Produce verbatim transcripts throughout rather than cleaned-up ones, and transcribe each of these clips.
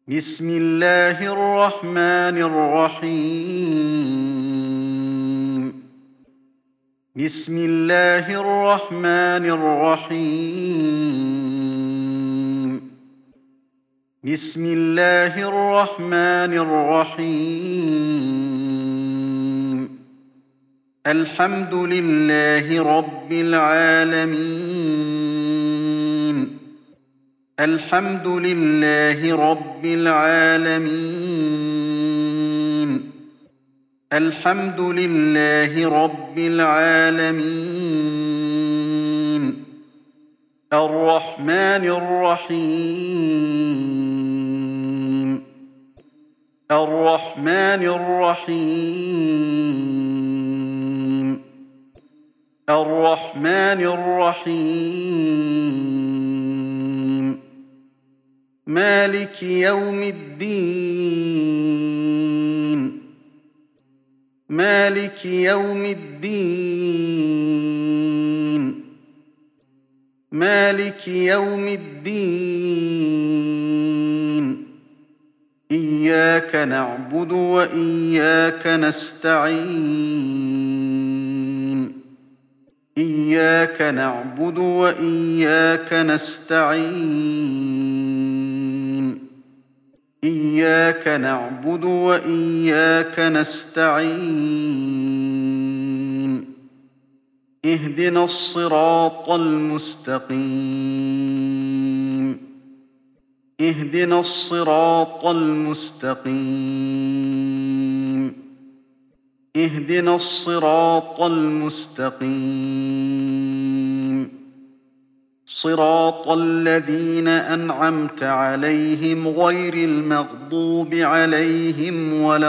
بسم الله الرحمن الرحيم بسم الله الرحمن الرحيم بسم الله الرحمن الرحيم الحمد لله رب العالمين الحمد لله رب العالمين الحمد لله رب العالمين الرحمن الرحيم الرحمن الرحيم الرحمن الرحيم مالك يوم الدين مالك يوم الدين مالك يوم الدين إياك نعبد وإياك نستعين إياك نعبد وإياك نستعين إياك نعبد وإياك نستعين اهدنا الصراط المستقيم اهدنا الصراط المستقيم اهدنا الصراط المستقيم صراط الذين أنعمت عليهم غير المغضوب عليهم ولا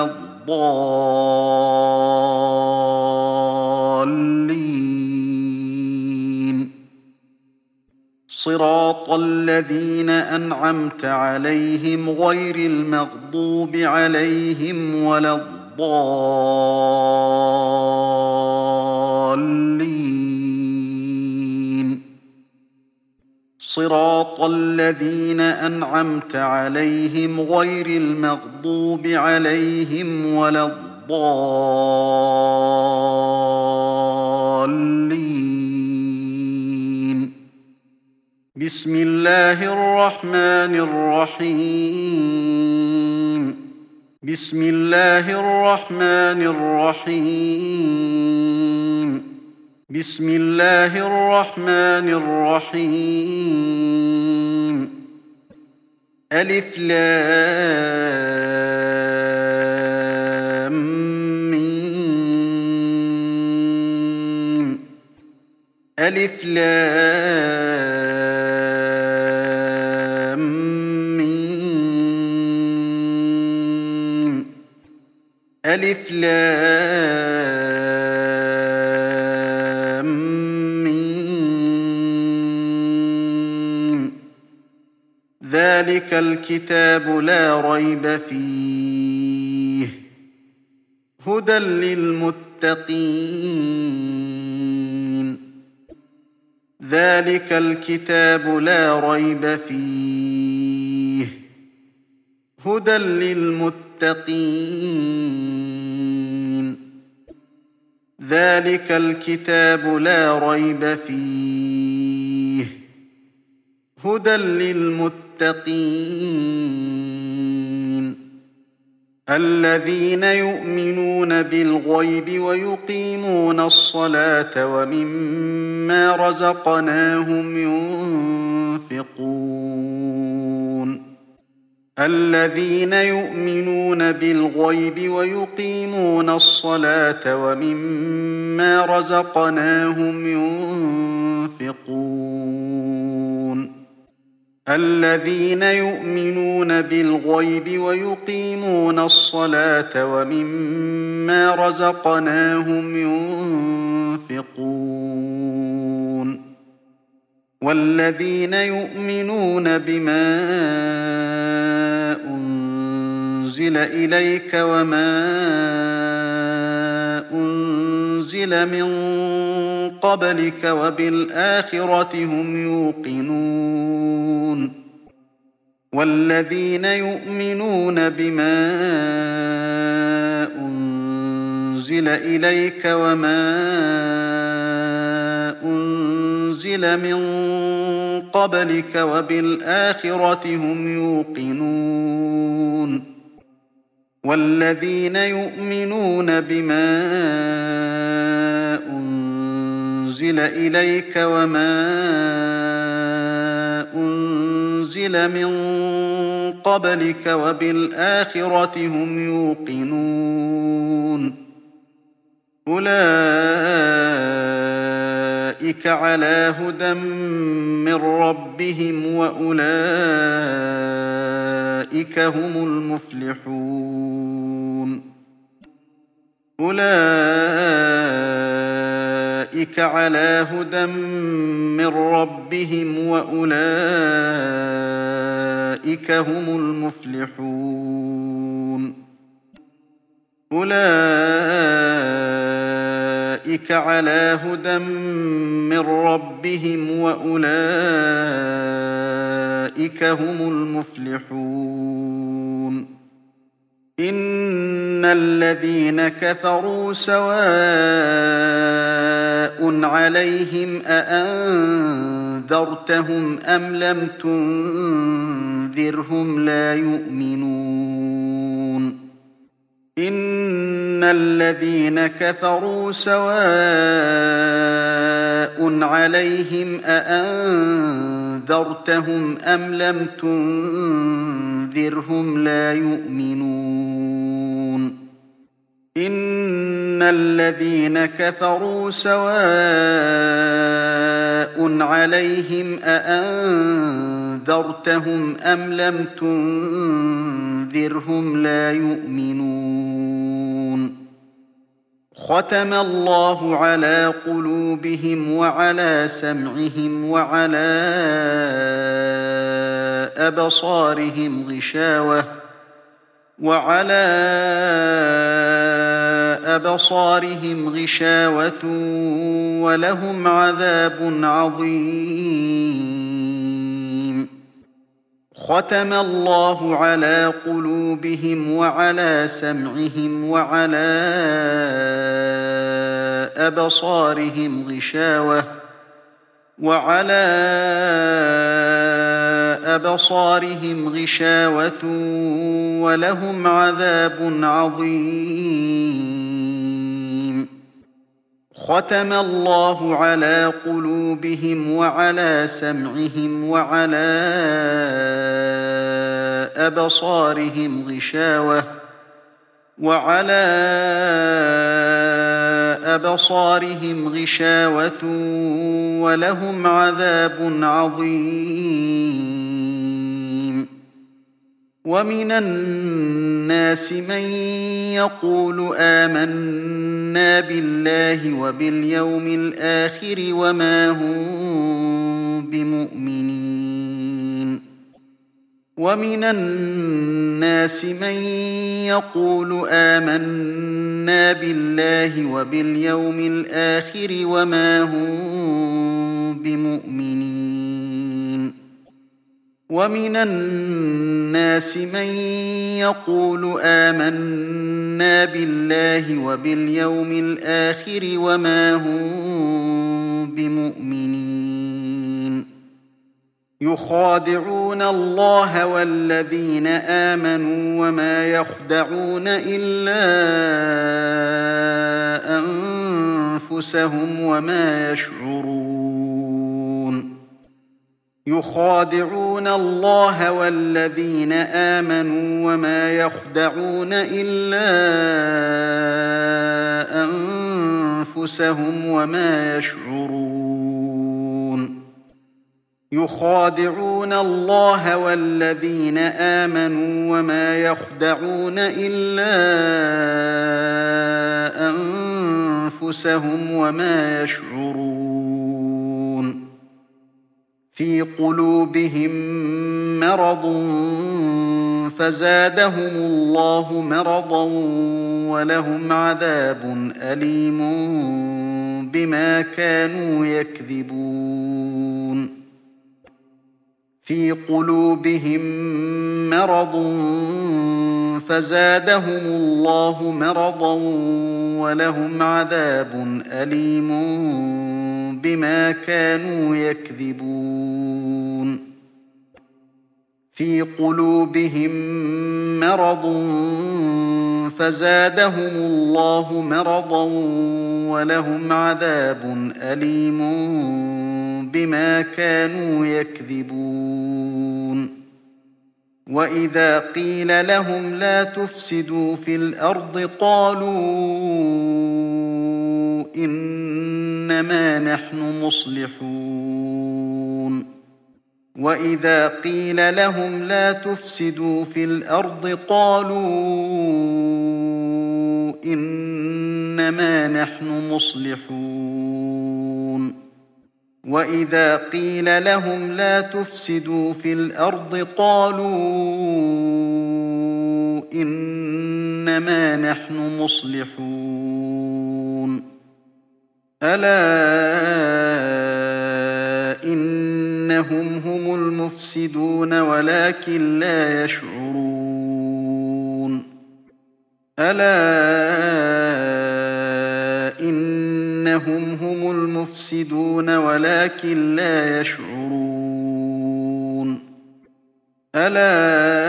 الضالين صراط الذين أنعمت عليهم غير المغضوب عليهم ولا الضالين صراط الذين أنعمت عليهم غير المغضوب عليهم ولا الضالين بسم الله الرحمن الرحيم بسم الله الرحمن الرحيم بسم الله الرحمن الرحيم ألف لام ميم ألف لام ميم ألف لام ذلك الكتاب لا ريب فيه هدى للمتقين ذلك الكتاب لا ريب فيه هدى للمتقين ذلك الكتاب لا ريب فيه هدى للمتقين الذين يؤمنون بالغيب ويقيمون الصلاة ومما رزقناهم ينفقون الذين يؤمنون بالغيب ويقيمون الصلاة ومما رزقناهم ينفقون الذين يؤمنون بالغيب ويقيمون الصلاة ومما رزقناهم ينفقون والذين يؤمنون بما أنزل إليك وما أنزل من قبلك وبالآخرة هم يوقنون والذين يؤمنون بما أنزل إليك وما أنزل من قبلك وبالآخرة هم يوقنون والذين يؤمنون بما أنزل إليك وما أنزل من قبلك وبالآخرة هم يوقنون أولئك على هدى من ربهم وأولئك هم المفلحون أولئك على هدى من ربهم وأولئك هم المفلحون أولئك على هدى من ربهم وأولئك هم المفلحون إن الذين كفروا سواء عليهم أأنذرتهم أم لم تنذرهم لا يؤمنون إن الذين كفروا سواء عليهم أأنذرتهم أم لم تنذرهم لا يؤمنون إن الذين كفروا سواء عليهم أأنذرتهم أم لم تنذرهم لا يؤمنون ختم الله على قلوبهم وعلى سمعهم وعلى أبصارهم غشاوة وعلى أبصارهم غشاوة ولهم عذاب عظيم ختم الله على قلوبهم وعلى سمعهم وعلى أبصارهم غشاوة وعلى أبصارهم غشاوة ولهم عذاب عظيم ختم الله على قلوبهم وعلى سمعهم وعلى أبصارهم غشاوة وعلى أبصارهم غشاوة ولهم عذاب عظيم ومن الناس من يقول آمنا بالله وباليوم الآخر وما هم بمؤمنين ومن الناس من يقول آمنا بالله وباليوم الآخر وما هم بمؤمنين ومن الناس من يقول آمنا بالله وباليوم الآخر وما هم بمؤمنين يخادعون الله والذين آمنوا وما يخدعون إلا أنفسهم وما يشعرون يخادعون الله والذين آمنوا وما يخدعون إلا أنفسهم وما يشعرون يخادعون الله والذين آمنوا وما يخدعون إلا أنفسهم وما يشعرون في قلوبهم مرض فزادهم الله مرضا ولهم عذاب أليم بما كانوا يكذبون في قلوبهم مرض فزادهم الله مرضا ولهم عذاب أليم بما كانوا يكذبون في قلوبهم مرض فزادهم الله مرضا ولهم عذاب أليم بما كانوا يكذبون وإذا قيل لهم لا تفسدوا في الأرض قالوا إنما نحن مصلحون وإذا قيل لهم لا تفسدوا في الأرض قالوا إنما نحن مصلحون وإذا قيل لهم لا تفسدوا في الأرض قالوا إنما نحن مصلحون ألا إنهم هم المفسدون ولكن لا يشعرون ألا إنهم هم المفسدون ولكن لا يشعرون ألا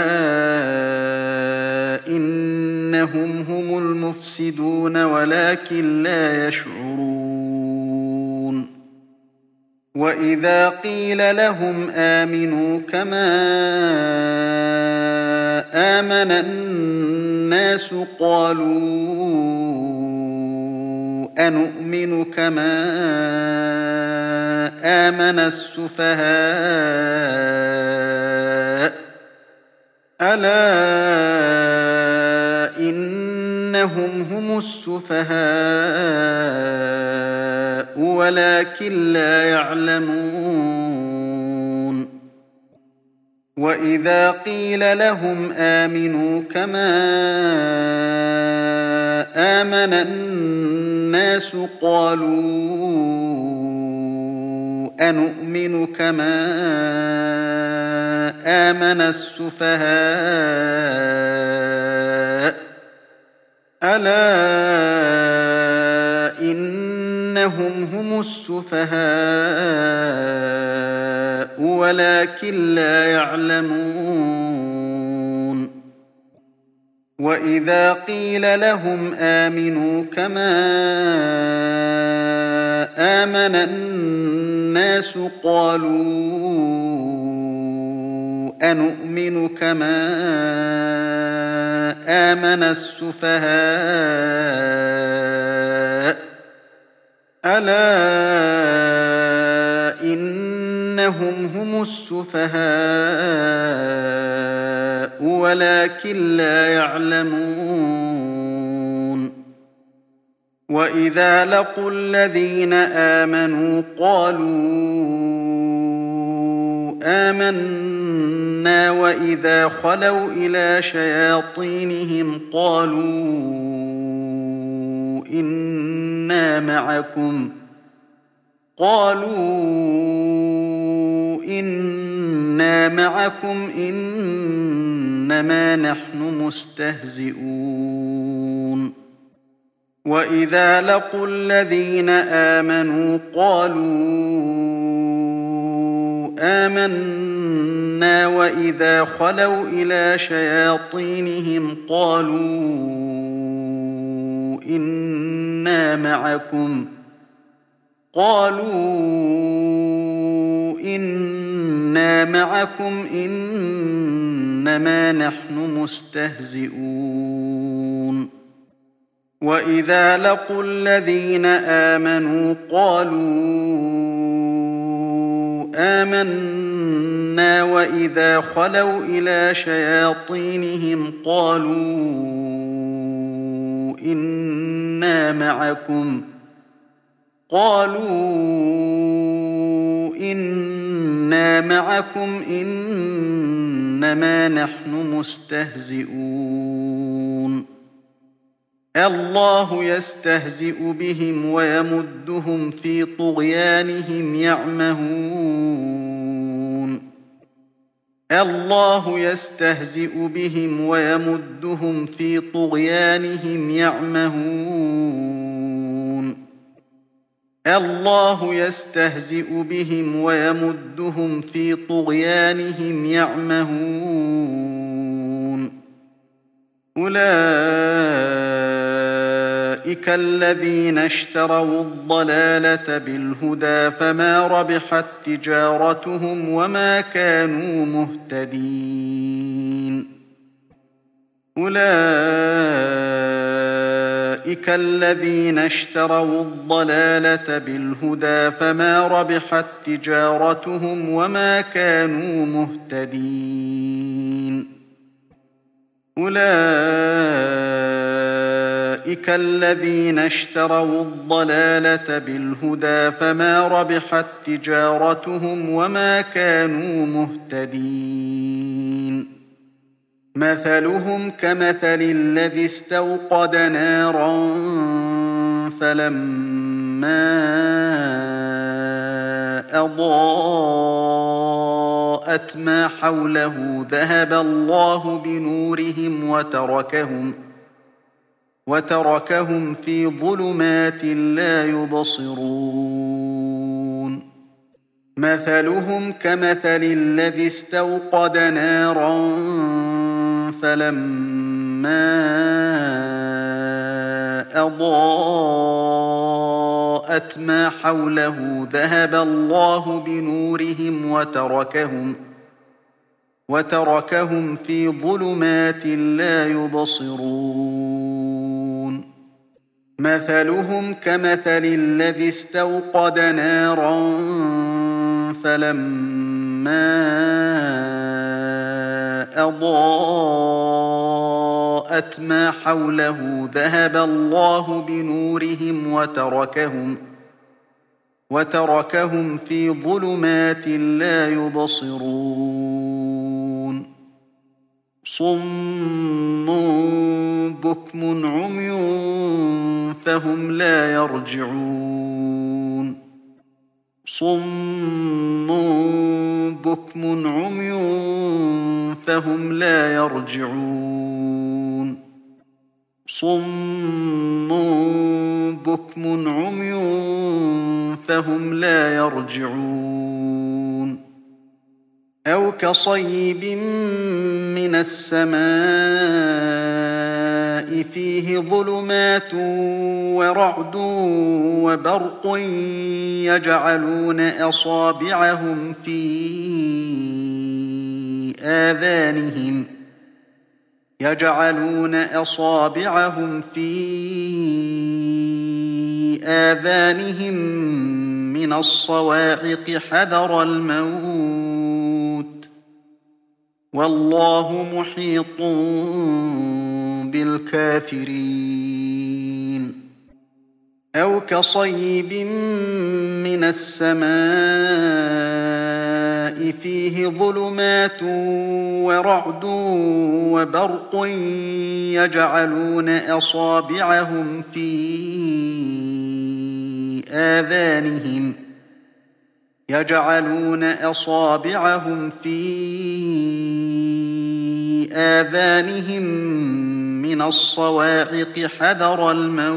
إنهم هم المفسدون ولكن لا يشعرون وإذا قيل لهم آمنوا كما آمن الناس قالوا أنؤمن كما آمن السفهاء ألا إنهم هم السفهاء ولكن لا يعلمون وإذا قيل لهم آمنوا كما آمن الناس قالوا أنؤمن كما آمن السفهاء ألا إنهم هم السفهاء ولكن لا يعلمون وإذا قيل لهم آمنوا كما آمن الناس قالوا أنؤمن كما آمن السفهاء ألا إنهم هم السفهاء ولكن لا يعلمون وإذا لقوا الذين آمنوا قالوا آمنا وإذا خلوا إلى شياطينهم قالوا إنا معكم قالوا إنا معكم إنما نحن مستهزئون وإذا لقوا الذين آمنوا قالوا آمنا وإذا خلوا إلى شياطينهم قالوا إنا معكم قالوا إنا معكم إنما نحن مستهزئون وإذا لقوا الذين آمنوا قالوا آمنا وإذا خلوا إلى شياطينهم قالوا إنا معكم قالوا إنا معكم إنما نحن مستهزئون الله يستهزئ بهم ويمدهم في طغيانهم يعمهون الله يستهزئ بهم ويمدهم في طغيانهم يعمهون الله يستهزئ بهم ويمدهم في طغيانهم يعمهون أولئك الذين اشتروا الضلالة بالهدى فما ربحت تجارتهم وما كانوا مهتدين أولئك الذين اشتروا الضلالة بالهدى فما ربحت تجارتهم وما كانوا مهتدين أولئك الذين اشتروا الضلالة بالهدى فما ربحت تجارتهم وما كانوا مهتدين مثلهم كمثل الذي استوقد نارا فلما أضاءت ما حوله ذهب الله بنورهم وتركهم وتركهم في ظلمات لا يبصرون مثلهم كمثل الذي استوقد نارا فلما أضاءت ما حوله ذهب الله بنورهم وتركهم وتركهم في ظلمات لا يبصرون مثلهم كمثل الذي استوقد نارا فلما أضاءت ما حوله ذهب الله بنورهم وتركهم وتركهم في ظلمات لا يبصرون صم بكم عمي فهم لا يرجعون صم بكم عمي فهم لا يرجعون صم بكم عمي فهم لا يرجعون أو كصيب من السماء فيه ظلمات ورعد وبرق يجعلون أصابعهم في آذانهم يجعلون أصابعهم في آذانهم من الصواعق حذر الموت والله محيط بالكافرين أو كصيب من السماء فيه ظلمات ورعد وبرق يجعلون أصابعهم في آذانهم يجعلون أصابعهم في آذانهم من الصواعق حذر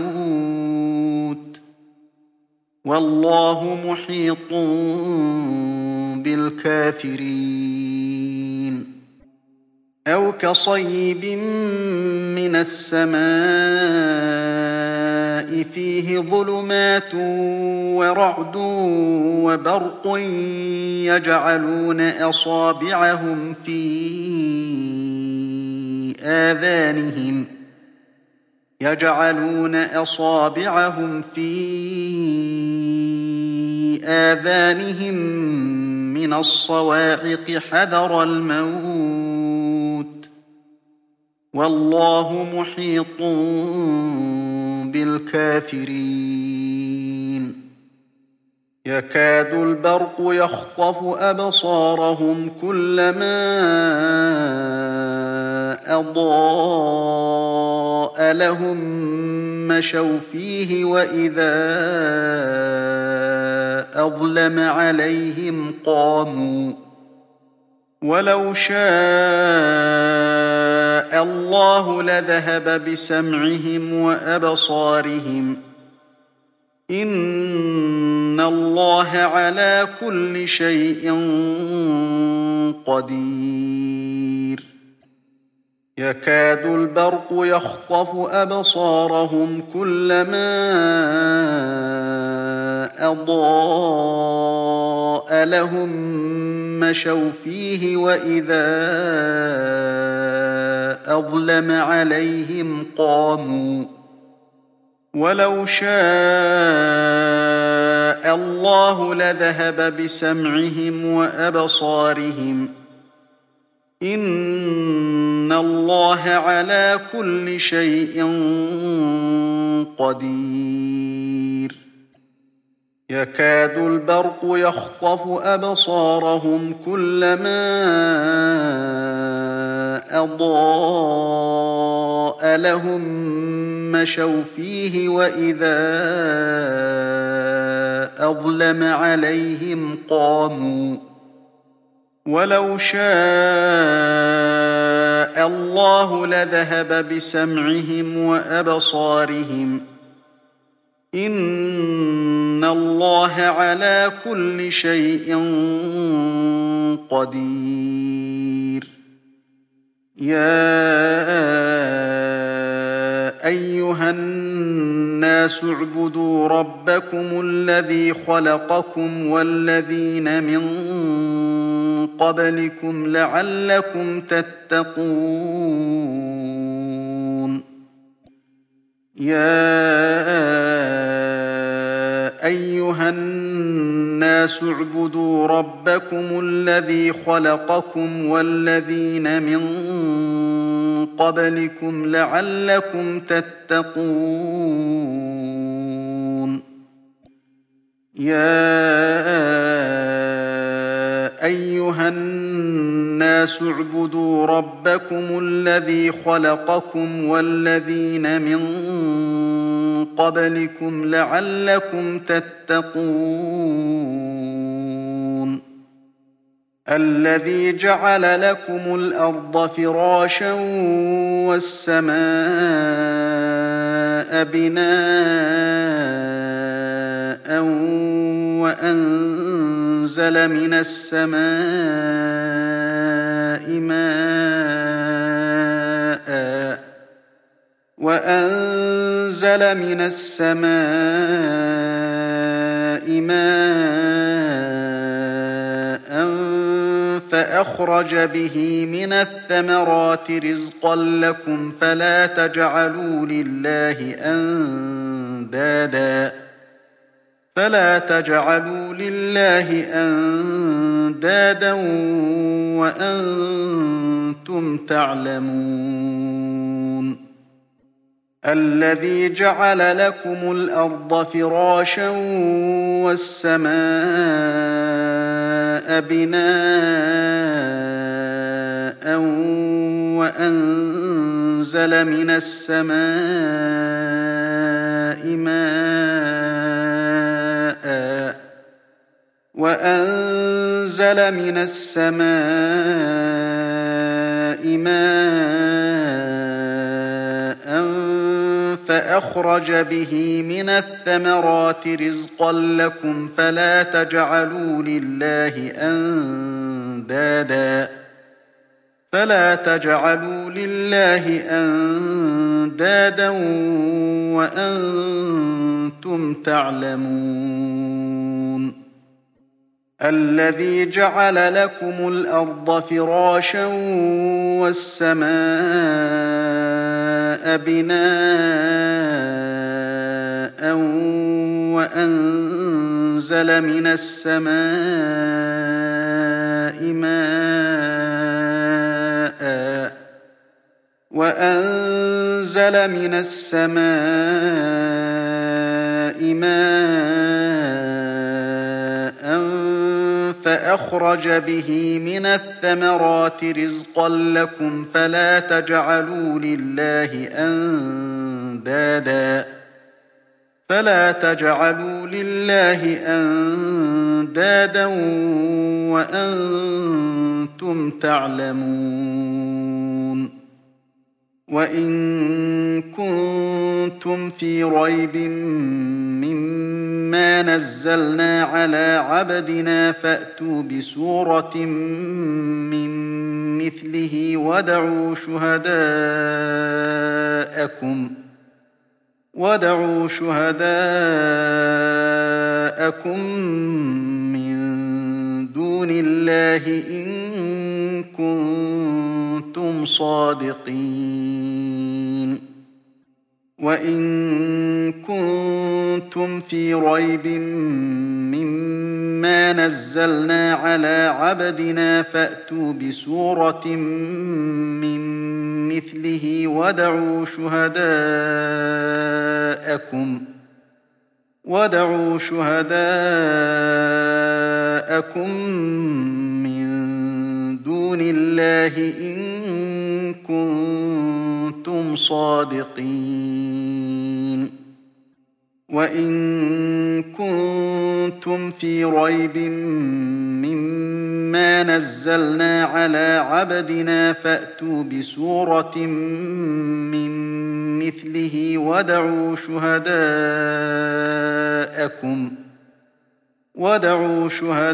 الموت والله محيط بالكافرين أو كصيب من السماء فيه ظلمات ورعد وبرق يجعلون أصابعهم في آذانهم يجعلون أصابعهم في آذانهم من الصواعق حذر الموت والله محيط بالكافرين يكاد البرق يخطف أبصارهم كلما أضاء لهم مشوا فيه وإذا أظلم عليهم قاموا ولو شاء الله لذهب بسمعهم وأبصارهم إن الله على كل شيء قدير يكاد البرق يخطف أبصارهم كلما أضاء لهم مشوا فيه وإذا أظلم عليهم قاموا ولو شاء الله لذهب بسمعهم وأبصارهم إن الله على كل شيء قدير يكاد البرق يخطف أبصارهم كلما أضاء لهم مشوا فيه وإذا أظلم عليهم قاموا ولو شاء الله لذهب بسمعهم وأبصارهم إن الله على كل شيء قدير يا أيها الناس اعبدوا ربكم الذي خلقكم والذين من قبلكم لعلكم تتقون يا أيها الناس اعبدوا ربكم الذي خلقكم والذين من قبلكم لعلكم تتقون يا أيها الناس اعبدوا ربكم الذي خلقكم والذين من قبلكم لعلكم تتقون الذي جعل لكم الأرض فراشا والسماء بناء وأنزل من السماء ماء وأنزل من السماء ماء فأخرج به من الثمرات رزقا لكم فلا تجعلوا لله أندادا فلا تجعلوا لله أندادا وأنتم تعلمون الذي جعل لكم الأرض فراشا والسماء بناء وأنزل من السماء ماء وأنزل من السماء ماء فأخرج به من الثمرات رزقا لكم فلا تجعلوا لله أندادا فلا تجعلوا لله أندادا وأنتم تعلمون الذي جعل لكم الأرض فراشا والسماء بناء وأنزل من السماء ماء وأنزل من السماء ماء فأخرج به من الثمرات رزقا لكم فلا تجعلوا لله أندادا فلا تجعلوا لله أندادا وأنتم كنتم تعلمون وإن كنتم في ريب مما نزلنا على عبدنا فأتوا بسورة من مثله ودعوا شهداءكم ودعوا شهداءكم من دون الله إن كنتم صادقين وإن كنتم في ريب مما نزلنا على عبدنا فأتوا بسورة من مثله ودعوا شهداءكم ودعوا شهداءكم من دون الله إن كنتم صادقين وإن كنتم في ريب مما نزلنا على عبدنا فأتوا بسورة من مثله ودعوا شهداءكم ودعوا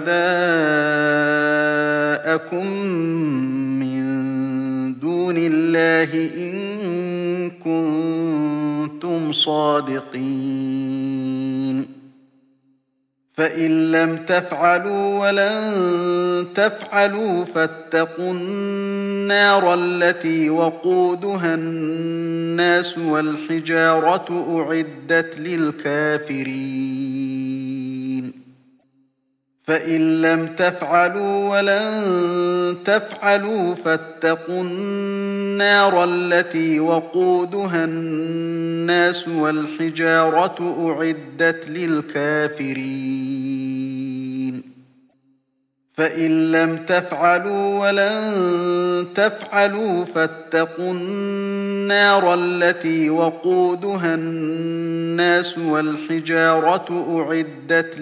شهداءكم من دون الله إن كنتم صادقين فإن لم تفعلوا ولن تفعلوا فاتقوا النار التي وقودها الناس والحجارة أعدت للكافرين فإن لم تفعلوا ولن تفعلوا فاتقوا النار التي وقودها الناس والحجارة أعدت للكافرين فإن لم تفعلوا ولن تفعلوا فاتقوا النار التي وقودها الناس والحجارة أعدت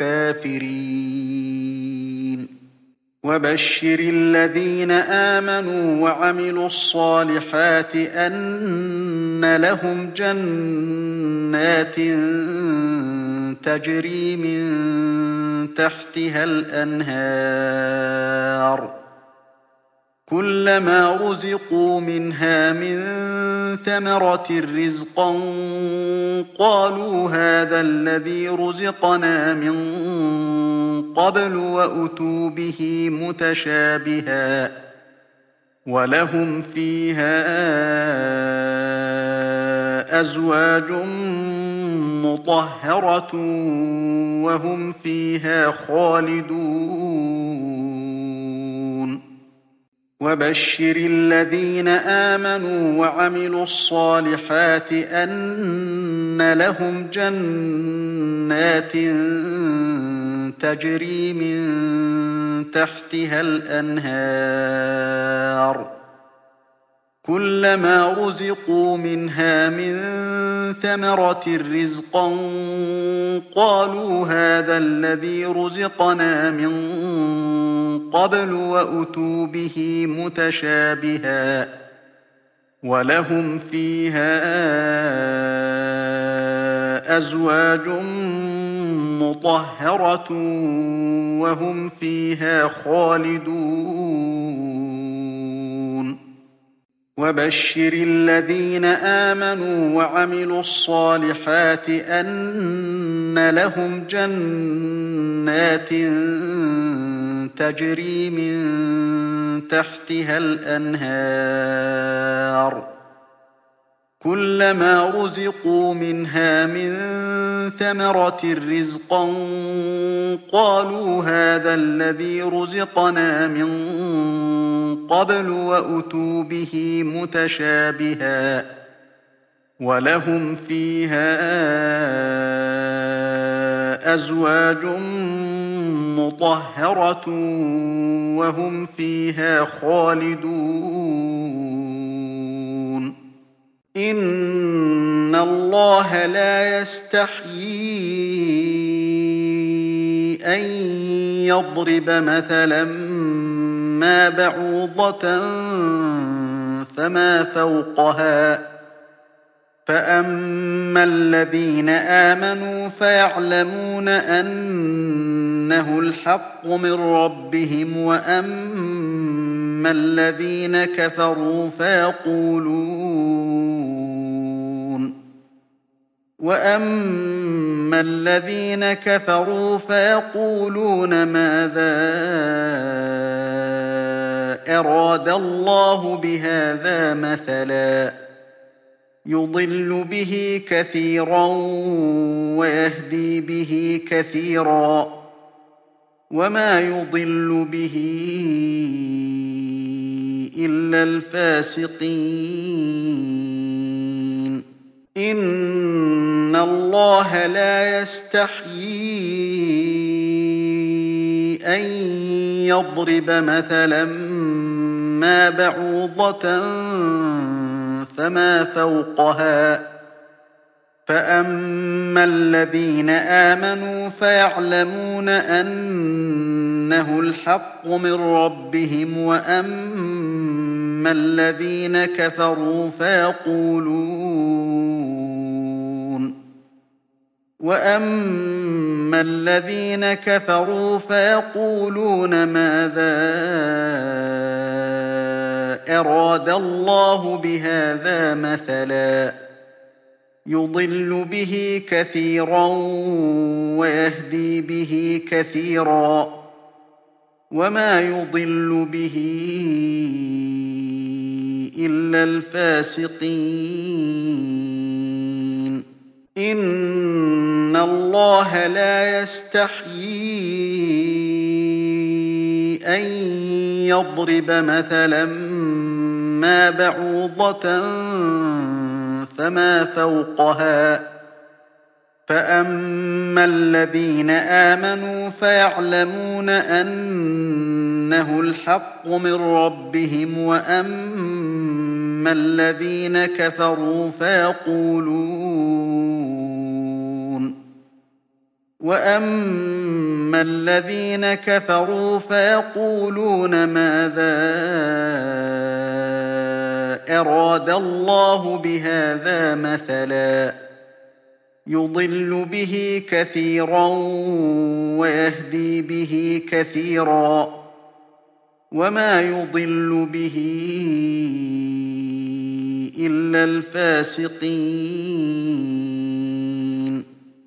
للكافرين وبشر الذين آمنوا وعملوا الصالحات أن لهم جنات تجري من تحتها الأنهار كلما رزقوا منها من ثمرة رزقا قالوا هذا الذي رزقنا من قبل وأتوا به متشابها ولهم فيها أزواج مطهرة وهم فيها خالدون وبشر الذين آمنوا وعملوا الصالحات أن لهم جنات تجري من تحتها الأنهار كلما رزقوا منها من ثمرة رزقا قالوا هذا الذي رزقنا من قبل وأتوا به متشابها ولهم فيها أزواج مطهرة وهم فيها خالدون وبشر الذين آمنوا وعملوا الصالحات أن لهم جنات تجري من تحتها الأنهار كلما رزقوا منها من ثمرة رزقا قالوا هذا الذي رزقنا من قبل وأتوا به متشابها ولهم فيها أزواج مطهرة وهم فيها خالدون إن الله لا يستحيي أن يضرب مثلا ما بعوضة فما فوقها فأما الذين آمنوا فيعلمون أنه الحق من ربهم وأما الذين كفروا فيقولون وأما الذين كفروا فيقولون ماذا أراد الله بهذا مثلا يضل به كثيرا ويهدي به كثيرا وما يضل به إلا الفاسقين إن الله لا يستحيي أن يضرب مثلا ما بعوضة فما فوقها فأما الذين آمنوا فيعلمون أنه الحق من ربهم وأما الذين كفروا فيقولون وأما الذين كفروا فيقولون ماذا أراد الله بهذا مثلا يضل به كثيرا ويهدي به كثيرا وما يضل به إلا الفاسقين إن الله لا يستحيي أن يضرب مثلا ما بعوضة فما فوقها فأما الذين آمنوا فيعلمون أنه الحق من ربهم وأما الذين كفروا فيقولون وأما الذين كفروا فيقولون ماذا أراد الله بهذا مثلا يضل به كثيرا ويهدي به كثيرا وما يضل به إلا الفاسقين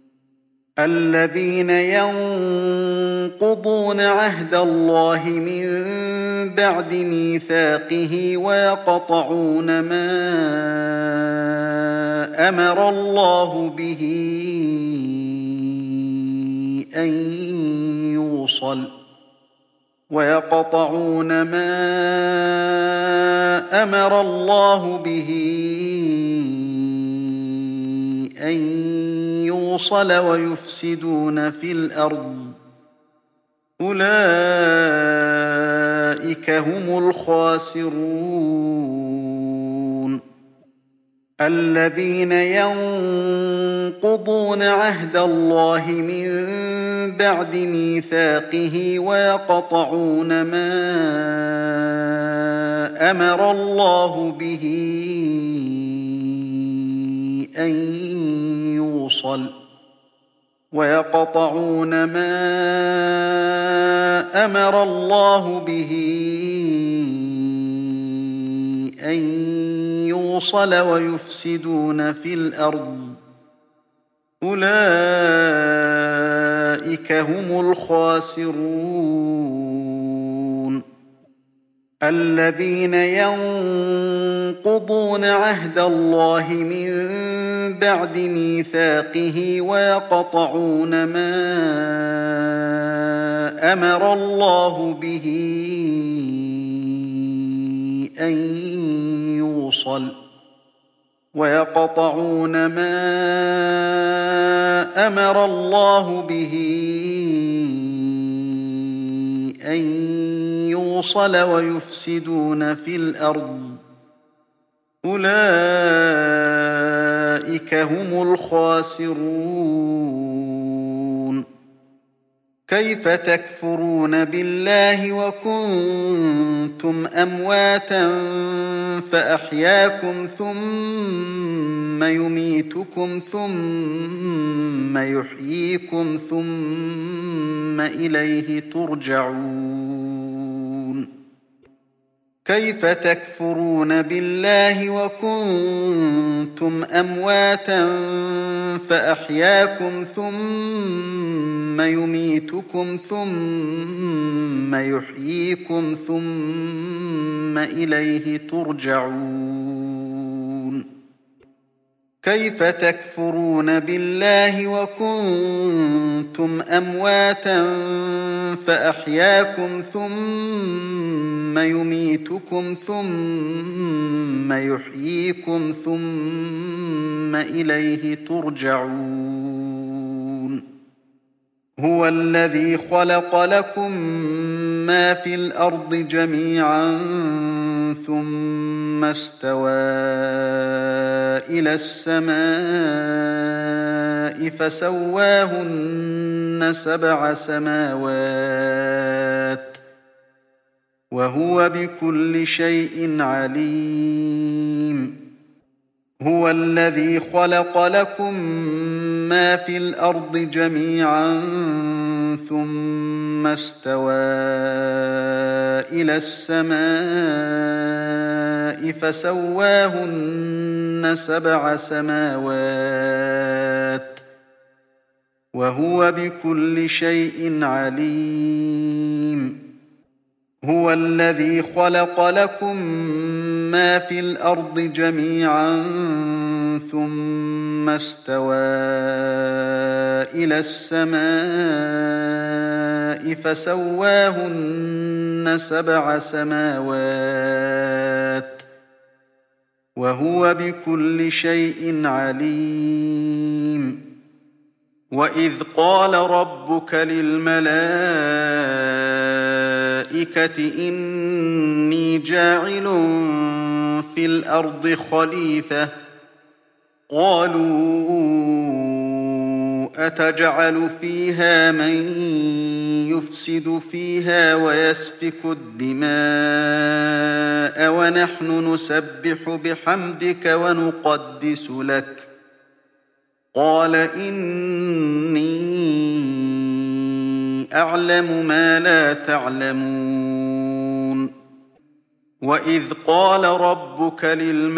الذين ينقضون عهد الله من بعد ميثاقه ويقطعون ما أمر الله به أن يوصل ويقطعون ما أمر الله به أن يوصل ويفسدون في الأرض أولئك هم الخاسرون الذين ينقضون عهد الله من بعد ميثاقه ويقطعون ما أمر الله به أن يوصل ويقطعون ما أمر الله به أن يوصل ويفسدون في الأرض أولئك هم الخاسرون الذين ينقضون عهد الله من بعد ميثاقه ويقطعون ما أمر الله به أن يوصل ويقطعون ما أمر الله به أن يوصل ويفسدون في الأرض أولئك هم الخاسرون كيف تكفرون بالله وكنتم أمواتا فأحياكم ثم يميتكم ثم يحييكم ثم إليه ترجعون كيف تكفرون بالله وكنتم أمواتا فأحياكم ثم يميتكم ثم يحييكم ثم إليه ترجعون كيف تكفرون بالله وكنتم أمواتا فأحياكم ثم يميتكم ثم يحييكم ثم إليه ترجعون هو الذي خلق لكم ما في الأرض جميعا ثم استوى إلى السماء فسواهن سبع سماوات وهو بكل شيء عليم هو الذي خلق لكم ما في الأرض جميعا ثم استوى إلى السماء فسواهن سبع سماوات وهو بكل شيء عليم هو الذي خلق لكم ما في الأرض جميعا ثم استوى إلى السماء فسواهن سبع سماوات وهو بكل شيء عليم وإذ قال ربك للملائكة إني جاعل في الأرض خليفة قالوا أتجعل فيها من يفسد فيها ويسفك الدماء ونحن نسبح بحمدك ونقدس لك قال إني أعلم ما لا تعلمون وإذ قال ربك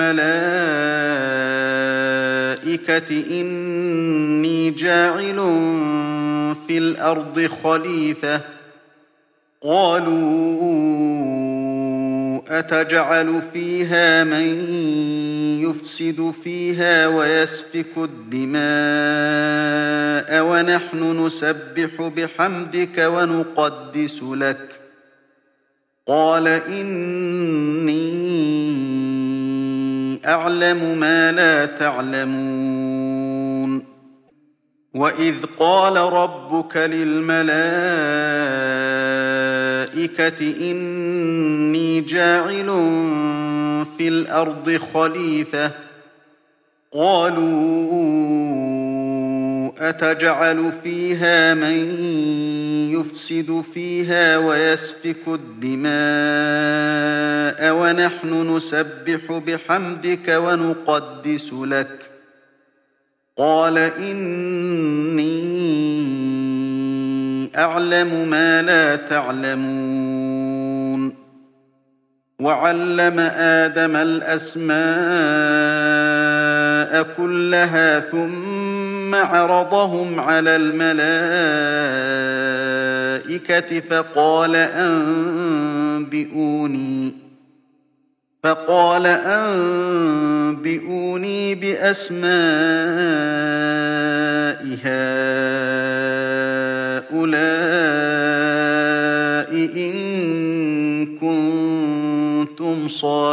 للملائكة إني جاعل في الأرض خليفة قالوا أتجعل فيها من يفسد فيها ويسفك الدماء ونحن نسبح بحمدك ونقدس لك قال إني أعلم ما لا تعلمون وإذ قال ربك للملائكة إني جاعل في الأرض خليفة قالوا أتجعل فيها من يفسد فيها ويسفك الدماء ونحن نسبح بحمدك ونقدس لك قال إني أعلم ما لا تعلمون وعلم آدم الأسماء كلها ثم عرضهم على الملائكة فقال أنبئوني فقال أنبئوني بأسماء هؤلاء إن كنتم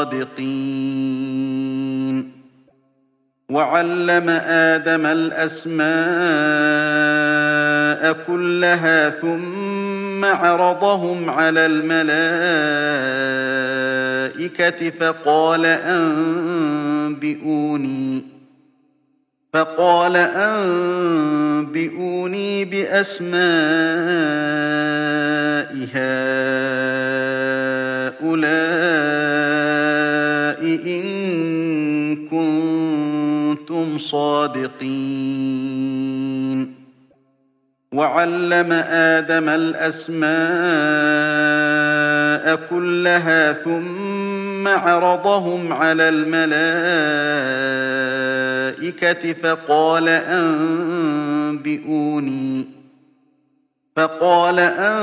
صادقين وعلم آدم الأسماء كلها ثم عرضهم على الملائكة فقال أنبئوني فقال أنبئوني بأسماء هؤلاء إن كنتم صادقين وعلم آدم الأسماء كلها ثم عرضهم على الملائكة فقال أنبئوني فقال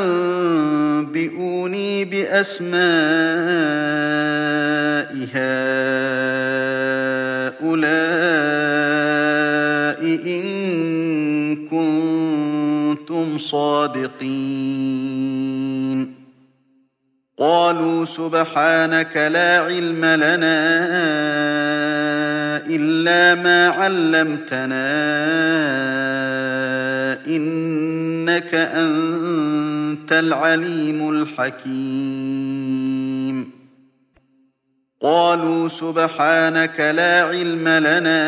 أنبئوني بأسماء هؤلاء إن كنتم صادقين قالوا سبحانك لا علم لنا إلا ما علمتنا إنك أنت العليم الحكيم قالوا سبحانك لا علم لنا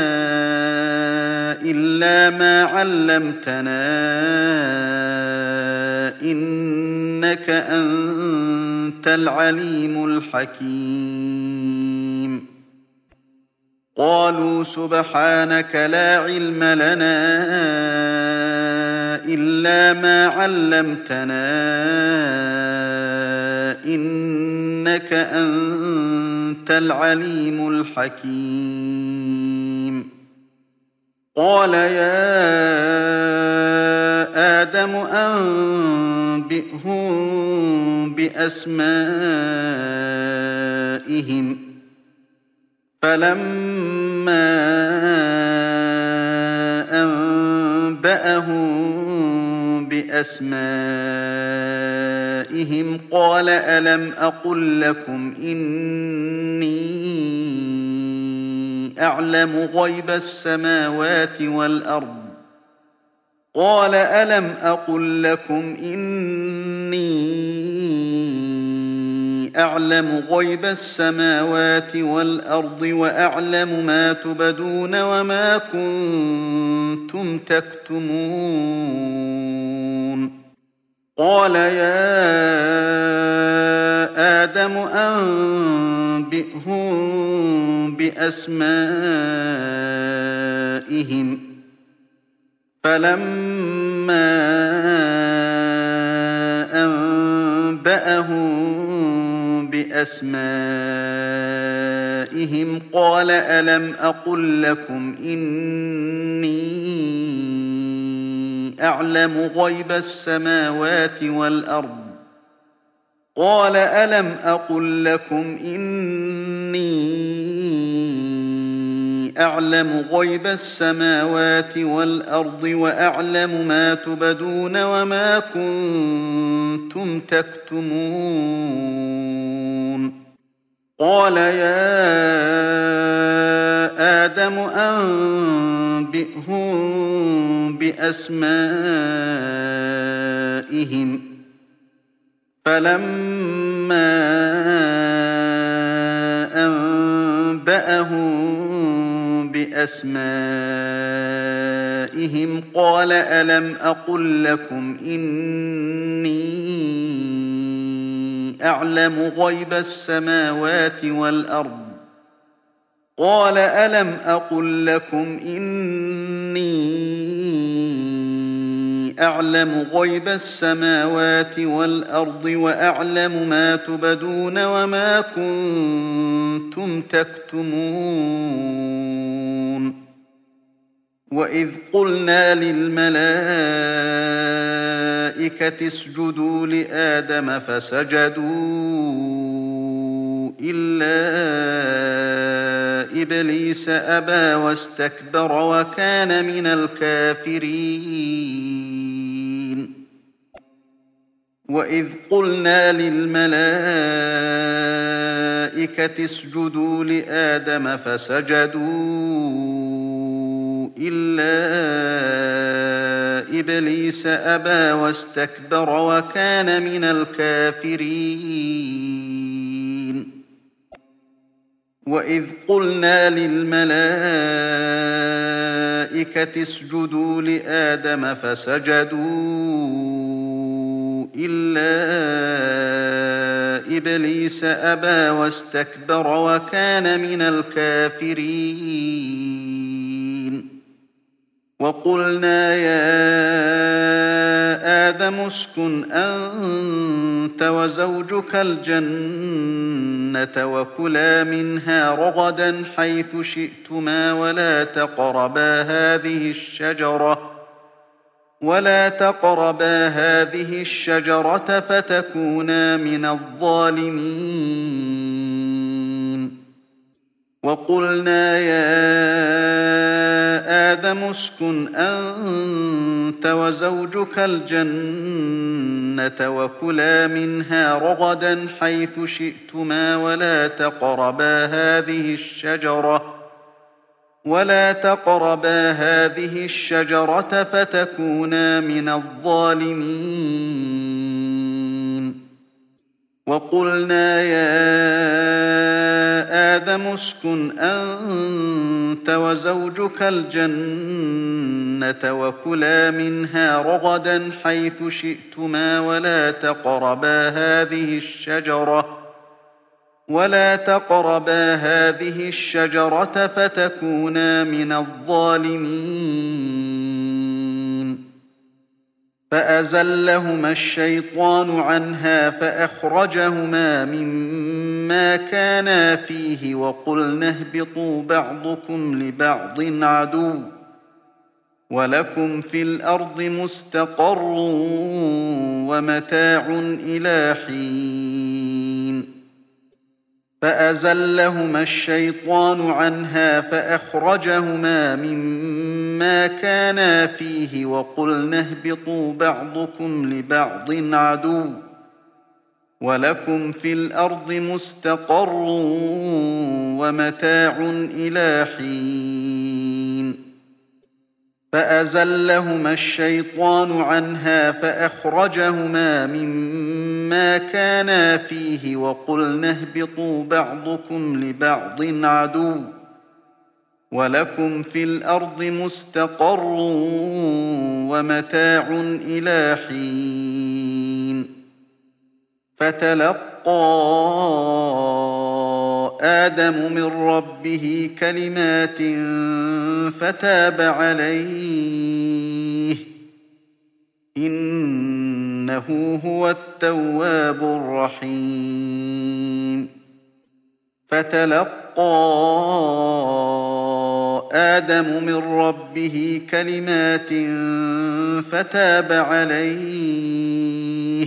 إلا ما علمتنا إنك أنت العليم الحكيم قالوا سبحانك لا علم لنا إلا ما علمتنا إنك أنت العليم الحكيم قال يا آدم أنبئهم بأسمائهم فلما أنبأهم بأسمائهم قال ألم أقل لكم إني أعلم غيب السماوات والأرض قال ألم أقل لكم إني أعلم غيب السماوات والأرض وأعلم ما تبدون وما كنتم تكتمون قال يا آدم أنبئهم بأسمائهم فلما أنبأهم بأسمائهم قال ألم أقل لكم إني أعلم غيب السماوات والأرض قال ألم أقل لكم إني أعلم غيب السماوات والأرض وأعلم ما تبدون وما كنتم تكتمون قال يا آدم أنبئهم بأسمائهم فلما أنبأهم بأسمائهم قال ألم أقل لكم إني أعلم غيب السماوات والأرض قال ألم أقل لكم إني أعلم غيب السماوات والأرض وأعلم ما تبدون وما كنتم تكتمون وإذ قلنا للملائكة اسجدوا لآدم فسجدوا إلا إبليس أبى واستكبر وكان من الكافرين وإذ قلنا للملائكة اسجدوا لآدم فسجدوا إلا إبليس أبى واستكبر وكان من الكافرين وإذ قلنا للملائكة اسجدوا لآدم فسجدوا إلا إبليس أبى واستكبر وكان من الكافرين وقلنا يا آدم اسكن أنت وزوجك الجنة وكلا منها رغدا حيث شئتما ولا تقربا هذه الشجرة ولا تقربا هذه الشجرة فتكونا من الظالمين وقلنا يا آدم اسكن أنت وزوجك الجنة وكلا منها رغدا حيث شئتما ولا تقربا هذه الشجرة ولا تقربا هذه الشجرة فتكونا من الظالمين وقلنا يا آدم اسكن أنت وزوجك الجنة وكلا منها رغدا حيث شئتما ولا تقربا هذه الشجرة ولا تقربا هذه الشجرة فتكونا من الظالمين فأزلهما الشيطان عنها فأخرجهما مما كانا فيه وقلنا اهبطوا بعضكم لبعض عدو ولكم في الأرض مستقر ومتاع إلى حين فأزلهما الشيطان عنها فأخرجهما مما كانا فيه وقلنا اهبطوا بعضكم لبعض عدو ولكم في الأرض مستقر ومتاع إلى حين فأزلهما الشيطان عنها فأخرجهما مما كانا فيه وقلنا اهبطوا بعضكم لبعض عدو ولكم في الأرض مستقر ومتاع إلى حين فتلقى آدم من ربه كلمات فتاب عليه إنه هو التواب الرحيم فتلقى آدم من ربه كلمات فتاب عليه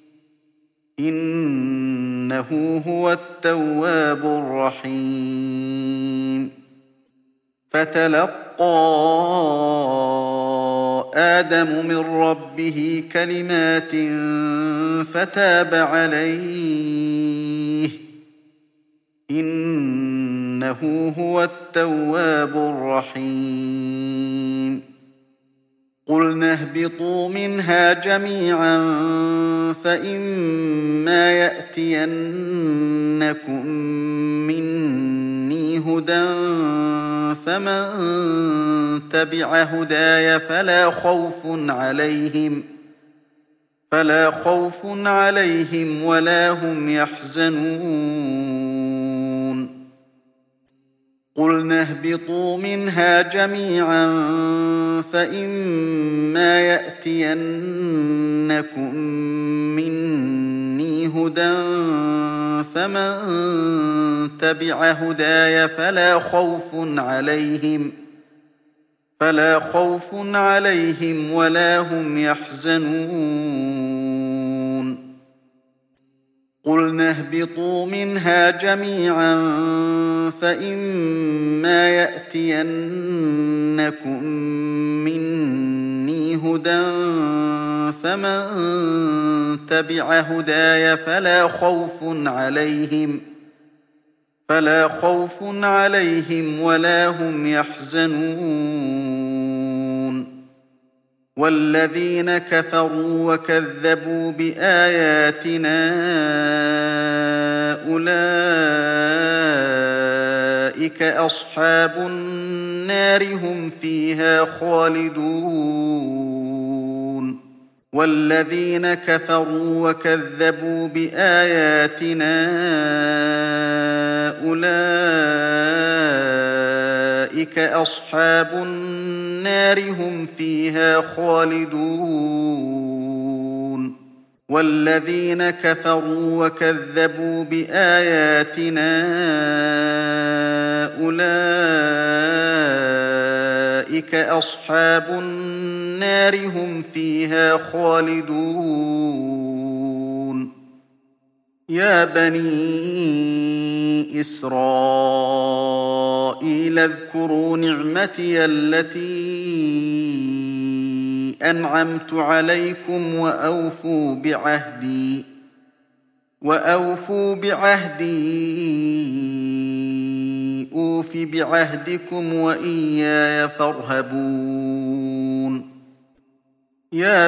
إنه هو التواب الرحيم فتلقى آدم من ربه كلمات فتاب عليه إنه هو التواب الرحيم قلنا اهبطوا منها جميعا فإما يأتينكم مني هدى فمن تبع هداي فلا خوف عليهم فلا خوف عليهم ولا هم يحزنون قلنا اهبطوا منها جميعا فإما يأتينكم مني هدى فمن تبع هداي فلا خوف عليهم فلا خوف عليهم ولا هم يحزنون قلنا اهبطوا منها جميعا فإما يأتينكم مني هدى فمن تبع هداي فلا خوف عليهم فلا خوف عليهم ولا هم يحزنون والذين كفروا وكذبوا بآياتنا أولئك أولئك أصحاب النار هم فيها خالدون والذين كفروا وكذبوا بآياتنا أولئك أصحاب النار هم فيها خالدون والذين كفروا وكذبوا بآياتنا أولئك أصحاب النار هم فيها خالدون يا بني إسرائيل اذكروا نعمتي التي أنعمت عليكم وأوفوا بعهدي وأوفوا بعهدي أوف بعهدكم وإياي فارهبون يا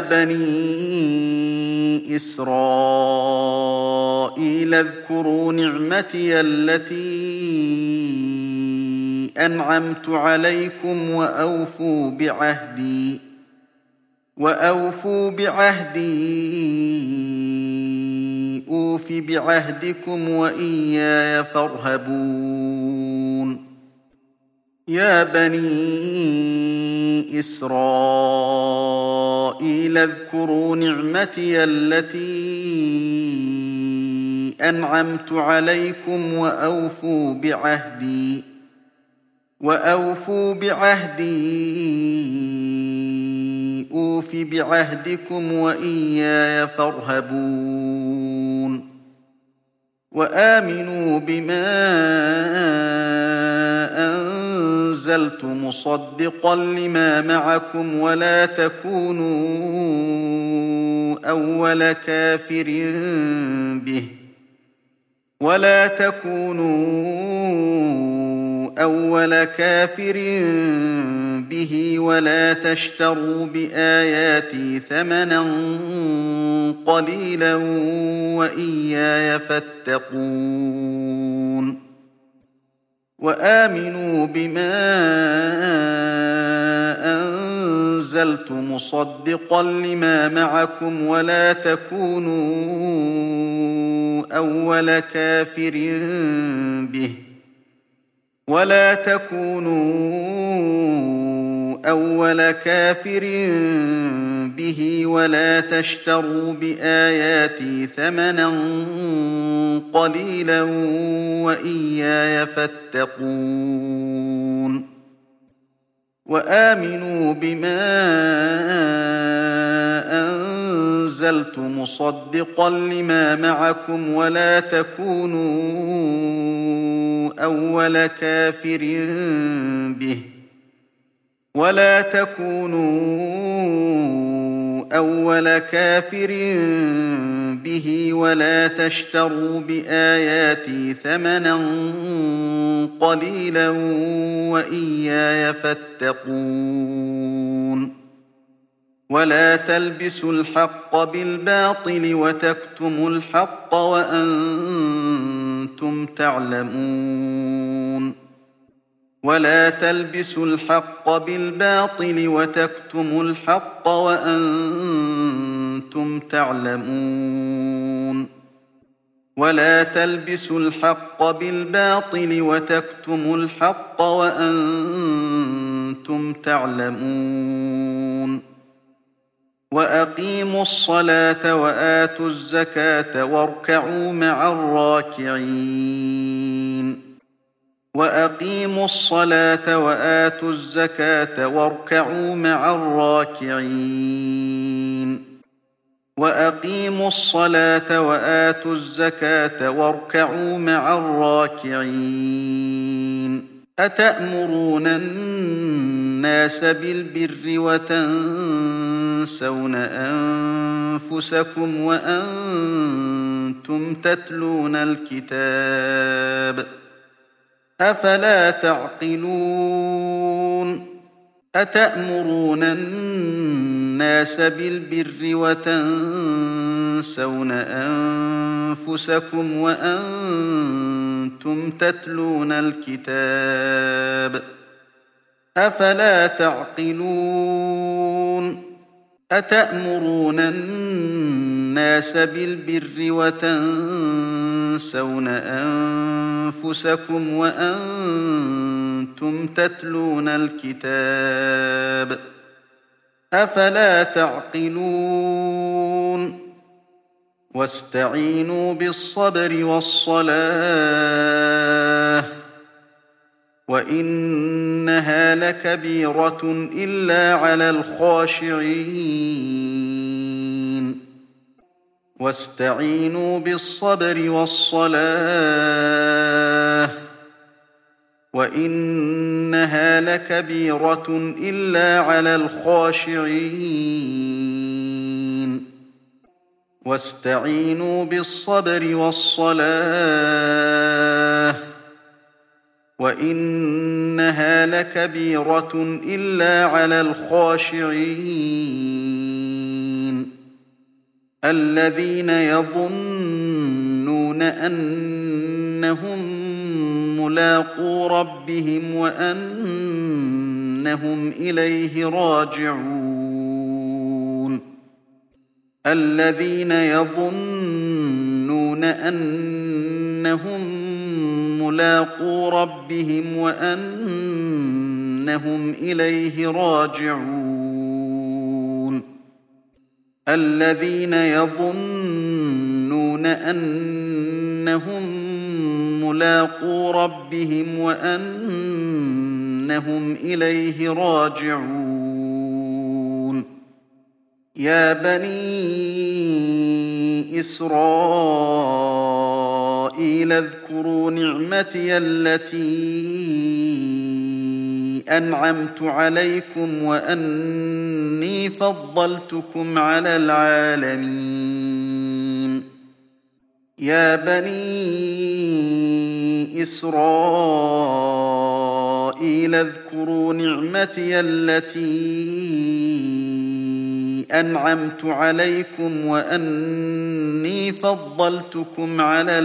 بني إسرائيل اذكروا نعمتي التي أنعمت عليكم وأوفوا بعهدي وأوفوا بعهدي أوف بعهدكم وإياي فارهبون يا بني إسرائيل اذكروا نعمتي التي أنعمت عليكم وأوفوا بعهدي وأوفوا بعهدي أوف بعهدكم وإياي فارهبون وآمنوا بما أنزلت مصدقا لما معكم ولا تكونوا أول كافر به ولا تكونوا أول كافر به ولا تشتروا بآياتي ثمنا قليلا وإياي فاتقون وآمنوا بما أنزلت مصدقا لما معكم ولا تكونوا أول كافر به ولا تكونوا أول كافر به ولا تشتروا بآياتي ثمنا قليلا وإياي فاتقون وآمنوا بما أنزلت مصدقا لما معكم ولا تكونوا أول كافر به ولا تكونوا أول كافر به ولا تشتروا بآياتي ثمنا قليلا وإياي فاتقون ولا تلبسوا الحق بالباطل وتكتموا الحق وأنتم تعلمون ولا تلبسوا الحق بالباطل وتكتموا الحق وأنتم تعلمون ولا تلبسوا الحق بالباطل وتكتموا الحق وأنتم تعلمون وأقيموا الصلاة وآتوا الزكاة واركعوا مع الراكعين وأقيموا الصلاة وآتوا الزكاة واركعوا مع الراكعين وأقيموا الصلاة وآتوا الزكاة واركعوا مع الراكعين أتأمرون الناس بالبر وتنسون أنفسكم وأنتم تتلون الكتاب أفلا تعقلون أتأمرون الناس بالبر وتنسون أنفسكم وأنتم وأنتم تتلون الكتاب أفلا تعقلون أتأمرون الناس بالبر وتنسون أنفسكم وأنتم تتلون الكتاب أفلا تعقلون واستعينوا بالصبر والصلاة وإنها لكبيرة إلا على الخاشعين واستعينوا بالصبر والصلاة وإنها لكبيرة إلا على الخاشعين واستعينوا بالصبر والصلاة وإنها لكبيرة إلا على الخاشعين الذين يظنون أنهم ملاقو ربهم وأنهم إليه راجعون الذين يظنون أنهم ملاقو ربهم وأنهم إليه راجعون الذين يظنون أنهم ملاقو ربهم وأنهم إليه راجعون يا بني إسرائيل اذكروا نعمتي التي أنعمت عليكم وأني فضلتكم على العالمين يا بني إسرائيل اذكروا نعمتي التي أنعمت عليكم وأني فضلتكم على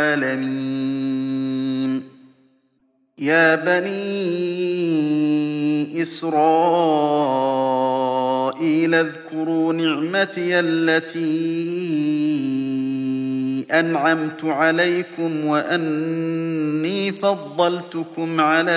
العالمين يا بني إسرائيل اذكروا نعمتي التي أنعمت عليكم وأني فضلتكم على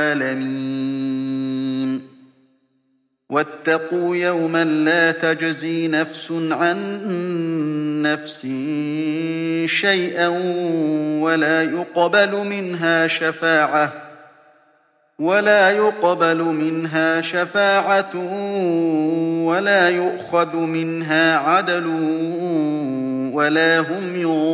العالمين واتقوا يوما لا تجزي نفس عن نفس شيئا ولا يقبل منها شفاعة ولا يقبل منها شفاعة ولا يؤخذ منها عدل ولا هم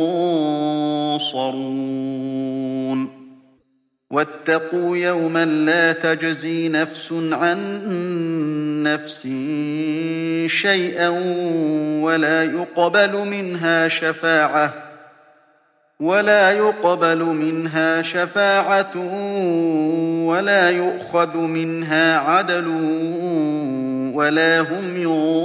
ينصرون واتقوا يوما لا تجزي نفس عن نفس شيئا ولا يقبل منها شفاعة ولا يقبل منها شفاعة ولا يؤخذ منها عدل ولا هم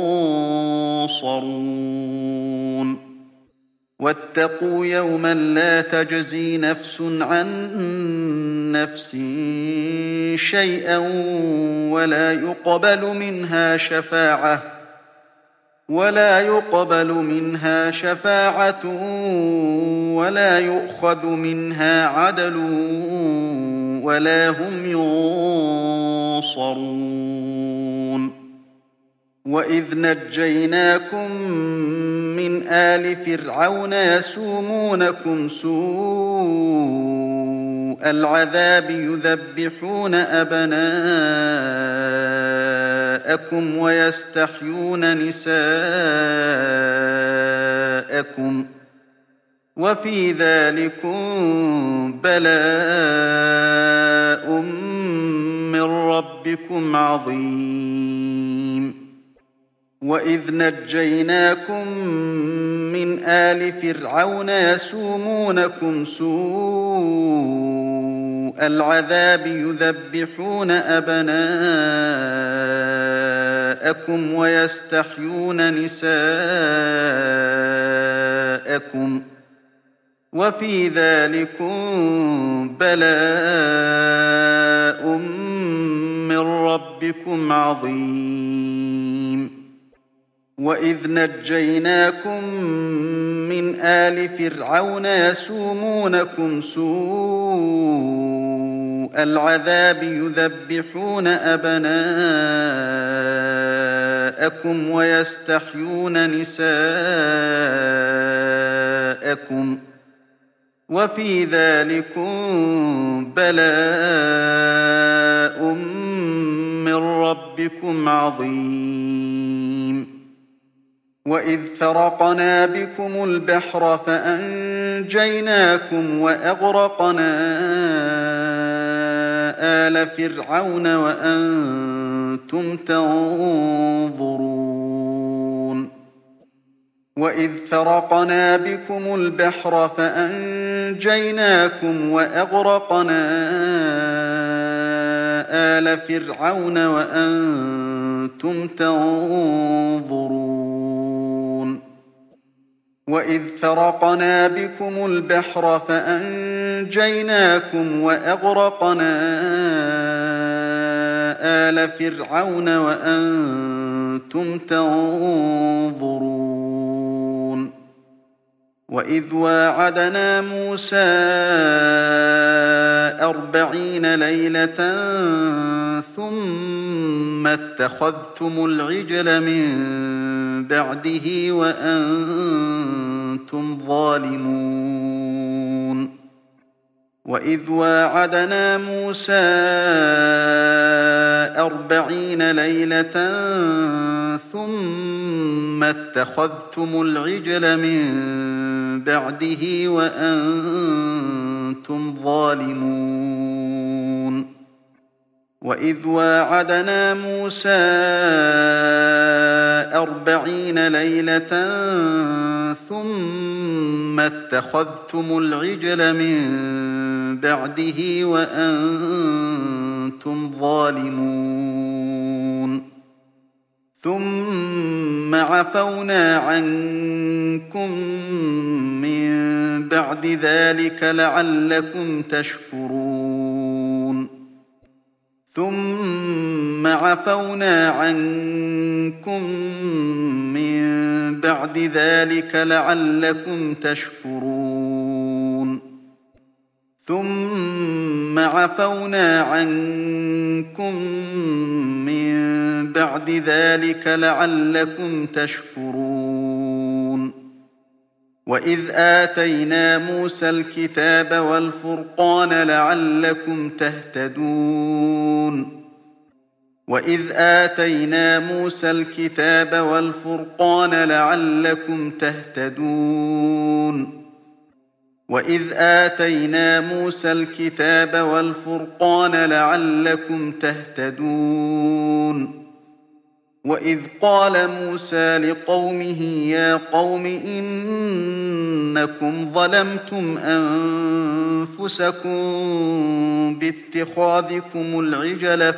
ينصرون واتقوا يوما لا تجزي نفس عن نفس شيئا ولا يقبل منها شفاعة ولا يقبل منها شفاعة ولا يؤخذ منها عدل ولا هم ينصرون وإذ نجيناكم من آل فرعون يسومونكم سوء العذاب يذبحون أبناءكم ويستحيون نساءكم وفي ذلكم بلاء من ربكم عظيم وإذ نجيناكم من آل فرعون يسومونكم سوء العذاب يذبحون أبناءكم ويستحيون نساءكم وفي ذلكم بلاء من ربكم عظيم. وإذ نجيناكم من آل فرعون يسومونكم سوء العذاب يذبحون أبناءكم ويستحيون نساءكم وفي ذلكم بلاء من ربكم عظيم. وإذ فرقنا بكم البحر فأنجيناكم وأغرقنا آل فرعون وأنتم تنظرون. وإذ فرقنا بكم البحر فأنجيناكم وأغرقنا آل فرعون وأنتم تنظرون. وإذ فرقنا بكم البحر فأنجيناكم وأغرقنا آل فرعون وأنتم تنظرون. وإذ واعدنا موسى أربعين ليلة ثم اتخذتم العجل من بعده وأنتم ظالمون. وإذ واعدنا موسى أربعين ليلة ثم اتخذتم العجل من بعده وأنتم ظالمون. وإذ واعدنا موسى أربعين ليلة ثم اتخذتم العجل من بعده وأنتم ظالمون. ثم عفونا عنكم من بعد ذلك لعلكم تشكرون. ثم عفونا عنكم من بعد ذلك لعلكم تشكرون. ثم عفونا عنكم من بعد ذلك لعلكم تشكرون. وإذ آتينا موسى الكتاب والفرقان لعلكم تهتدون. وإذ آتينا موسى الكتاب والفرقان لعلكم تهتدون. وإذ آتينا موسى الكتاب والفرقان لعلكم تهتدون. وإذ قال موسى لقومه يا قوم إنكم ظلمتم أنفسكم باتخاذكم العجل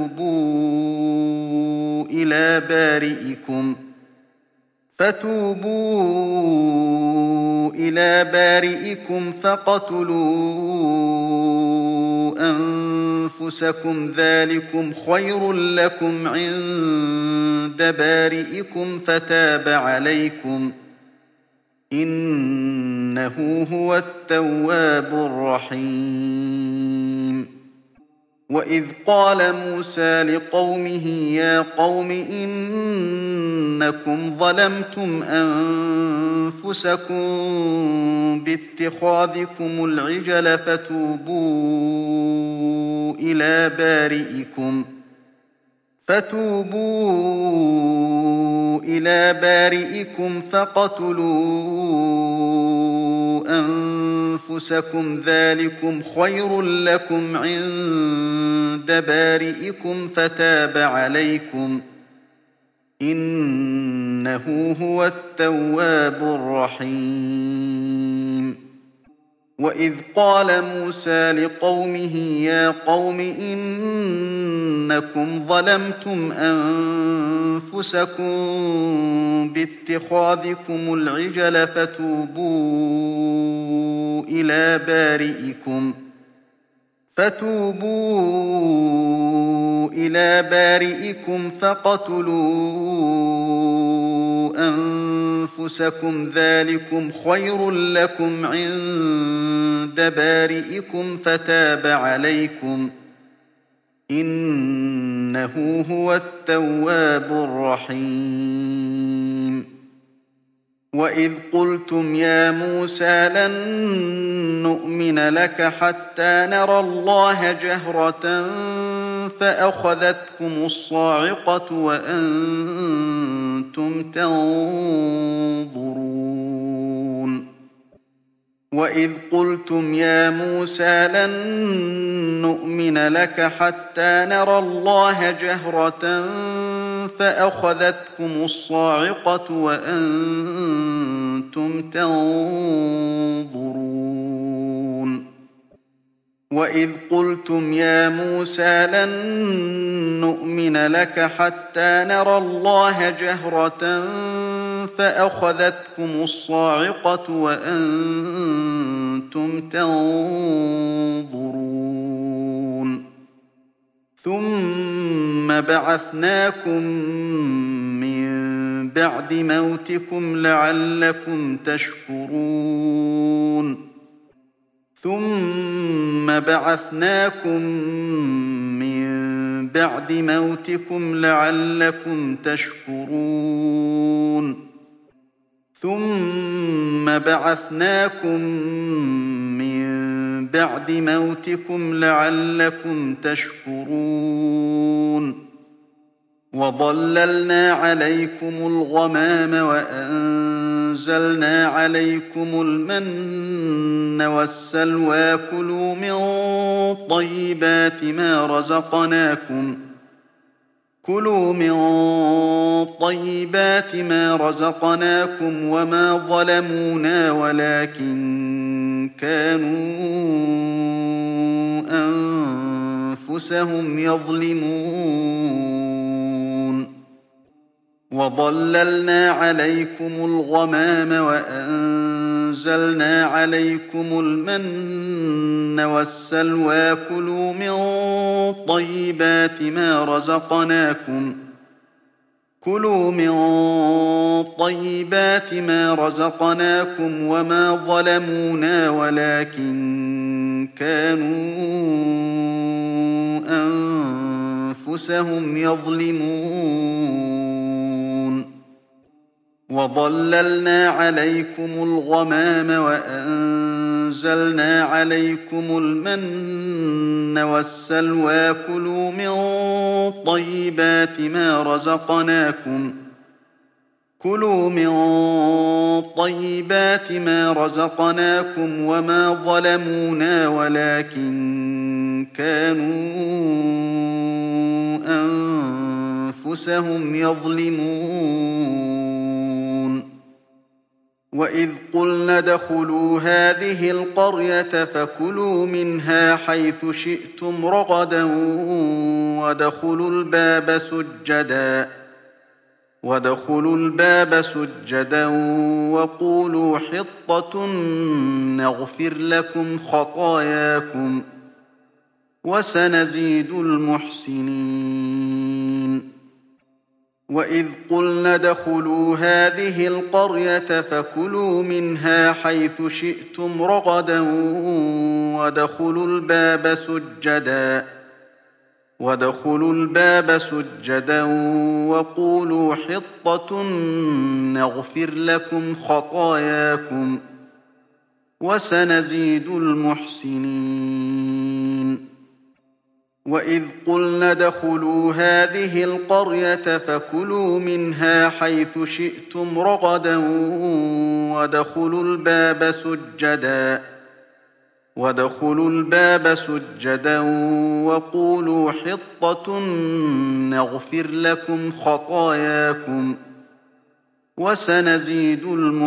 فتوبوا إلى بارئكم فتوبوا إلى بارئكم فاقتلوا أنفسكم ذلكم خير لكم عند بارئكم فتاب عليكم إنه هو التواب الرحيم. وإذ قال موسى لقومه يا قوم إنكم ظلمتم أنفسكم باتخاذكم العجل فتوبوا إلى بارئكم فتوبوا إلى بارئكم فاقتلوا أنفسكم ذلكم خير لكم عند بارئكم فتاب عليكم إنه هو التواب الرحيم. وإذ قال موسى لقومه يا قوم إنكم ظلمتم أنفسكم باتخاذكم العجل فتوبوا إلى بارئكم فتوبوا إلى بارئكم فاقتلوا أنفسكم ذلكم خير لكم عند بارئكم فتاب عليكم إنه هو التواب الرحيم وإذ قلتم يا موسى لن نؤمن لك حتى نرى الله جهرة فأخذتكم الصاعقة وأنتم تنظرون وإذ قلتم يا موسى لن نؤمن لك حتى نرى الله جهرة فأخذتكم الصاعقة وأنتم تنظرون وإذ قلتم يا موسى لن نؤمن لك حتى نرى الله جهرة فأخذتكم الصاعقة وأنتم تنظرون ثم بعثناكم من بعد موتكم لعلكم تشكرون ثم بعثناكم من بعد موتكم لعلكم تشكرون ثم بعثناكم من بعد موتكم لعلكم تشكرون وظللنا عليكم الغمام وأنزلنا عليكم المن والسلوى كلوا من طيبات ما رزقناكم كلوا من طيبات ما رزقناكم وما ظلمونا ولكن كانوا أنفسهم يظلمون وظللنا عليكم الغمام وأنزلنا عليكم المن والسلوى كلوا من طيبات ما رزقناكم كلوا من طيبات ما رزقناكم وما ظلمونا ولكن كانوا أنفسهم يظلمون وظللنا عليكم الغمام وأنزلنا عليكم المن والسلوى كلوا من طيبات ما رزقناكم كلوا من طيبات ما رزقناكم وما ظلمونا ولكن كانوا أنفسهم يظلمون وإذ قلنا ادخلوا هذه القرية فكلوا منها حيث شئتم رغدا وادخلوا الباب سجدا وادخلوا الباب سجدا وقولوا حطة نغفر لكم خطاياكم وسنزيد المحسنين وإذ قلنا ادخلوا هذه القرية فكلوا منها حيث شئتم رغدا وادخلوا الباب سجدا وادخلوا الباب سجدا وقولوا حطة نغفر لكم خطاياكم وسنزيد المحسنين وإذ قلنا ادخلوا هذه القرية فكلوا منها حيث شئتم رغدا وادخلوا الباب سجدا وادخلوا الباب سجدا وقولوا حطة نغفر لكم خطاياكم وسنزيد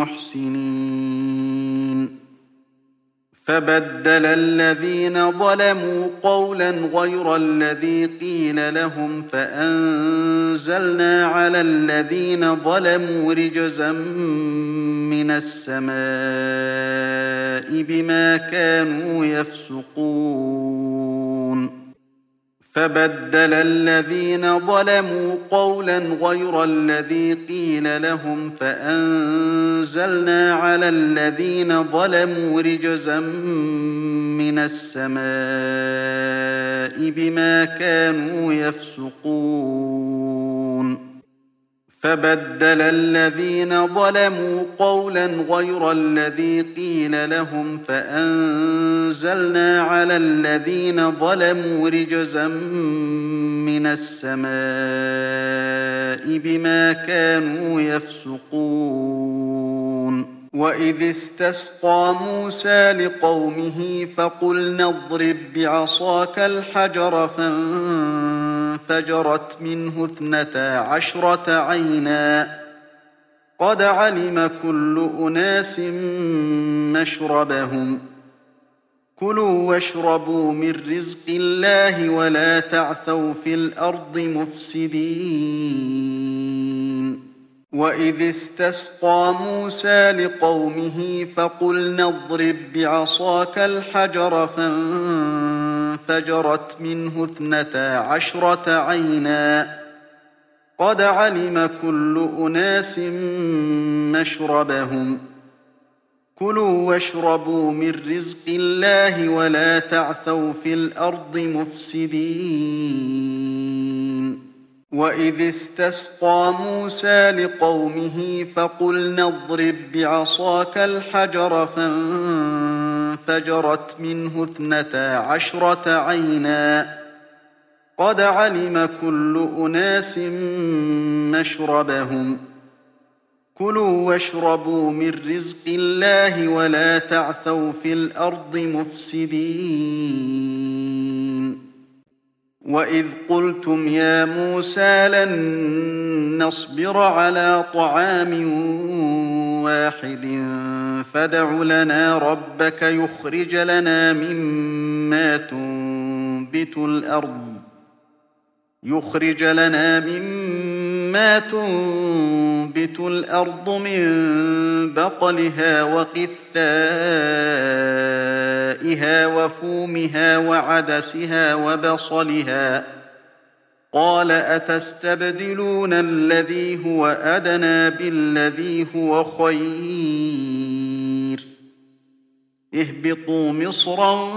المحسنين فبدل الذين ظلموا قولا غير الذي قيل لهم فأنزلنا على الذين ظلموا رجزا من مِّنَ السَّمَاءِ بِمَا كَانُوا يَفْسُقُونَ فَبَدَّلَ الَّذِينَ ظَلَمُوا قَوْلًا غَيْرَ الَّذِي قِيلَ لَهُمْ فَأَنزَلْنَا عَلَى الَّذِينَ ظَلَمُوا رِجْزًا مِّنَ السَّمَاءِ بِمَا كَانُوا يَفْسُقُونَ فَبَدَّلَ الَّذِينَ ظَلَمُوا قَوْلًا غَيْرَ الَّذِي قِيلَ لَهُمْ فَأَنزَلْنَا عَلَى الَّذِينَ ظَلَمُوا رِجْزًا مِّنَ السَّمَاءِ بِمَا كَانُوا يَفْسُقُونَ وَإِذِ اسْتَسْقَىٰ مُوسَىٰ لِقَوْمِهِ فَقُلْنَا اضْرِب بِّعَصَاكَ الْحَجَرَ فَانفَجَرَتْ مِنْهُ اثْنَتَا عَشْرَةَ عَيْنًا ۖ قَدْ عَلِمَ كُلُّ أُنَاسٍ مَّشْرَبَهُمْ ۖ كُلُوا وَاشْرَبُوا مِن رِّزْقِ اللَّهِ وَلَا تَعْثَوْا فِي الْأَرْضِ مُفْسِدِينَ وَإِذِ اسْتَسْقَىٰ مُوسَىٰ لِقَوْمِهِ فَقُلْنَا اضْرِب بِّعَصَاكَ الْحَجَرَ فَانفَجَرَتْ مِنْهُ اثْنَتَا عَشْرَةَ عَيْنًا ۖ قَدْ عَلِمَ كُلُّ أُنَاسٍ مَّشْرَبَهُمْ ۖ كُلُوا وَاشْرَبُوا مِن رِّزْقِ اللَّهِ وَلَا تَعْثَوْا فِي الْأَرْضِ مُفْسِدِينَ وَإِذِ اسْتَسْقَىٰ مُوسَىٰ لِقَوْمِهِ فَقُلْنَا اضْرِب بِّعَصَاكَ الْحَجَرَ فَانفَجَرَتْ مِنْهُ اثْنَتَا عَشْرَةَ عَيْنًا ۖ قَدْ عَلِمَ كُلُّ أُنَاسٍ مَّشْرَبَهُمْ ۖ كُلُوا وَاشْرَبُوا مِن رِّزْقِ اللَّهِ وَلَا تَعْثَوْا فِي الْأَرْضِ مُفْسِدِينَ وَإِذْ قُلْتُمْ يَا مُوسَىٰ لَن نَّصْبِرَ عَلَىٰ طَعَامٍ وَاحِدٍ فَادْعُ لَنَا رَبَّكَ يُخْرِجْ لَنَا مِمَّا تُنبِتُ الْأَرْضُ يُخْرِجْ لَنَا مِمَّا تُنبِتُ الْأَرْضُ مِن بَقْلِهَا وَقِثَّائِهَا وَفُومِهَا وَعَدَسِهَا وَبَصَلِهَا ۖ قَالَ أَتَسْتَبْدِلُونَ الَّذِي هُوَ أَدْنَىٰ بِالَّذِي هُوَ خَيْرٌ ۚ اهْبِطُوا مِصْرًا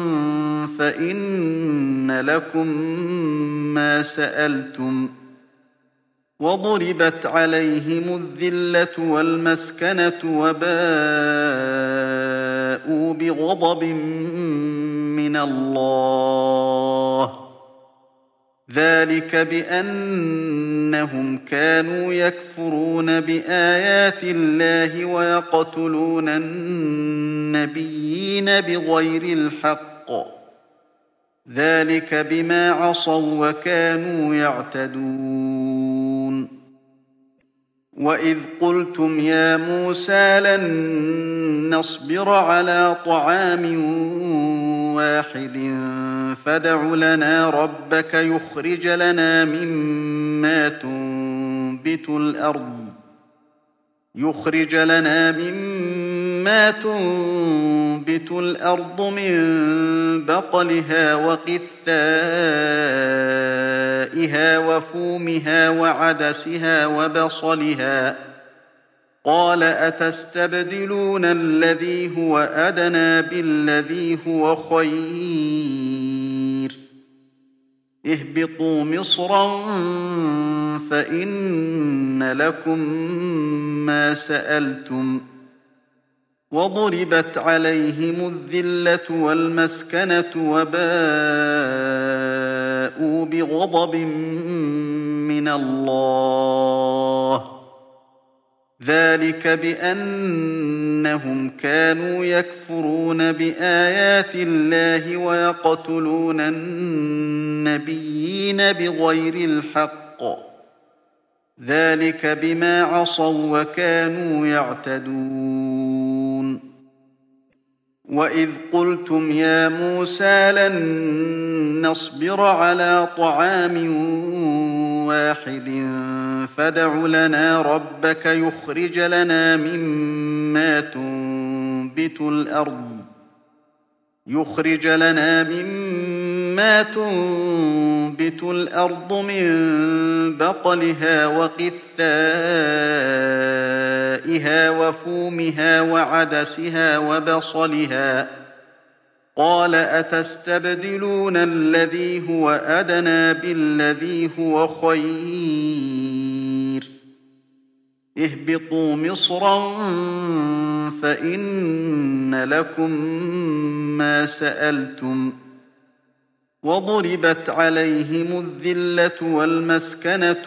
فَإِنَّ لَكُم مَّا سَأَلْتُمْ ۗ وَضُرِبَتْ عَلَيْهِمُ الذِّلَّةُ وَالْمَسْكَنَةُ وَبَاءُوا بِغَضَبٍ مِّنَ اللَّهِ ۗ ذَٰلِكَ بِأَنَّهُمْ كَانُوا يَكْفُرُونَ بِآيَاتِ اللَّهِ وَيَقْتُلُونَ النَّبِيِّينَ بِغَيْرِ الْحَقِّ ۗ ذَٰلِكَ بِمَا عَصَوا وَّكَانُوا يَعْتَدُونَ وَإِذْ قُلْتُمْ يَا مُوسَىٰ لَن نَّصْبِرَ عَلَىٰ طَعَامٍ وَاحِدٍ فَادْعُ لَنَا رَبَّكَ يُخْرِجْ لَنَا مِمَّا تُنبِتُ الْأَرْضُ يُخْرِجْ لَنَا مِمَّا تُنبِتُ الْأَرْضُ مِن بَقْلِهَا وَقِثَّائِهَا وَفُومِهَا وَعَدَسِهَا وَبَصَلِهَا ۖ قَالَ أَتَسْتَبْدِلُونَ الَّذِي هُوَ أَدْنَىٰ بِالَّذِي هُوَ خَيْرٌ ۚ اهْبِطُوا مِصْرًا فَإِنَّ لَكُم مَّا سَأَلْتُمْ ۗ وَضُرِبَتْ عَلَيْهِمُ الذِّلَّةُ وَالْمَسْكَنَةُ وَبَاءُوا بِغَضَبٍ مِّنَ اللَّهِ ۗ ذَٰلِكَ بِأَنَّهُمْ كَانُوا يَكْفُرُونَ بِآيَاتِ اللَّهِ وَيَقْتُلُونَ النَّبِيِّينَ بِغَيْرِ الْحَقِّ ۗ ذَٰلِكَ بِمَا عَصَوا وَّكَانُوا يَعْتَدُونَ وَإِذْ قُلْتُمْ يَا مُوسَىٰ لَن نَّصْبِرَ عَلَىٰ طَعَامٍ واحد فادع لنا ربك يخرج لنا مما تنبت الأرض يخرج لنا مما تنبت الأرض من بقلها وقثائها وفومها وعدسها وبصلها قال أتستبدلون الذي هو أدنى بالذي هو خير اهبطوا مصرا فإن لكم ما سألتم وضربت عليهم الذلة والمسكنة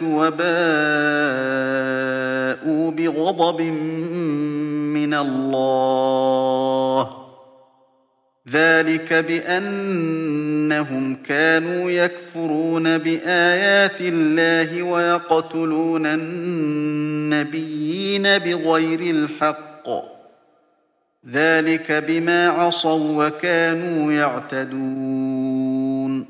وباءوا بغضب من الله ذلك بأنهم كانوا يكفرون بآيات الله ويقتلون النبيين بغير الحق ذلك بما عصوا وكانوا يعتدون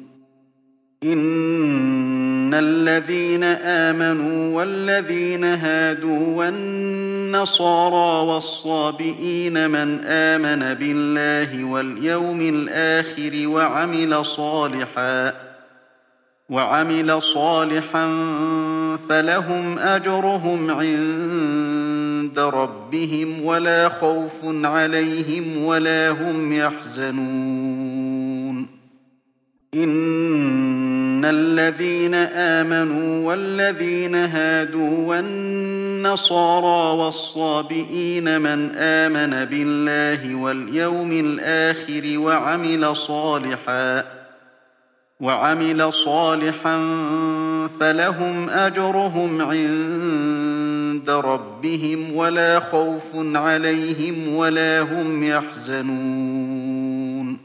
إن الذين آمنوا والذين هادوا والنصارى والصابئين من آمن بالله واليوم الآخر وعمل صالحا وعمل صالحا فلهم أجرهم عند ربهم ولا خوف عليهم ولا هم يحزنون إن الذين آمنوا والذين هادوا والنصارى والصابئين من آمن بالله واليوم الآخر وعمل صالحا وعمل صالحا فلهم أجرهم عند ربهم ولا خوف عليهم ولا هم يحزنون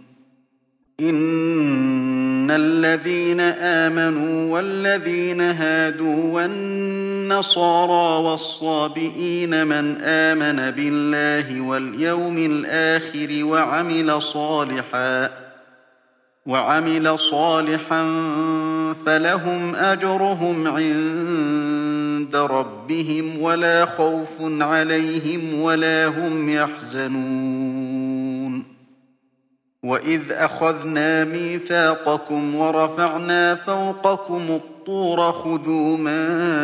إن الذين آمنوا والذين هادوا والنصارى والصابئين من آمن بالله واليوم الآخر وعمل صالحا وعمل صالحا فلهم أجرهم عند ربهم ولا خوف عليهم ولا هم يحزنون وإذ أخذنا ميثاقكم ورفعنا فوقكم الطور خذوا ما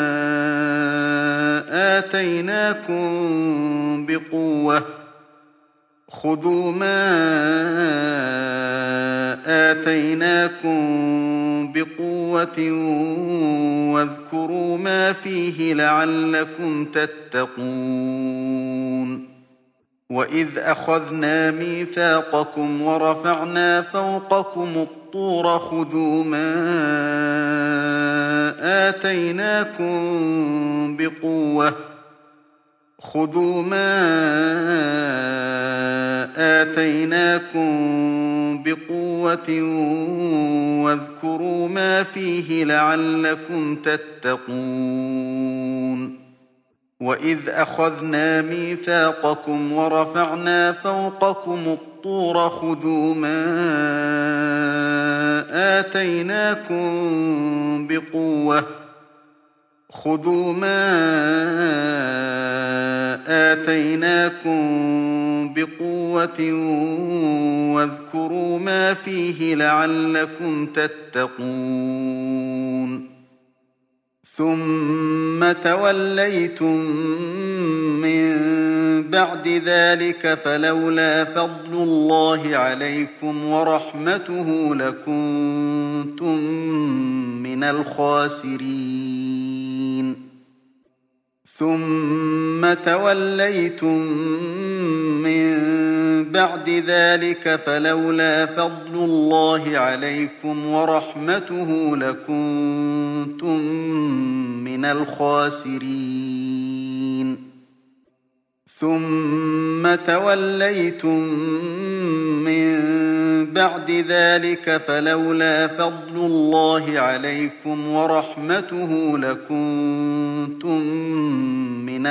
آتيناكم بقوة خذوا ما آتيناكم بقوة واذكروا ما فيه لعلكم تتقون وإذ أخذنا ميثاقكم ورفعنا فوقكم الطور خذوا ما آتيناكم بقوة خذوا ما آتيناكم بقوة واذكروا ما فيه لعلكم تتقون وإذ أخذنا ميثاقكم ورفعنا فوقكم الطور خذوا ما آتيناكم بقوة خذوا ما آتيناكم بقوة واذكروا ما فيه لعلكم تتقون ثم توليتم من بعد ذلك فلولا فضل الله عليكم ورحمته لكنتم من الخاسرين ثم توليتم من بعد ذلك فلولا فضل الله عليكم ورحمته لكنتم من الخاسرين ثم توليتم من بعد ذلك فلولا فضل الله عليكم ورحمته لكنتم من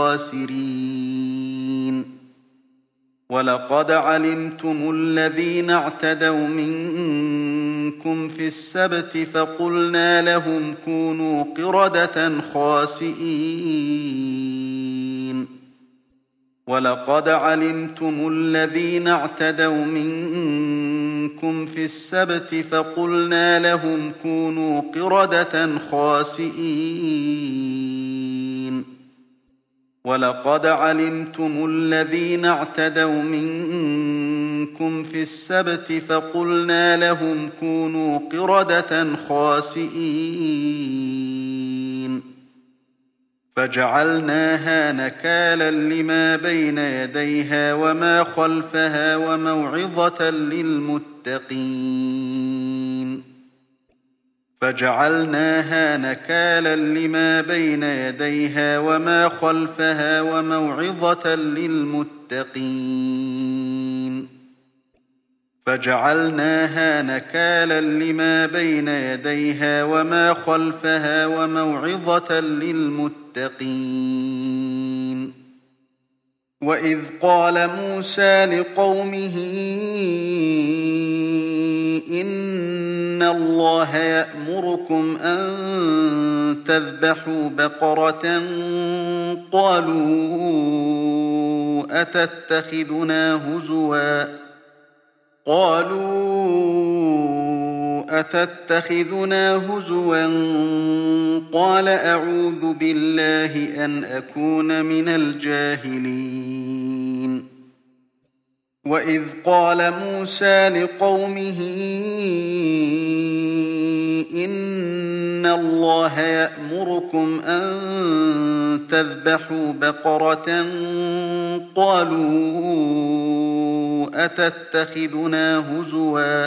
الخاسرين ولقد علمتم الذين اعتدوا منكم مِنكُمْ فِي السَّبْتِ فَقُلْنَا لَهُمْ كُونُوا قِرَدَةً خَاسِئِينَ وَلَقَدْ عَلِمْتُمُ الَّذِينَ اعْتَدَوْا مِنكُمْ فِي السَّبْتِ فَقُلْنَا لَهُمْ كُونُوا قِرَدَةً خَاسِئِينَ وَلَقَدْ عَلِمْتُمُ الَّذِينَ اعْتَدَوْا مِنكُمْ فِي السَّبْتِ فَقُلْنَا لَهُمْ كُونُوا قِرَدَةً خَاسِئِينَ فَجَعَلْنَاهَا نَكَالًا لِّمَا بَيْنَ يَدَيْهَا وَمَا خَلْفَهَا وَمَوْعِظَةً لِّلْمُتَّقِينَ فَجَعَلْنَاهَا نَكَالًا لِّمَا بَيْنَ يَدَيْهَا وَمَا خَلْفَهَا وَمَوْعِظَةً لِّلْمُتَّقِينَ فَجَعَلْنَاهَا نَكَالًا لِّمَا بَيْنَ يَدَيْهَا وَمَا خَلْفَهَا وَمَوْعِظَةً لِّلْمُتَّقِينَ وَإِذْ قَالَ مُوسَىٰ لِقَوْمِهِ إِنَّ اللَّهَ يَأْمُرُكُمْ أَن تَذْبَحُوا بَقَرَةً قَالُوا أَتَتَّخِذُنَا هُزُوًا قالوا أتتخذنا هزوا قال أعوذ بالله أن أكون من الجاهلين وإذ قال موسى لقومه إن الله يأمركم أن تذبحوا بقرة قالوا أتتخذنا هزوا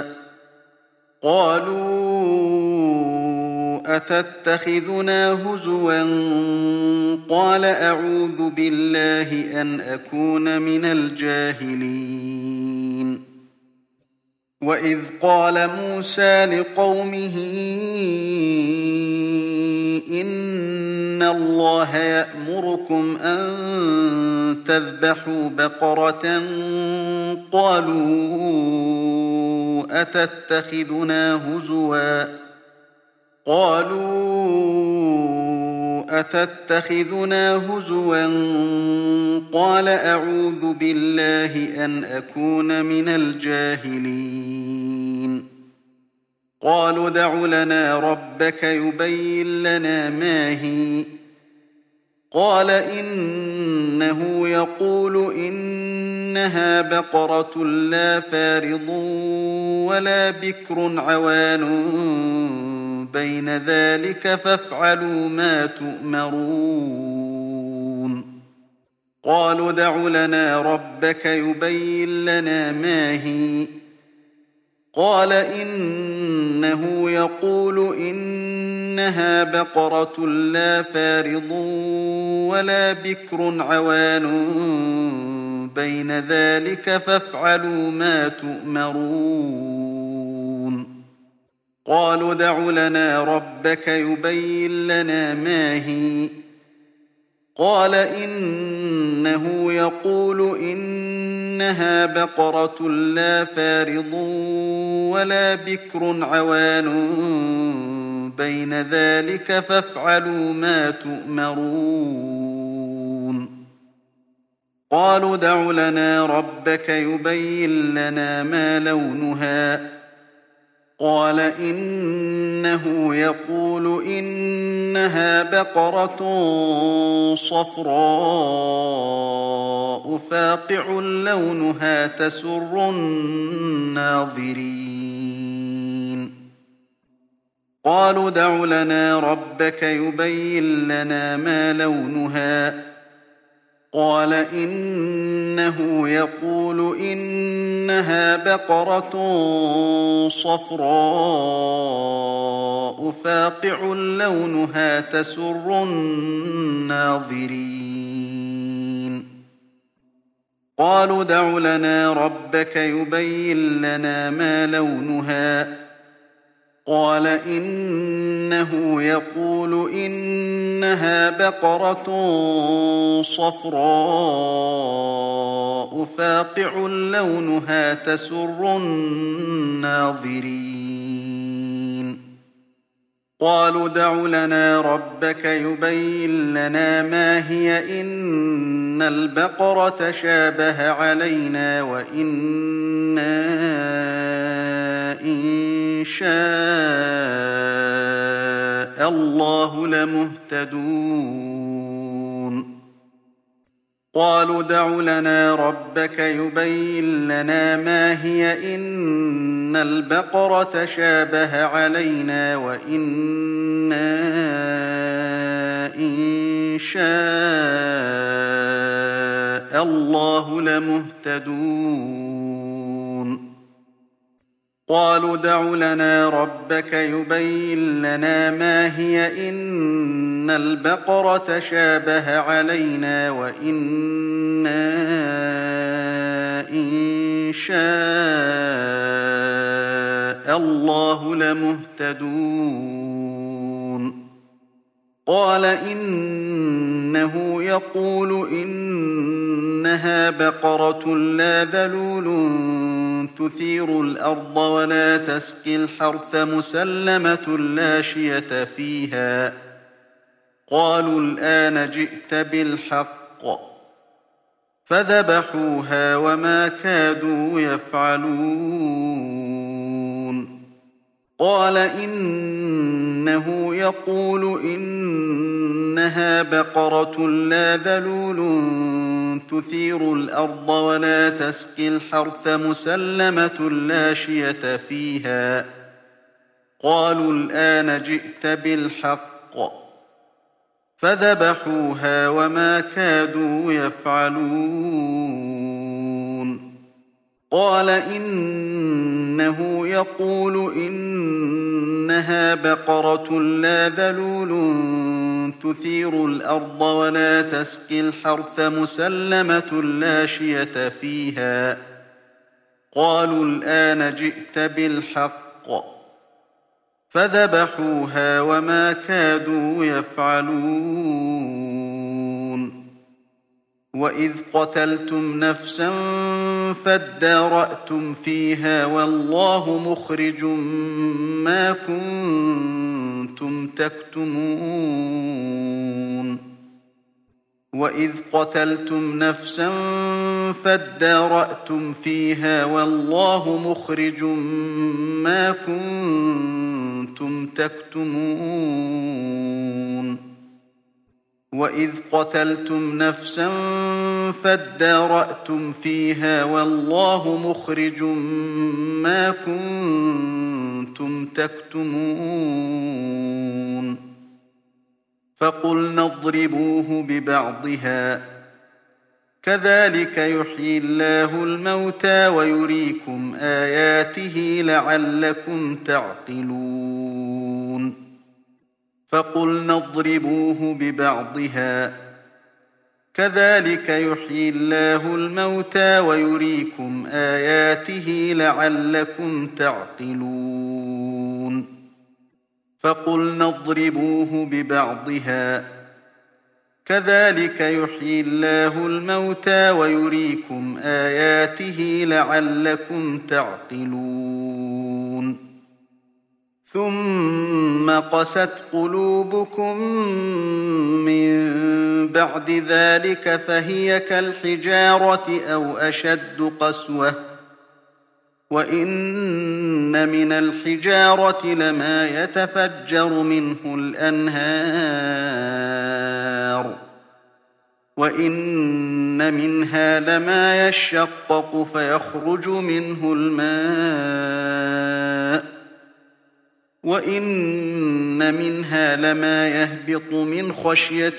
قالوا أتتخذنا هزوا قال أعوذ بالله أن أكون من الجاهلين وإذ قال موسى لقومه إن الله يأمركم أن تذبحوا بقرة قالوا أتتخذنا هزوا قالوا أتتخذنا هزوا قال أعوذ بالله أن أكون من الجاهلين قالوا ادْعُ لنا ربك يبين لنا ما هي قال إنه يقول إنها بقرة لا فارض ولا بكر عوان بين ذلك فافعلوا ما تؤمرون قالوا ادْعُ لنا ربك يبين لنا ما هي قال إنه يقول إنها بقرة لا فارض ولا بكر عوان بين ذلك فافعلوا ما تؤمرون قالوا ادْعُ لنا ربك يبين لنا ما هي قال إنه يقول إنها بقرة لا فارض ولا بكر عوان بين ذلك فافعلوا ما تؤمرون قالوا ادْعُ لنا ربك يبين لنا ما لونها قال إنه يقول إنها بقرة صفراء فاقع لونها تسر الناظرين قالوا ادْعُ لنا ربك يبين لنا ما لونها قال إنه يقول إنها بقرة صفراء فاقع لونها تسر الناظرين قالوا ادْعُ لنا ربك يبين لنا ما لونها قال إنه يقول إنها بقرة صفراء فاقع لونها تسر الناظرين قالوا ادْعُ لنا ربك يبين لنا ما هي إن البقرة تشابه علينا وإنا إن شاء الله لمهتدون قالوا ادْعُ لنا ربك يبين لنا ما هي إن البقرة تشابه علينا وإنا إن شاء الله لمهتدون قالوا ادْعُ لنا ربك يبين لنا ما هي إن البقرة تشابه علينا وإنا إن شاء الله لمهتدون قال إنه يقول إنها بقرة لا ذلول تثير الأرض ولا تسقي الحرث مسلمة لا شية فيها قالوا الآن جئت بالحق فذبحوها وما كادوا يفعلون قال إنه يقول إنها بقرة لا ذلول تثير الأرض ولا تسقي الحرث مسلمة لا شية فيها قالوا الآن جئت بالحق فذبحوها وما كادوا يفعلون قال إنه يقول إنها بقرة لا ذلول تثير الأرض ولا تسقي الحرث مسلمة لا شية فيها قالوا الآن جئت بالحق فذبحوها وما كادوا يفعلون وإذ قتلتم نفسا فادارأتم فيها والله مخرج ما كنتم تكتمون وإذ قتلتم نفسا فادارأتم فيها والله مخرج ما كنتم تكتمون وإذ قتلتم نفسا فادارأتم فيها والله مخرج ما كنتم تكتمون فقلنا اضربوه ببعضها كذلك يحيي الله الموتى ويريكم آياته لعلكم تعقلون فقلنا اضربوه ببعضها كذلك يحيي الله الموتى ويريكم آياته لعلكم تعقلون فقلنا اضربوه ببعضها كذلك يحيي الله الموتى ويريكم آياته لعلكم تعقلون ثم قست قلوبكم من بعد ذلك فهي كالحجارة أو أشد قسوة وإن من الحجارة لما يتفجر منه الأنهار وإن منها لما يشقق فيخرج منه الماء وإن منها لما يهبط من خشية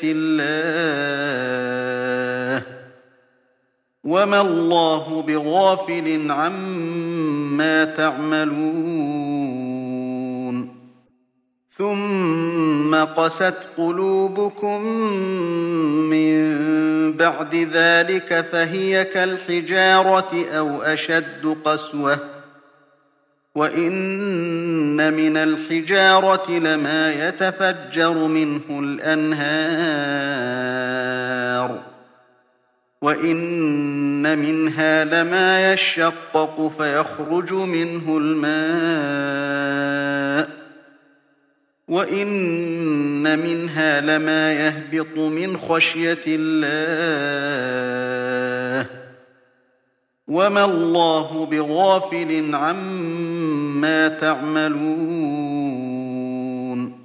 الله وما الله بغافل عما تعملون ثم قست قلوبكم من بعد ذلك فهي كالحجارة أو أشد قسوة وإن من الحجارة لما يتفجر منه الأنهار وإن منها لما يشقق فيخرج منه الماء وإن منها لما يهبط من خشية الله وما الله بغافل عما تعملون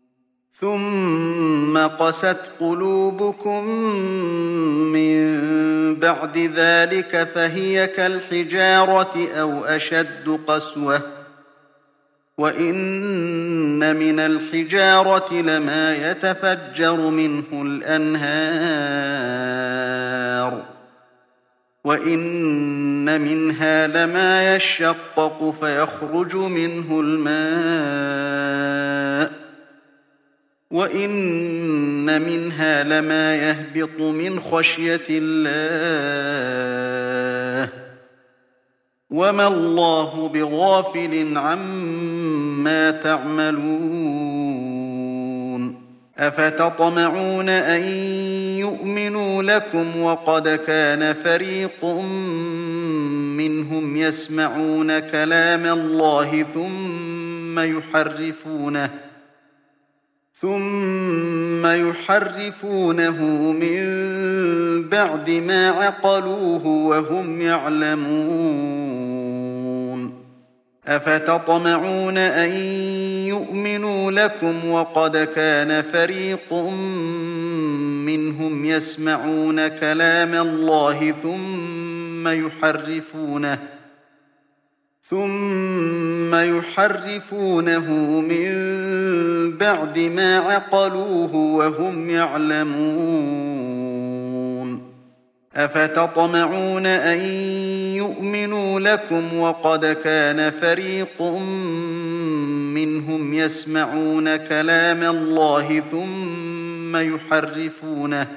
ثم قست قلوبكم من بعد ذلك فهي كالحجارة أو أشد قسوة وإن من الحجارة لما يتفجر منه الأنهار وإن منها لما يشقق فيخرج منه الماء وإن منها لما يهبط من خشية الله وما الله بغافل عما تعملون أفتطمعون أن يؤمنوا لكم وقد كان فريق منهم يسمعون كلام الله ثم يحرفونه ثم يحرفونه من بعد ما عقلوه وهم يعلمون أفتطمعون أن يؤمنوا لكم وقد كان فريق منهم يسمعون كلام الله ثم يحرفونه ثم يحرفونه من بعد ما عقلوه وهم يعلمون أفتطمعون أن يؤمنوا لكم وقد كان فريق منهم يسمعون كلام الله ثم يحرفونه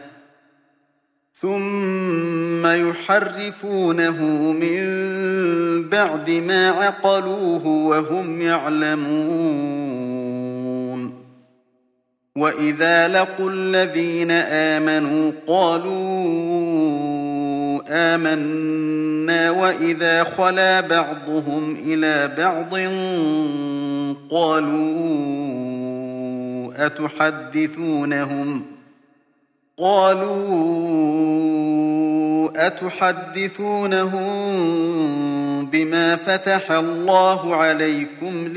ثم يحرفونه من بعد ما عقلوه وهم يعلمون وإذا لقوا الذين آمنوا قالوا آمنا وإذا خلا بعضهم إلى بعض قالوا أتحدثونهم قالوا أتحدثونهم بما فتح الله عليكم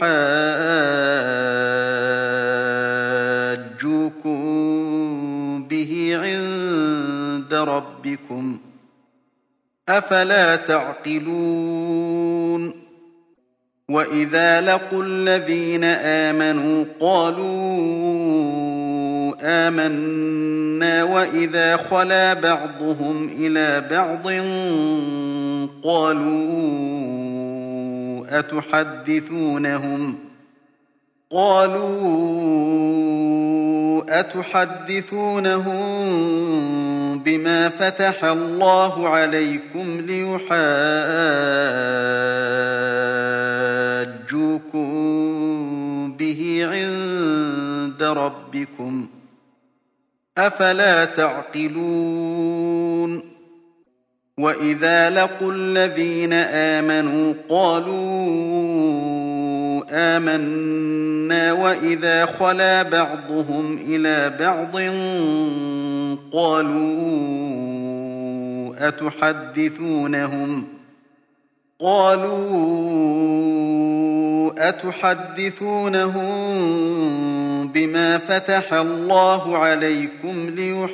ليحاجوكم به عند ربكم أفلا تعقلون وإذا لقوا الذين آمنوا قالوا آمنا وإذا خلا بعضهم إلى بعض قالوا أتحدثونهم قالوا أتحدثونهم بما فتح الله عليكم ليحاجوكم به عند ربكم أفلا تعقلون وإذا لقوا الذين آمنوا قالوا آمنا وإذا خلا بعضهم إلى بعض قالوا أتحدثونهم قالوا أتحدثونهم بما فتح الله عليكم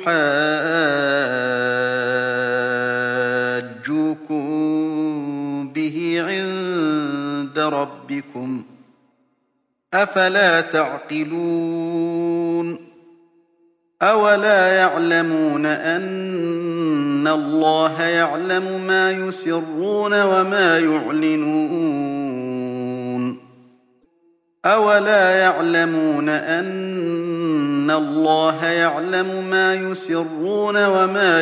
ليحاجوكم به عند ربكم أفلا تعقلون أولا يعلمون أن الله يعلم ما يسرون وما يعلنون أولا يعلمون أن الله يعلم ما يسرون وما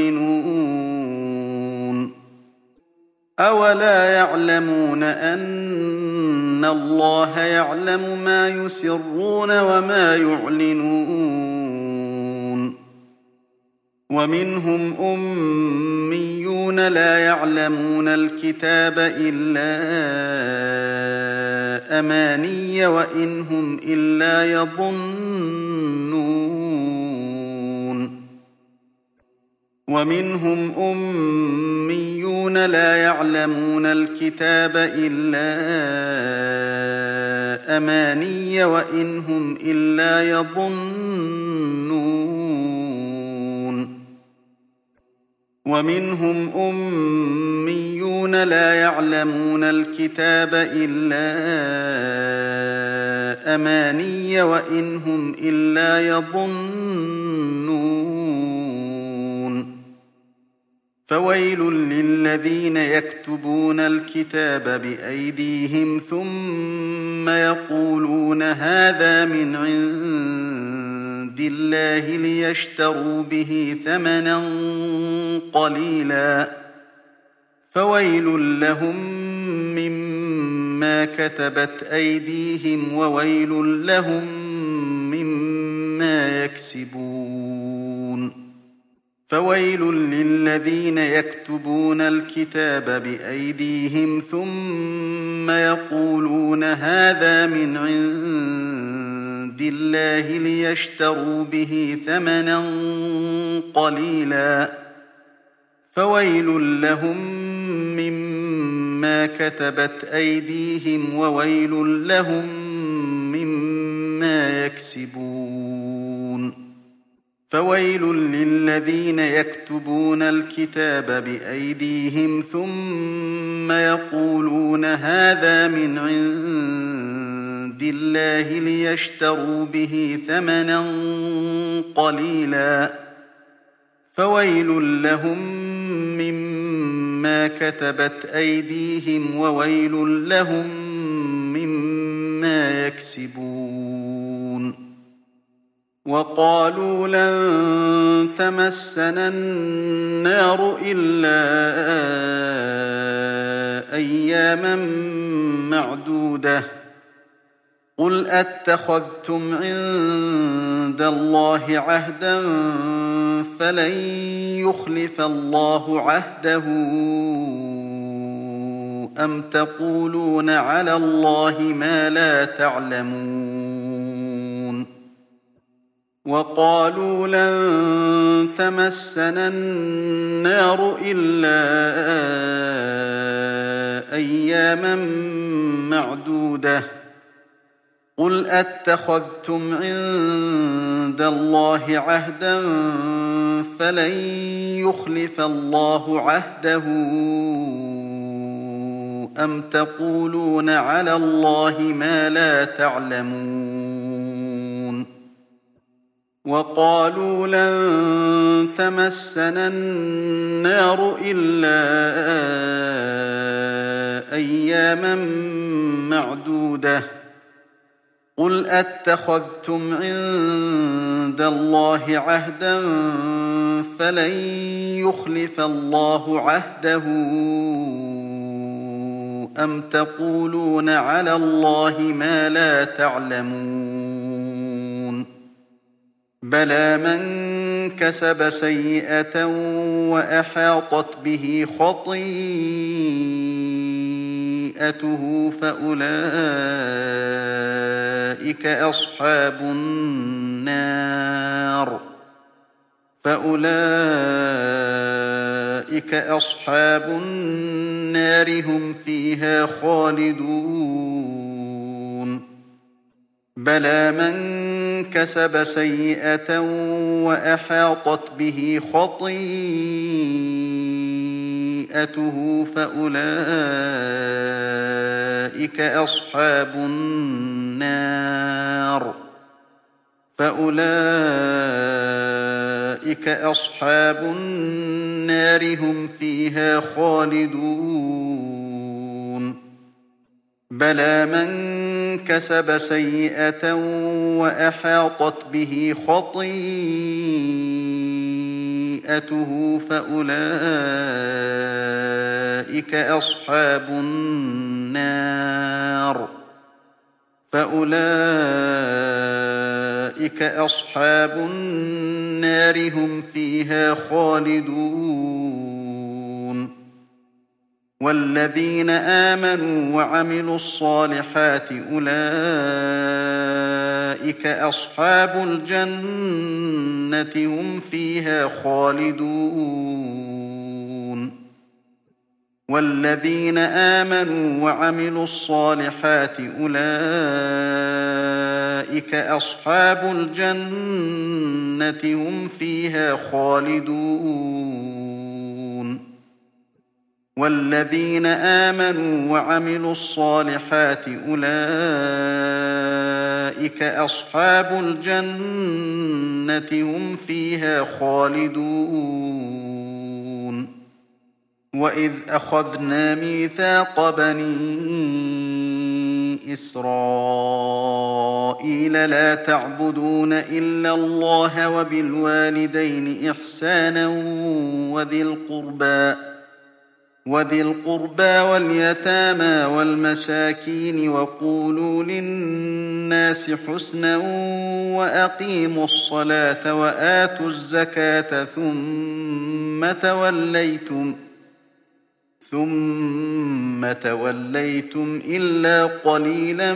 يعلنون أولا يعلمون أن الله يعلم ما يسرون وما يعلنون ومنهم أميون لا يعلمون الكتاب إلا أماني وإن هم إلا يظنون ومنهم أميون لا يعلمون الكتاب إلا أماني وإن هم إلا يظنون ومنهم أميون لا يعلمون الكتاب إلا أماني وإن هم إلا يظنون فويل للذين يكتبون الكتاب بأيديهم ثم يقولون هذا من عند الله ليشتروا به ثمنا قليلا فويل لهم مما كتبت أيديهم وويل لهم مما يكسبون فويل للذين يكتبون الكتاب بأيديهم ثم يقولون هذا من عند الله ليشتروا به ثمنا قليلا فويل لهم مما كتبت أيديهم وويل لهم مما يكسبون فويل للذين يكتبون الكتاب بأيديهم ثم يقولون هذا من عند الله ليشتروا به ثمنا قليلا فويل لهم مما كتبت أيديهم وويل لهم مما يكسبون وقالوا لن تمسنا النار إلا أياما معدودة قل أتخذتم عند الله عهدا فلن يخلف الله عهده أم تقولون على الله ما لا تعلمون وقالوا لن تمسنا النار إلا أياما معدودة قل أتخذتم عند الله عهدا فلن يخلف الله عهده أم تقولون على الله ما لا تعلمون وقالوا لن تمسنا النار إلا أياما معدودة قل أتخذتم عند الله عهدا فلن يخلف الله عهده أم تقولون على الله ما لا تعلمون بلى من كسب سيئة وأحاطت به خطيئته فأولئك أصحاب النار فأولئك أصحاب النار هم فيها خالدون بلى من كسب سيئة وأحاطت به خطيئته فأولئك أصحاب النار فأولئك أصحاب النار هم فيها خالدون بلى من كسب سيئة وأحاطت به خطيئته فأولئك أصحاب النار فأولئك أولئك أصحاب النار هم فيها خالدون والذين آمنوا وعملوا الصالحات أولئك أصحاب الجنة هم فيها خالدون والذين آمنوا وعملوا الصالحات أولئك أصحاب الجنة هم فيها خالدون والذين آمنوا وعملوا الصالحات أولئك أصحاب الجنة هم فيها خالدون وإذ أخذنا ميثاق بني إسرائيل لا تعبدون إلا الله وبالوالدين إحسانا وذي القربى وذي القربى واليتامى والمساكين وقولوا للناس حسنا وأقيموا الصلاة وآتوا الزكاة ثم توليتم ثم توليتم إلا قليلا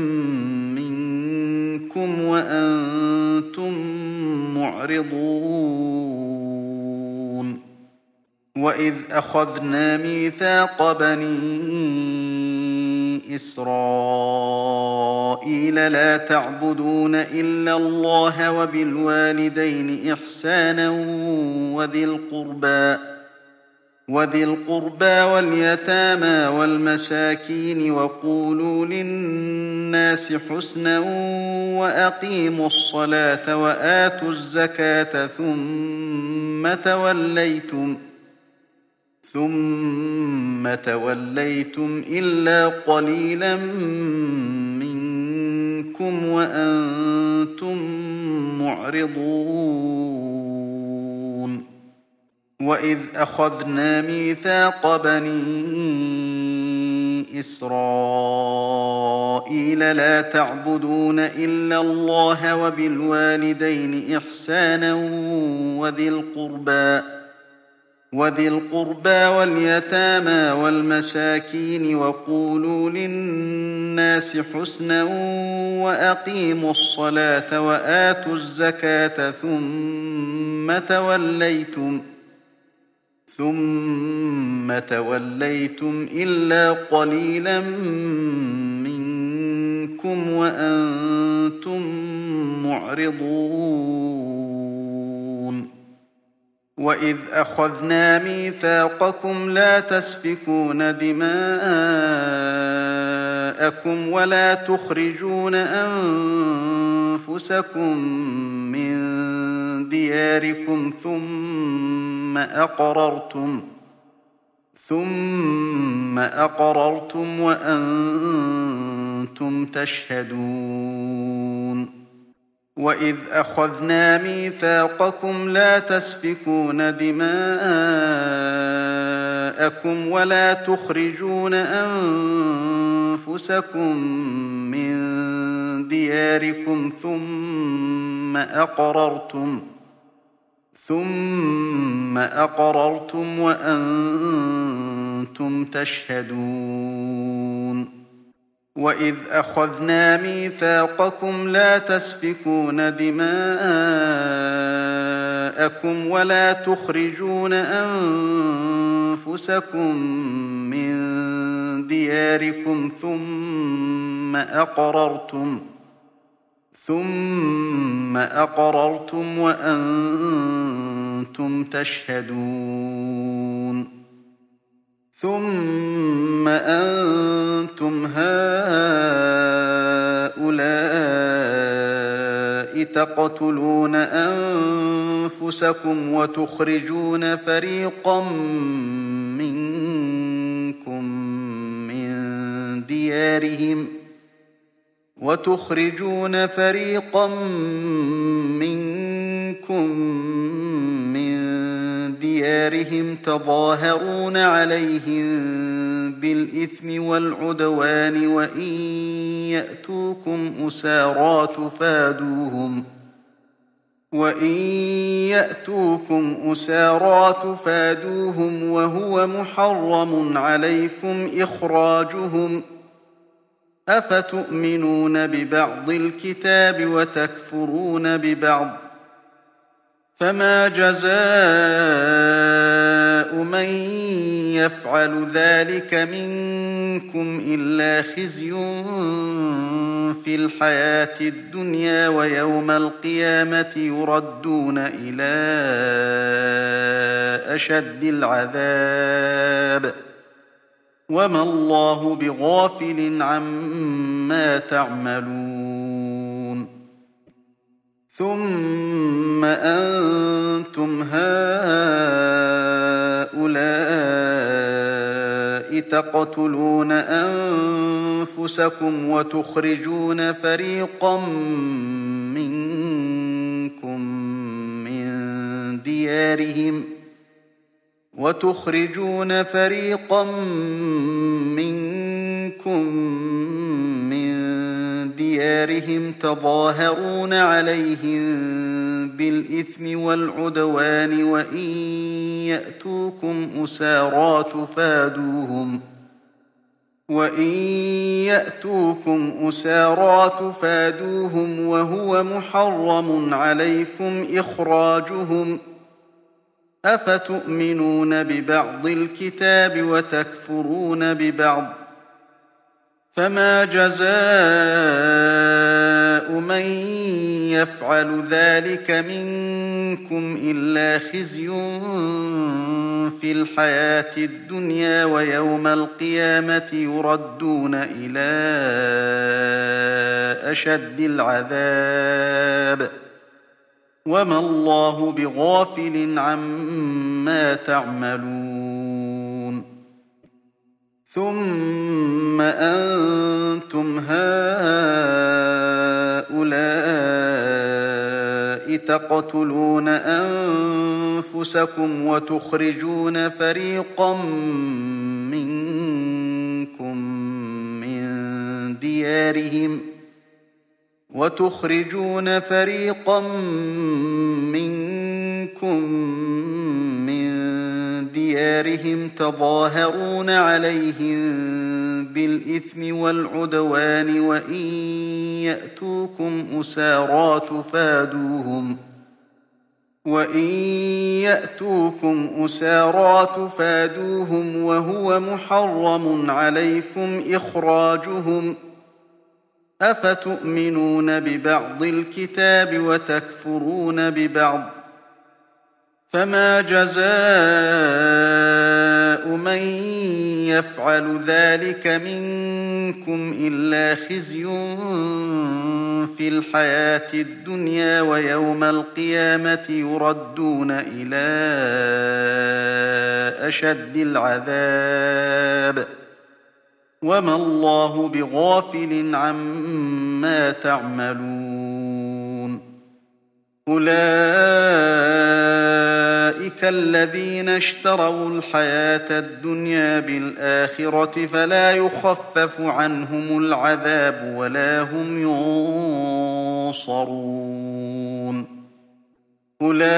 منكم وأنتم معرضون وإذ أخذنا ميثاق بني إسرائيل لا تعبدون إلا الله وبالوالدين إحسانا وذي القربى وذي القربى واليتامى والمساكين وقولوا للناس حسنا وأقيموا الصلاة وآتوا الزكاة ثم توليتم ثم توليتم إلا قليلا منكم وأنتم معرضون وإذ أخذنا ميثاق بني إسرائيل لا تعبدون إلا الله وبالوالدين إحسانا وذي القربى وذي القربى واليتامى والمساكين وقولوا للناس حسنا وأقيموا الصلاة وآتوا الزكاة ثم توليتم ثم توليتم إلا قليلا منكم وأنتم معرضون وإذ أخذنا ميثاقكم لا تسفكون دماءكم ولا تخرجون أنفسكم من دياركم ثم أقررتم ثم أقررتم وأنتم تشهدون وإذ أخذنا ميثاقكم لا تسفكون دماءكم ولا تخرجون أنفسكم من دياركم ثم أقررتم ثم أقررتم وأنتم تشهدون وإذ أخذنا ميثاقكم لا تسفكون دماءكم ولا تخرجون أنفسكم من دياركم ثم أقررتم ثم أقررتم وأنتم تشهدون ثم أنتم هؤلاء تقتلون أنفسكم وتخرجون فريقا منكم من ديارهم وتخرجون فريقا منكم من ديارهم تظاهرون عليهم بالإثم والعدوان وإن يأتوكم أسارى تفادوهم وإن يأتوكم أسارى تفادوهم وهو محرم عليكم إخراجهم أفتؤمنون ببعض الكتاب وتكفرون ببعض فما جزاء من يفعل ذلك منكم إلا خزي في الحياة الدنيا ويوم القيامة يردون إلى أشد العذاب وما الله بغافل عما تعملون ثم أنتم هؤلاء تقتلون أنفسكم وتخرجون فريقا منكم من ديارهم وتخرجون فريقا منكم من ديارهم تظاهرون عليهم بالإثم والعدوان وإن يأتوكم أسارى تفادوهم وإن يأتوكم أسارى تفادوهم وهو محرم عليكم إخراجهم أفتؤمنون ببعض الكتاب وتكفرون ببعض فما جزاء من يفعل ذلك منكم إلا خزي في الحياة الدنيا ويوم القيامة يردون إلى أشد العذاب وما الله بغافل عما تعملون ثم أنتم هؤلاء تقتلون أنفسكم وتخرجون فريقا منكم من ديارهم وتخرجون فريقا منكم من ديارهم تظاهرون عليهم بالإثم والعدوان وإن يأتوكم أسارى تفادوهم وإن يأتوكم أسارى تفادوهم وهو محرم عليكم إخراجهم أفتؤمنون ببعض الكتاب وتكفرون ببعض فما جزاء من يفعل ذلك منكم إلا خزي في الحياة الدنيا ويوم القيامة يردون إلى أشد العذاب وما الله بغافل عما تعملون أولئك الذين اشتروا الحياة الدنيا بالآخرة فلا يخفف عنهم العذاب ولا هم ينصرون أولئك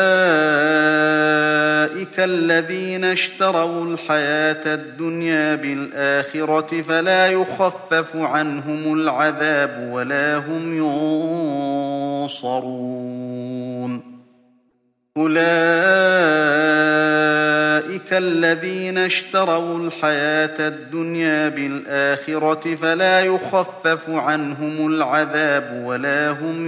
الذين اشتروا الحياة الدنيا بالآخرة فلا يخفف عنهم العذاب ولا هم ينصرون أولئك الذين اشتروا الحياة الدنيا بالآخرة فلا يخفف عنهم العذاب ولا هم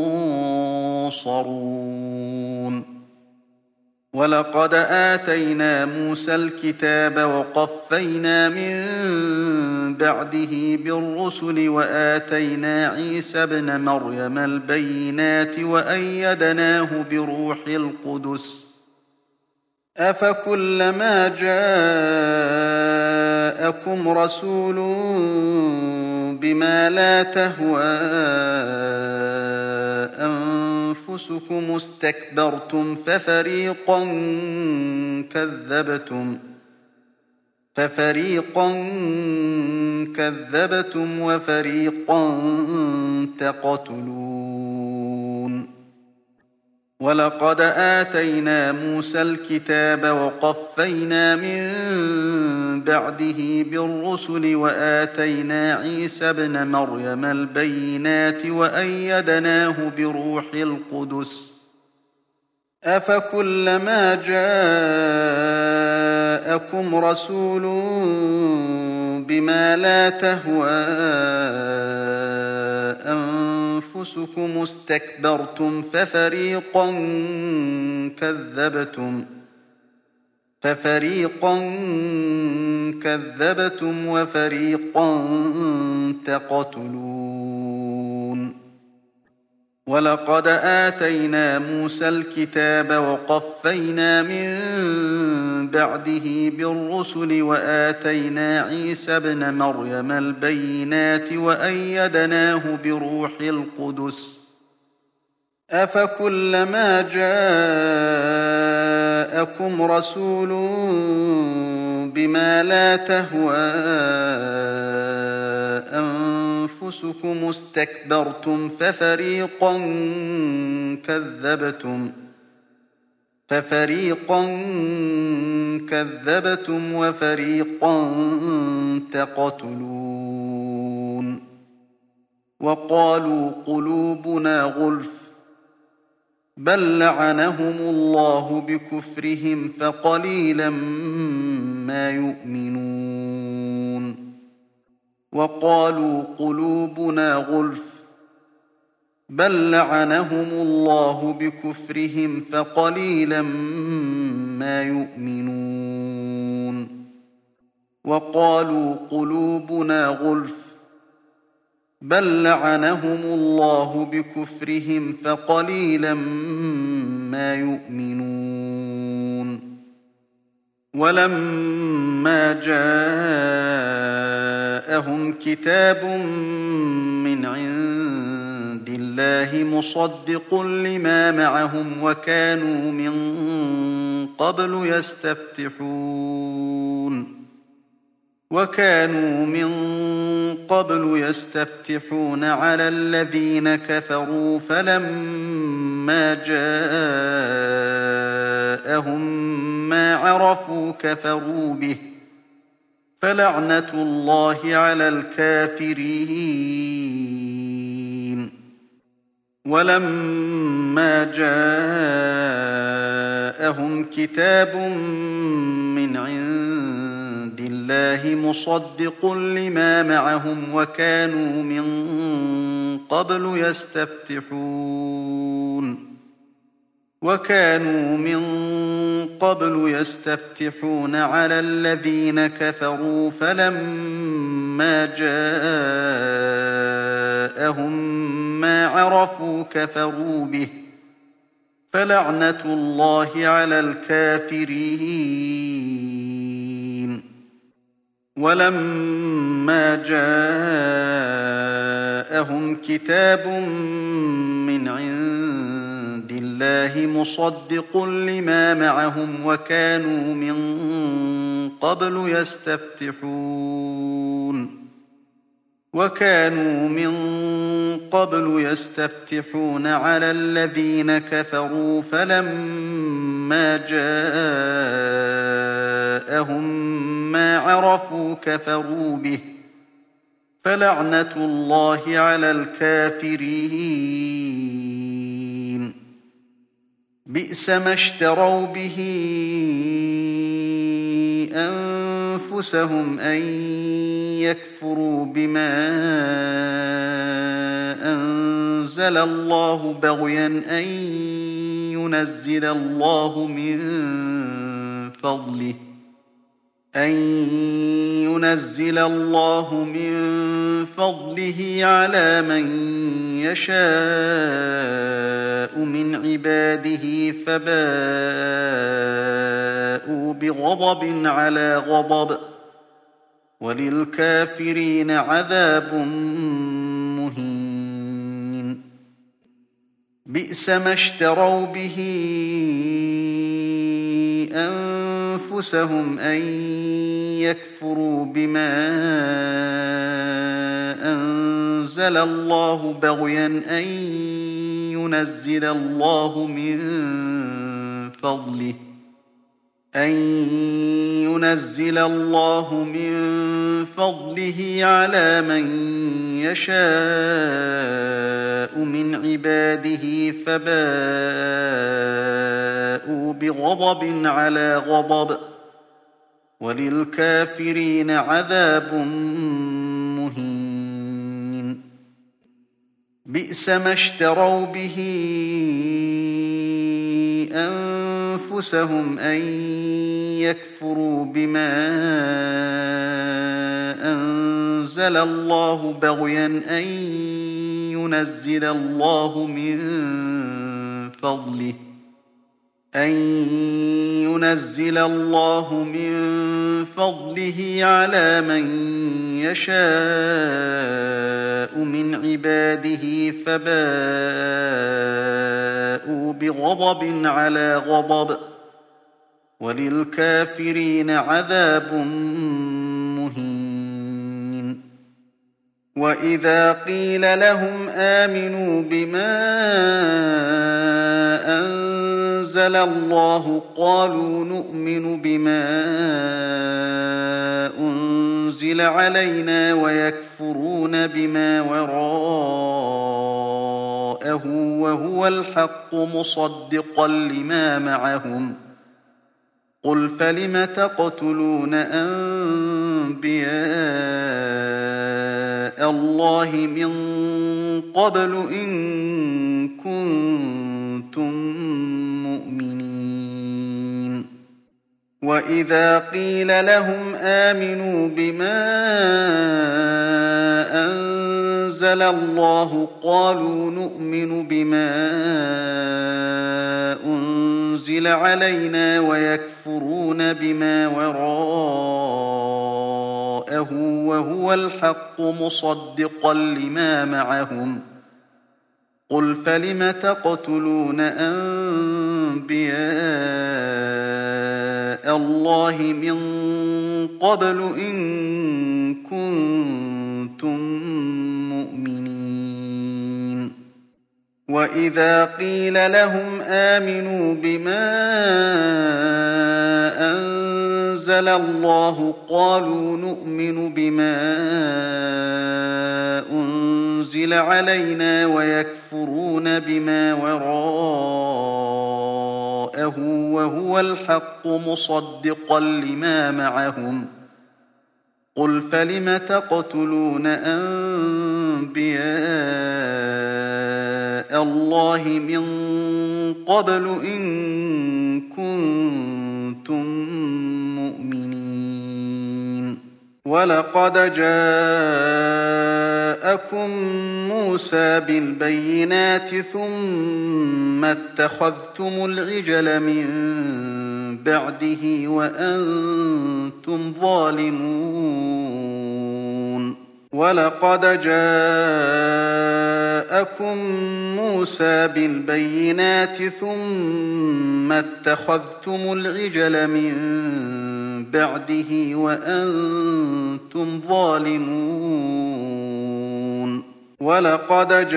ينصرون ولقد آتينا موسى الكتاب وقفينا من بعده بالرسل وآتينا عيسى ابن مريم البينات وأيدناه بروح القدس أفكلما جاءكم رسول بما لا تهوى أنفسكم استكبرتم ففريقا كذبتم ففريقا كذبتم وفريقا تقتلون ولقد آتينا موسى الكتاب وقفينا من بعده بالرسل وآتينا عيسى ابن مريم البينات وأيدناه بروح القدس أفكلما جاءكم رسول بما لا تهوى أنفسكم استكبرتم ففريقا كذبتم ففريقا كذبتم وفريقا تقتلون ولقد آتينا موسى الكتاب وقفينا من بعده بالرسل وآتينا عيسى ابن مريم البينات وأيدناه بروح القدس أفكلما جاءكم رسول بما لا تهوى أنفسكم استكبرتم ففريقا كذبتم ففريقا كذبتم وفريقا تقتلون وقالوا قلوبنا غلف بل لعنهم الله بكفرهم فقليلا ما يؤمنون وقالوا قلوبنا غلف بل لعنهم الله بكفرهم فقليلا ما يؤمنون وقالوا قلوبنا غلف بل لعنهم الله بكفرهم فقليلا ما يؤمنون ولما جاءهم كتاب من عند الله مصدق لما معهم وكانوا من قبل يستفتحون وكانوا من قبل يستفتحون على الذين كفروا فلما جاءهم ما عرفوا كفروا به فلعنة الله على الكافرين ولما جاءهم كتاب من عند الله مصدق لما معهم وكانوا من قبل يستفتحون وكانوا من قبل يستفتحون على الذين كفروا فلما جاءهم ما عرفوا كفروا به فلعنة الله على الكافرين ولما جاءهم كتاب من عند الله مصدق لما معهم وكانوا من قبل يستفتحون وكانوا من قبل يستفتحون على الذين كفروا فلما جاءهم ما عرفوا كفروا به فلعنة الله على الكافرين بئس ما اشتروا به أنفسهم أن يكفروا بما أنزل الله بغيا أن ينزل الله من فضله أن ينزل الله من فضله على من يشاء من عباده فباءوا بغضب على غضب وللكافرين عذاب مهين بئس ما اشتروا به أنفسهم أن يكفروا بما أنزل الله بغيا أن ينزل الله من فضله أن ينزل الله من فضله على من يشاء من عباده فباءوا بغضب على غضب وللكافرين عذاب مهين بئس ما اشتروا به أنفسهم أن يكفروا بما أنزل الله بغيا أن ينزل الله من فضله أن ينزل الله من فضله على من يشاء من عباده فباءوا بغضب على غضب وللكافرين عذاب مهين وإذا قيل لهم آمنوا بما أنزل الله قالوا نؤمن بما أنزل علينا ويكفرون بما وراءه وهو الحق مصدقا لما معهم قل فلم تقتلون أنبياء الله من قبل إن كنتم مؤمنين وإذا قيل لهم آمنوا بما أنزل الله قالوا نؤمن بما أنزل علينا ويكفرون بما وراءه وهو الحق مصدقا لما معهم قل فلم تقتلون أنبياء الله من قبل إن كنتم مؤمنين وإذا قيل لهم آمنوا بما أنزل الله قالوا نؤمن بما أنزل علينا ويكفرون بما وراءه وهو الحق مصدقا لما معهم قل فلم تقتلون أنبياء الله من قبل إن كنتم مؤمنين ولقد جاءكم موسى بالبينات ثم اتخذتم العجل من بعده وأنتم ظالمون ولقد جاءكم موسى بالبينات ثم اتخذتم العجل من بعده وأنتم ظالمون ولقد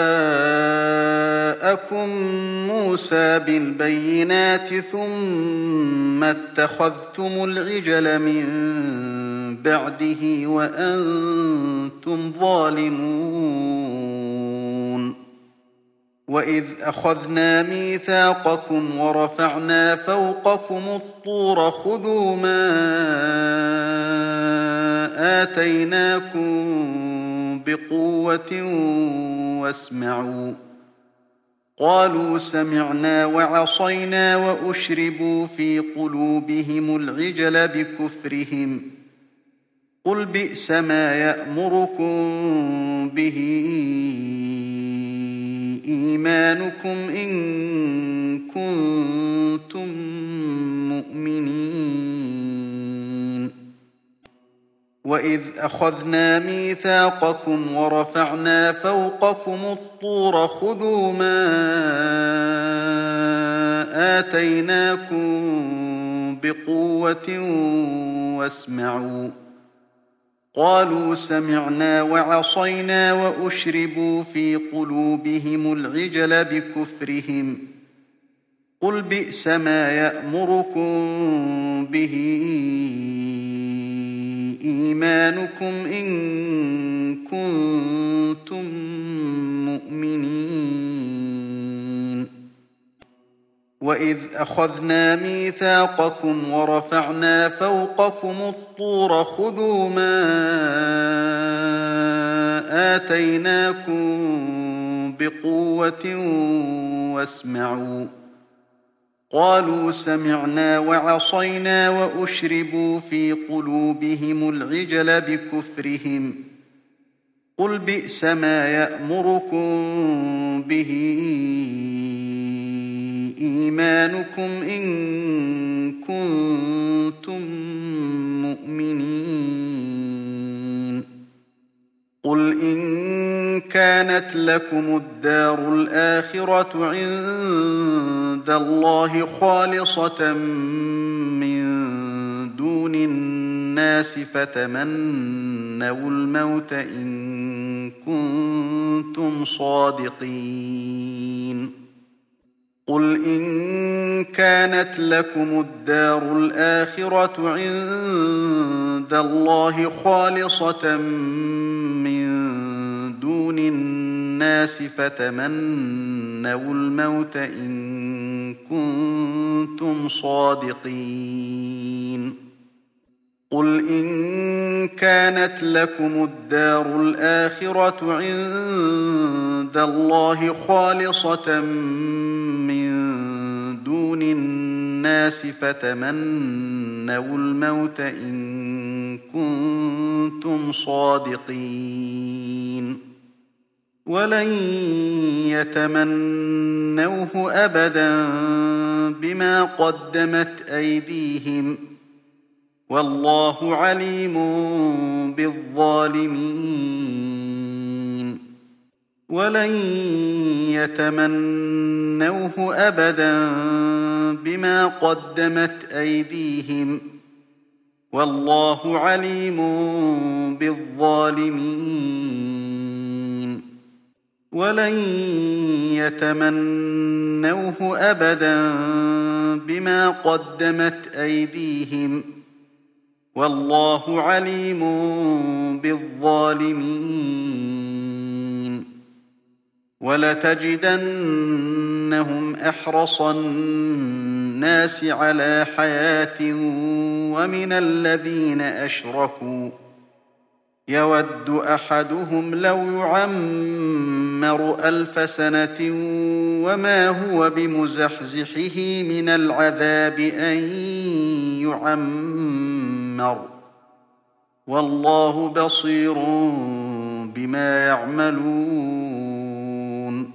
جاءكم موسى بالبينات ثم اتخذتم العجل من بعده وأنتم ظالمون وإذ أخذنا ميثاقكم ورفعنا فوقكم الطور خذوا ما آتيناكم بقوة واسمعوا قالوا سمعنا وعصينا وأشربوا في قلوبهم العجل بكفرهم قل بئس ما يأمركم به إيمانكم إن كنتم مؤمنين وإذ أخذنا ميثاقكم ورفعنا فوقكم الطور خذوا ما آتيناكم بقوة واسمعوا. قالوا سمعنا وعصينا وأشربوا في قلوبهم العجل بكفرهم. قل بئس ما يأمركم به إيمانكم إن كنتم مؤمنين. وإذ أخذنا ميثاقكم ورفعنا فوقكم الطور خذوا ما آتيناكم بقوة واسمعوا. قالوا سمعنا وعصينا وأشربوا في قلوبهم العجل بكفرهم. قل بئس ما يأمركم به إيمانكم إن كنتم مؤمنين. قل إن كانت لكم الدار الآخرة عند الله خالصة من دون الناس فتمنوا الموت إن كنتم صادقين. قل إن كانت لكم الدار الآخرة عند الله خالصة من دون الناس فتمنوا الموت إن كنتم صادقين. قل إن كانت لكم الدار الآخرة عند الله خالصة من دون الناس فتمنوا الموت إن كنتم صادقين. ولن يتمنوه أبدا بما قدمت أيديهم والله عليم بالظالمين. ولن يتمنوه أبدا بما قدمت أيديهم والله عليم بالظالمين. ولن يتمنوه أبدا بما قدمت أيديهم والله عليم بالظالمين. ولتجدنهم أحرص الناس على حياة ومن الذين أشركوا يود أحدهم لو يعمر ألف سنة وما هو بمزحزحه من العذاب أن يعمر والله بصير بما يعملون.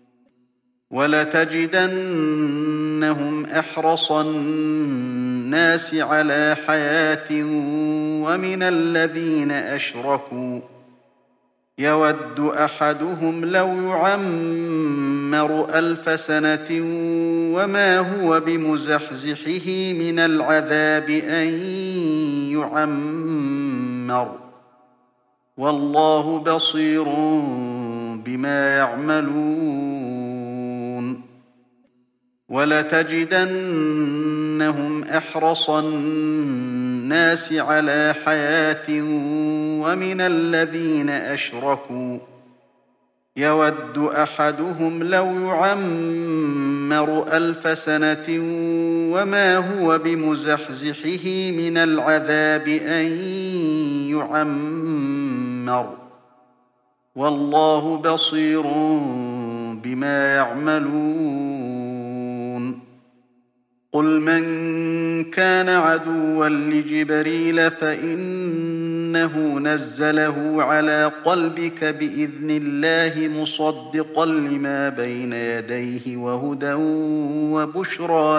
ولتجدنهم أحرص الناس على حياة ومن الذين أشركوا يود أحدهم لو يعمر ألف سنة وما هو بمزحزحه من العذاب أن يعمر والله بصير بما يعملون. ولتجدنهم أحرص الناس على حياة ومن الذين أشركوا يود أحدهم لو يعمر ألف سنة وما هو بمزحزحه من العذاب أن يعمر والله بصير بما يعملون. قل من كان عدوا لجبريل فإنه نزله على قلبك بإذن الله مصدقا لما بين يديه وهدى وبشرى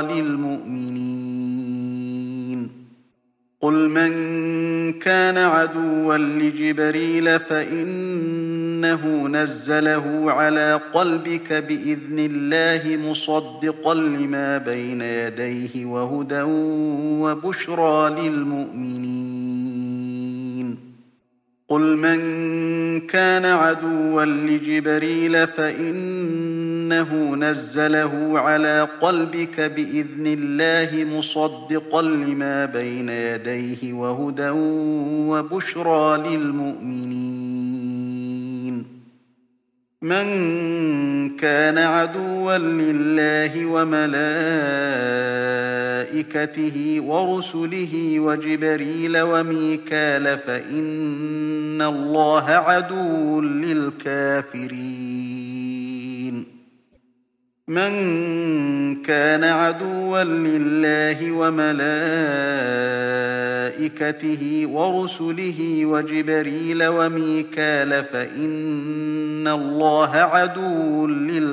للمؤمنين. قل من كان عدوا لجبريل فإنه إنه نزله على قلبك بإذن الله مصدقا لما بين يديه وهدى وبشرى للمؤمنين قل من كان عدوا لجبريل فإنه نزله على قلبك بإذن الله مصدقا لما بين يديه وهدى وبشرى للمؤمنين من كان عدوا لله وملائكته ورسله وجبريل وميكال فإن الله عدو للكافرين من كان عدوا لله وملائكته ورسله وجبريل وميكال فإن الله عدو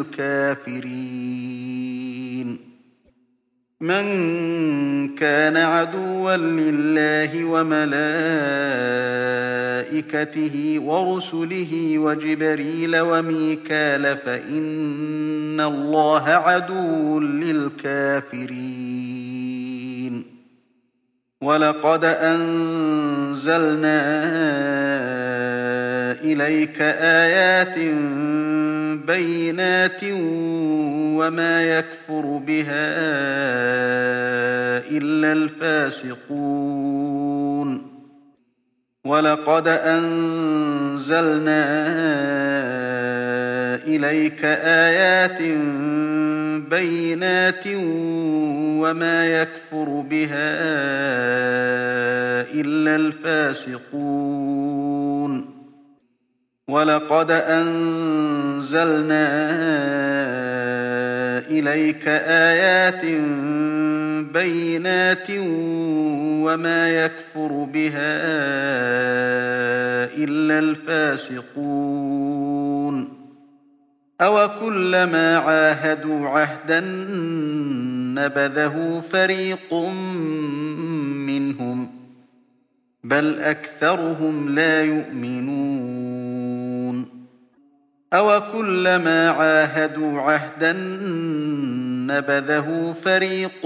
للكافرين من كان عدوا لله وملائكته ورسله وجبريل وميكال فإن الله عدو للكافرين ولقد أنزلنا إليك آيات بينات وما يكفر بها إلا الفاسقون ولقد أنزلنا إليك آيات بينات وما يكفر بها إلا الفاسقون ولقد أنزلنا إليك آيات بينات وما يكفر بها إلا الفاسقون أوكلما عاهدوا عهدا نبذه فريق منهم بل أكثرهم لا يؤمنون أوكلما عاهدوا عهدا نبذه فريق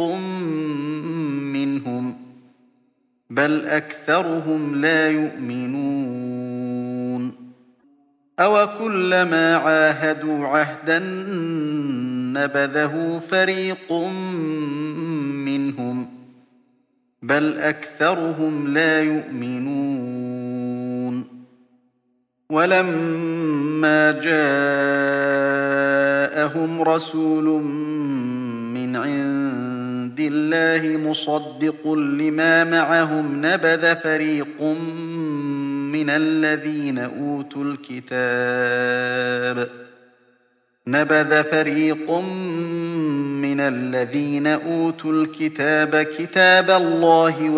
منهم بل أكثرهم لا يؤمنون أوكلما عاهدوا عهدا نبذه فريق منهم بل أكثرهم لا يؤمنون ولما جاءهم رسول من عند الله مصدق لما معهم نبذ فريق من الذين أوتوا الكتاب نبذ فريق من الذين أوتوا الكتاب كتاب الله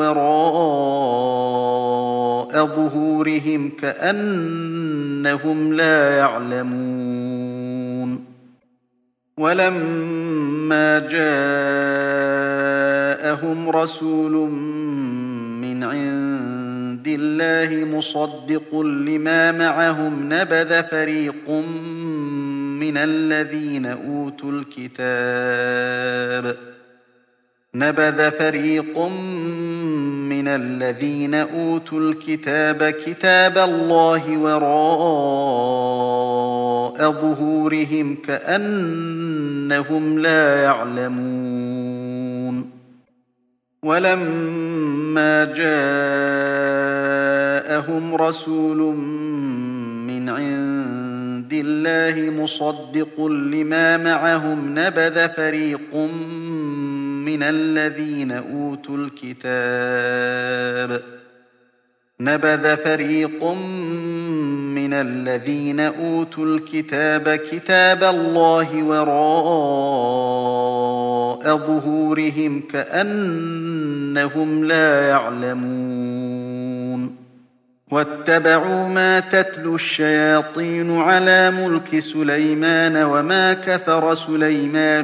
وراء ظهورهم كأنهم لا يعلمون ولما جاءهم رسول من عند الله مصدق لما معهم نبذ فريق من الذين أوتوا الكتاب نبذ فريق من الذين أوتوا الكتاب كتاب الله وراء ظهورهم كأنهم لا يعلمون ولما جاءهم رسول من عند الله مصدق لما معهم نبذ فريق من الذين أوتوا الكتاب نبذ فريق من الذين أوتوا الكتاب كتاب الله وراء ظهورهم كأنهم لا يعلمون واتبعوا ما تتلو الشياطين على ملك سليمان وما كفر سليمان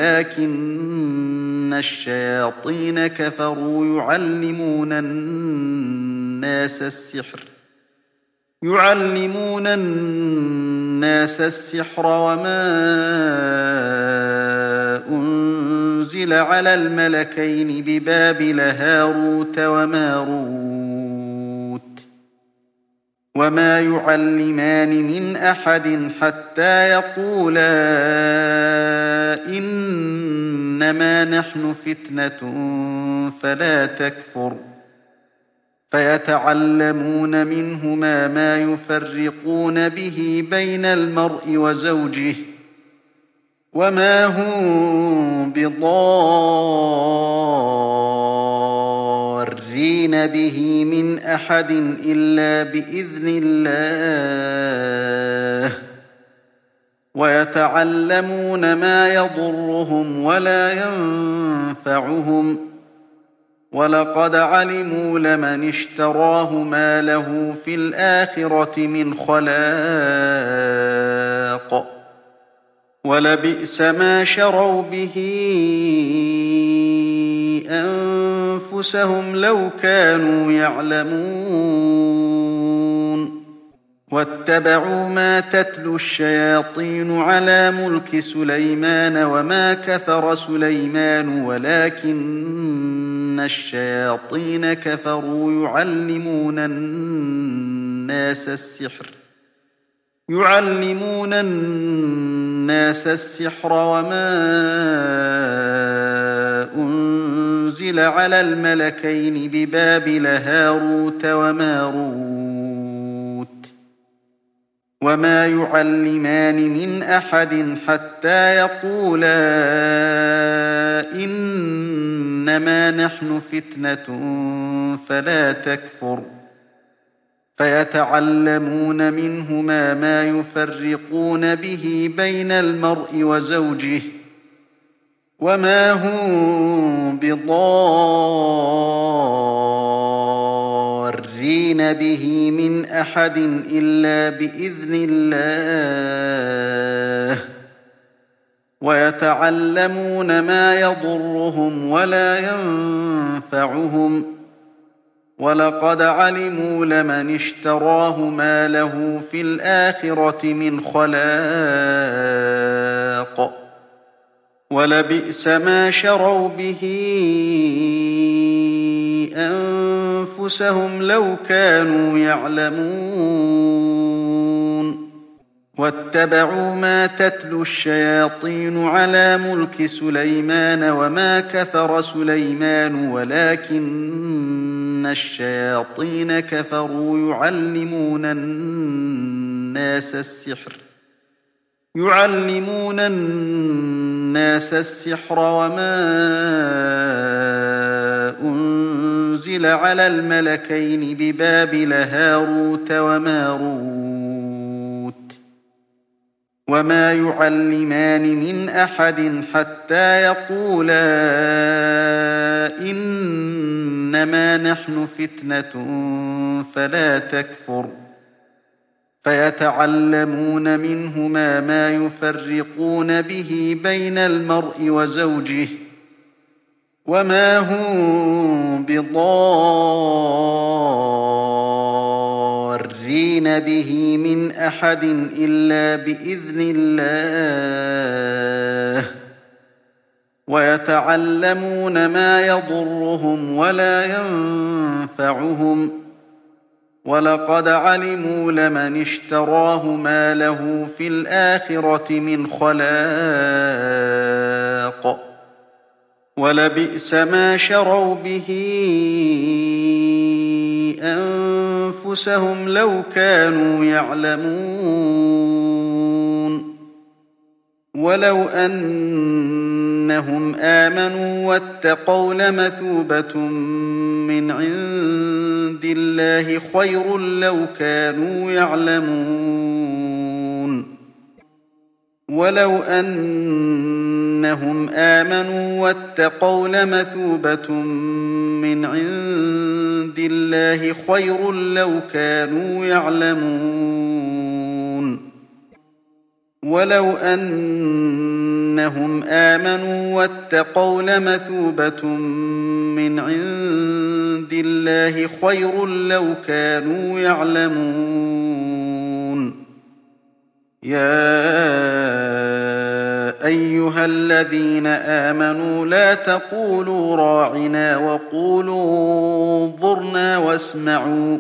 ولكن الشياطين كفروا يعلمون الناس السحر يعلمون الناس السحر وما أنزل على الملكين ببابل هاروت وماروت وما يعلمان من أحد حتى يقولا إنما نحن فتنة فلا تكفر فيتعلمون منهما ما يفرقون به بين المرء وزوجه وما هم بضارين به من أحد إلا بإذن الله ويتعلمون ما يضرهم ولا ينفعهم ولقد علموا لمن اشتراه ما له في الآخرة من خلاق ولبئس ما شروا به أنفسهم لو كانوا يعلمون واتبعوا ما تتلو الشياطين على ملك سليمان وما كفر سليمان ولكن الشياطين كفروا يعلمون الناس السحر يعلمون الناس السحر وما أنزل على الملكين ببابل هاروت وماروت وما يعلمان من أحد حتى يقولا إنما نحن فتنة فلا تكفر فيتعلمون منهما ما يفرقون به بين المرء وزوجه وما هم بضارين به من أحد إلا بإذن الله ويتعلمون ما يضرهم ولا ينفعهم ولقد علموا لمن اشتراه ما له في الآخرة من خلاق ولبئس ما شروا به أنفسهم لو كانوا يعلمون واتبعوا ما تتلو الشياطين على ملك سليمان وما كفر سليمان ولكن الشياطين كفروا يعلمون الناس السحر يعلمون الناس السحر وما أنزل على الملكين ببابل هاروت وماروت وما يعلمان من أحد حتى يقولا إنما نحن فتنة فلا تكفر فيتعلمون منهما ما يفرقون به بين المرء وزوجه وما هم بضارين به من أحد إلا بإذن الله ويتعلمون ما يضرهم ولا ينفعهم ولقد علموا لمن اشتراه ما له في الآخرة من خلاق ولبئس ما شروا به أنفسهم لو كانوا يعلمون ولو أنهم آمنوا واتقوا لمثوبة من عند الله خير لو كانوا يعلمون ولو أنهم آمنوا واتقوا لمثوبة من عند الله خير لو كانوا يعلمون ولو أنهم آمنوا واتقوا لمثوبة من عند الله خير لو كانوا يعلمون يا أيها الذين آمنوا لا تقولوا راعنا وقولوا انظرنا واسمعوا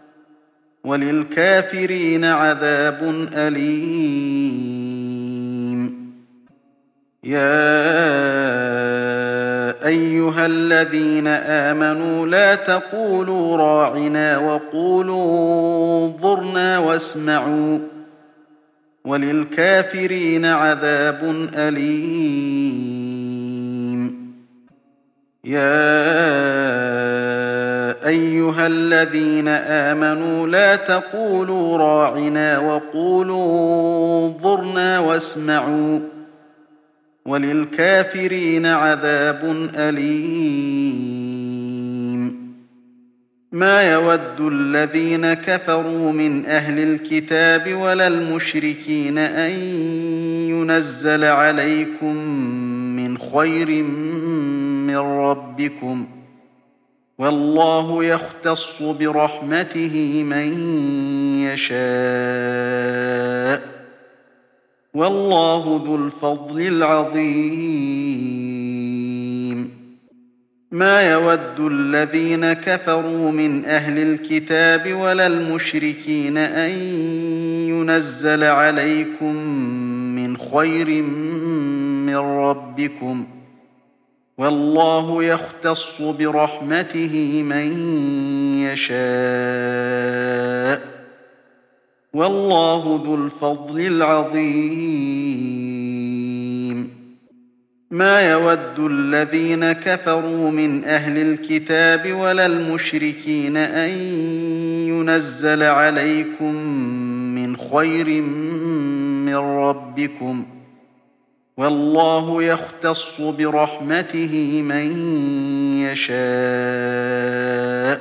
وللكافرين عذاب أليم. يا أيها الذين آمنوا لا تقولوا راعنا وقولوا انظرنا واسمعوا وللكافرين عذاب أليم. يا أيها الذين آمنوا لا تقولوا راعنا وقولوا انظرنا واسمعوا وللكافرين عذاب أليم. ما يود الذين كفروا من أهل الكتاب ولا المشركين أن ينزل عليكم من خير من ربكم، والله يختص برحمته من يشاء، والله ذو الفضل العظيم. ما يود الذين كفروا من أهل الكتاب ولا المشركين أن ينزل عليكم من خير من ربكم، والله يختص برحمته من يشاء، والله ذو الفضل العظيم. ما يود الذين كفروا من أهل الكتاب ولا المشركين أن ينزل عليكم من خير من ربكم، والله يختص برحمته من يشاء،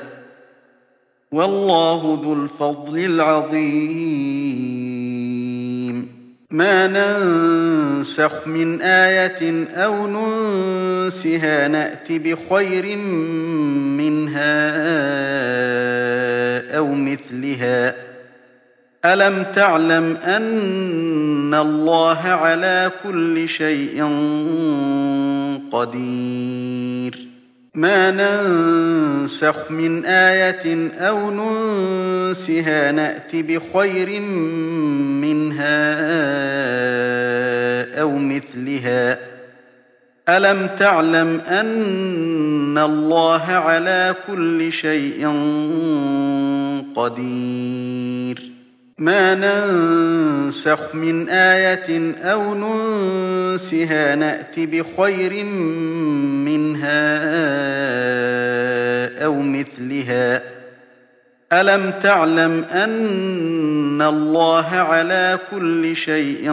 والله ذو الفضل العظيم. ما ننسخ من آية أو ننسها نأت بخير منها أو مثلها. ألم تعلم أن الله على كل شيء قدير. ما ننسخ من آية أو ننسها نأت بخير منها أو مثلها. ألم تعلم أن الله على كل شيء قدير. ما ننسخ من آية أو ننسها نأت بخير منها أو مثلها. ألم تعلم أن الله على كل شيء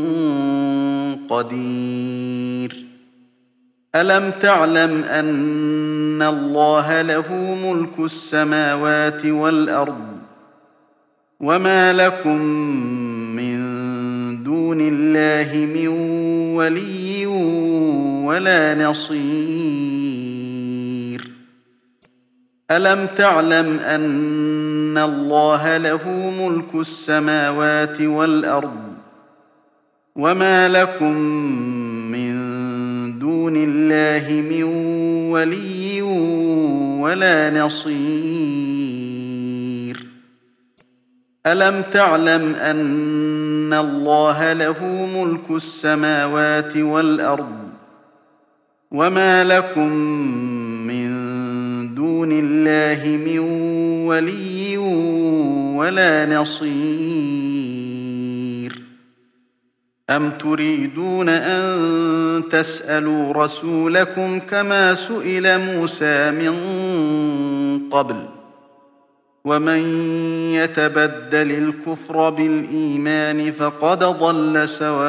قدير. ألم تعلم أن الله له ملك السماوات والأرض، وما لكم من دون الله من ولي ولا نصير. ألم تعلم أن الله له ملك السماوات والأرض، وما لكم من دون الله من ولي ولا نصير. ألم تعلم أن الله له ملك السماوات والأرض، وما لكم من دون الله من ولي ولا نصير. أم تريدون أن تسألوا رسولكم كما سئل موسى من قبل؟ ومن يتبدل الكفر بالإيمان فقد ضل سواء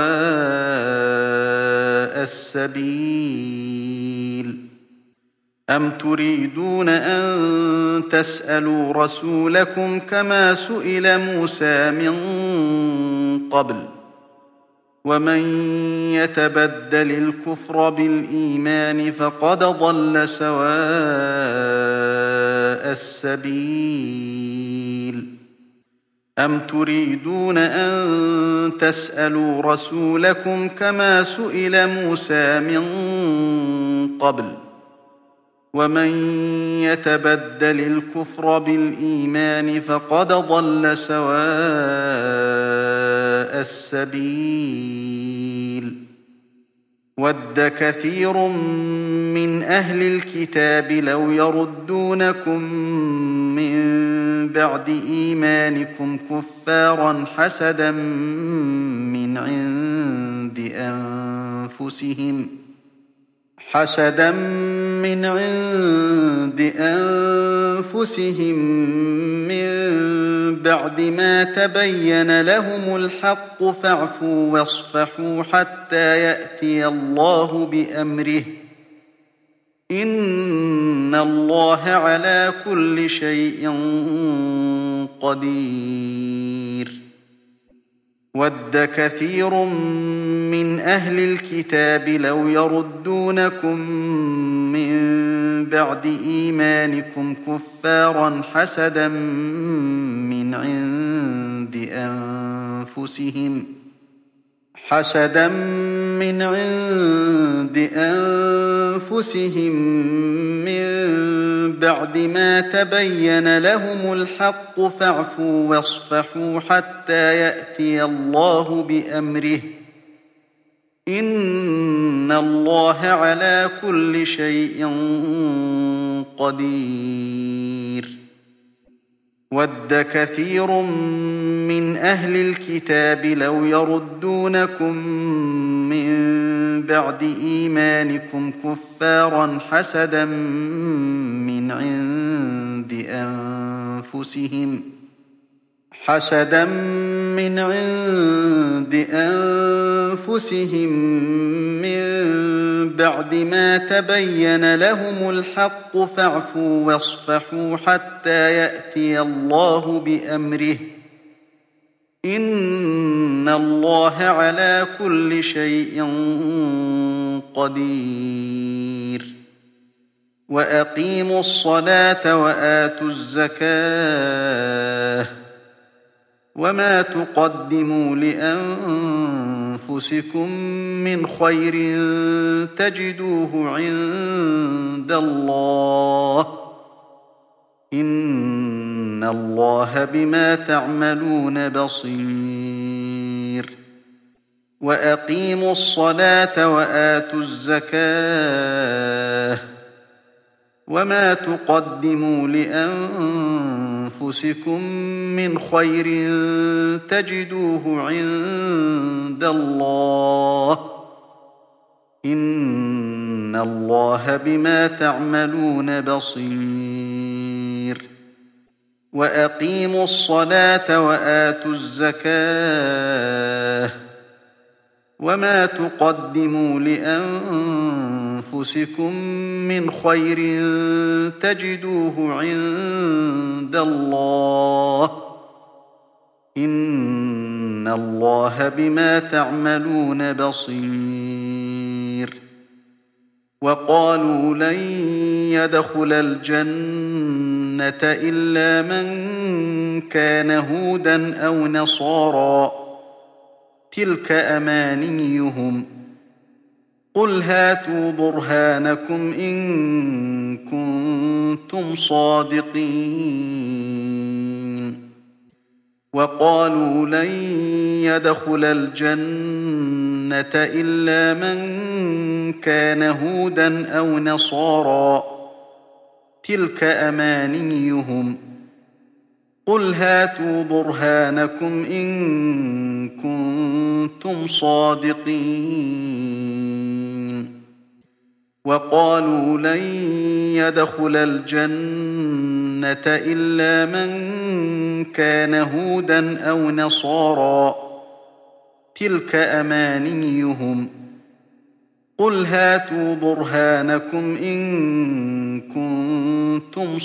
السبيل. أم تريدون أن تسألوا رسولكم كما سئل موسى من قبل؟ ومن يتبدل الكفر بالإيمان فقد ضل سواء السبيل. أَمْ تُرِيدُونَ أَن تَسْأَلُوا رَسُولَكُمْ كَمَا سُئِلَ مُوسَىٰ مِن قَبْلُ ۗ وَمَن يَتَبَدَّلِ الْكُفْرَ بِالْإِيمَانِ فَقَدْ ضَلَّ سَوَاءَ السَّبِيلِ وَدَّ كَثِيرٌ مِّنْ أَهْلِ الْكِتَابِ لَوْ يَرُدُّونَكُم مِّن بَعْدِ إِيمَانِكُمْ كُفَّارًا حَسَدًا مِّنْ عِندِ أَنفُسِهِمْ حَسَدًا مِّنْ عِندِ أَنفُسِهِم مِّن بَعْدِ مَا تَبَيَّنَ لَهُمُ الْحَقُّ فَاعْفُوا وَاصْفَحُوا حَتَّىٰ يَأْتِيَ اللَّهُ بِأَمْرِهِ ۗ إِنَّ اللَّهَ عَلَىٰ كُلِّ شَيْءٍ قَدِيرٌ وَدَّ كَثِيرٌ مِّنْ أَهْلِ الْكِتَابِ لَوْ يَرُدُّونَكُم مِّن بَعْدِ إِيمَانِكُمْ كُفَّارًا حَسَدًا مِّنْ عِندِ أَنفُسِهِمْ حَسَدًا مِّنْ عِندِ أَنفُسِهِم مِّن بَعْدِ مَا تَبَيَّنَ لَهُمُ الْحَقُّ فَاعْفُوا وَاصْفَحُوا حَتَّىٰ يَأْتِيَ اللَّهُ بِأَمْرِهِ ۗ إِنَّ اللَّهَ عَلَىٰ كُلِّ شَيْءٍ قَدِيرٌ وَدَّ كَثِيرٌ مِّنْ أَهْلِ الْكِتَابِ لَوْ يَرُدُّونَكُم مِّن بَعْدِ إِيمَانِكُمْ كُفَّارًا حَسَدًا مِّنْ عِندِ أَنفُسِهِمْ حَسَدًا مِّنْ عِندِ أَنفُسِهِم مِّن بَعْدِ مَا تَبَيَّنَ لَهُمُ الْحَقُّ فَاعْفُوا وَاصْفَحُوا حَتَّىٰ يَأْتِيَ اللَّهُ بِأَمْرِهِ ۗ إِنَّ اللَّهَ عَلَىٰ كُلِّ شَيْءٍ قَدِيرٌ وَأَقِيمُوا الصَّلَاةَ وَآتُوا الزَّكَاةَ ۚ وَمَا تُقَدِّمُوا لِأَنفُسِكُم مِّنْ خَيْرٍ تَجِدُوهُ عِندَ اللَّهِ ۗ إِنَّ اللَّهَ بِمَا تَعْمَلُونَ بَصِيرٌ وَأَقِيمُوا الصَّلَاةَ وَآتُوا الزَّكَاةَ ۚ وَمَا تُقَدِّمُوا لِأَنفُسِكُم مِّنْ خَيْرٍ تَجِدُوهُ عِندَ اللَّهِ ۗ إِنَّ اللَّهَ بِمَا تَعْمَلُونَ بَصِيرٌ وَأَقِيمُوا الصَّلَاةَ وَآتُوا الزَّكَاةَ ۚ وَمَا تُقَدِّمُوا لِأَنفُسِكُم مِّنْ خَيْرٍ تَجِدُوهُ عِندَ اللَّهِ ۗ إِنَّ اللَّهَ بِمَا تَعْمَلُونَ بَصِيرٌ وَقَالُوا لَن يَدْخُلَ الْجَنَّةَ إِلَّا مَن كَانَ هُودًا أَوْ نَصَارَىٰ ۗ تِلْكَ أَمَانِيُّهُمْ ۗ قُلْ هَاتُوا بُرْهَانَكُمْ إِن كُنتُمْ صَادِقِينَ وَقَالُوا لَن يَدْخُلَ الْجَنَّةَ إِلَّا مَن كَانَ هُودًا أَوْ نَصَارَىٰ ۗ تِلْكَ أَمَانِيُّهُمْ ۗ قُلْ هَاتُوا بُرْهَانَكُمْ إِن كُنتُمْ صَادِقِينَ وَقَالُوا لَن يَدْخُلَ الْجَنَّةَ إِلَّا مَن كَانَ هُودًا أَوْ نَصَارَىٰ ۗ تِلْكَ أَمَانِيُّهُمْ ۗ قُلْ هَاتُوا بُرْهَانَكُمْ إِن كُنتُمْ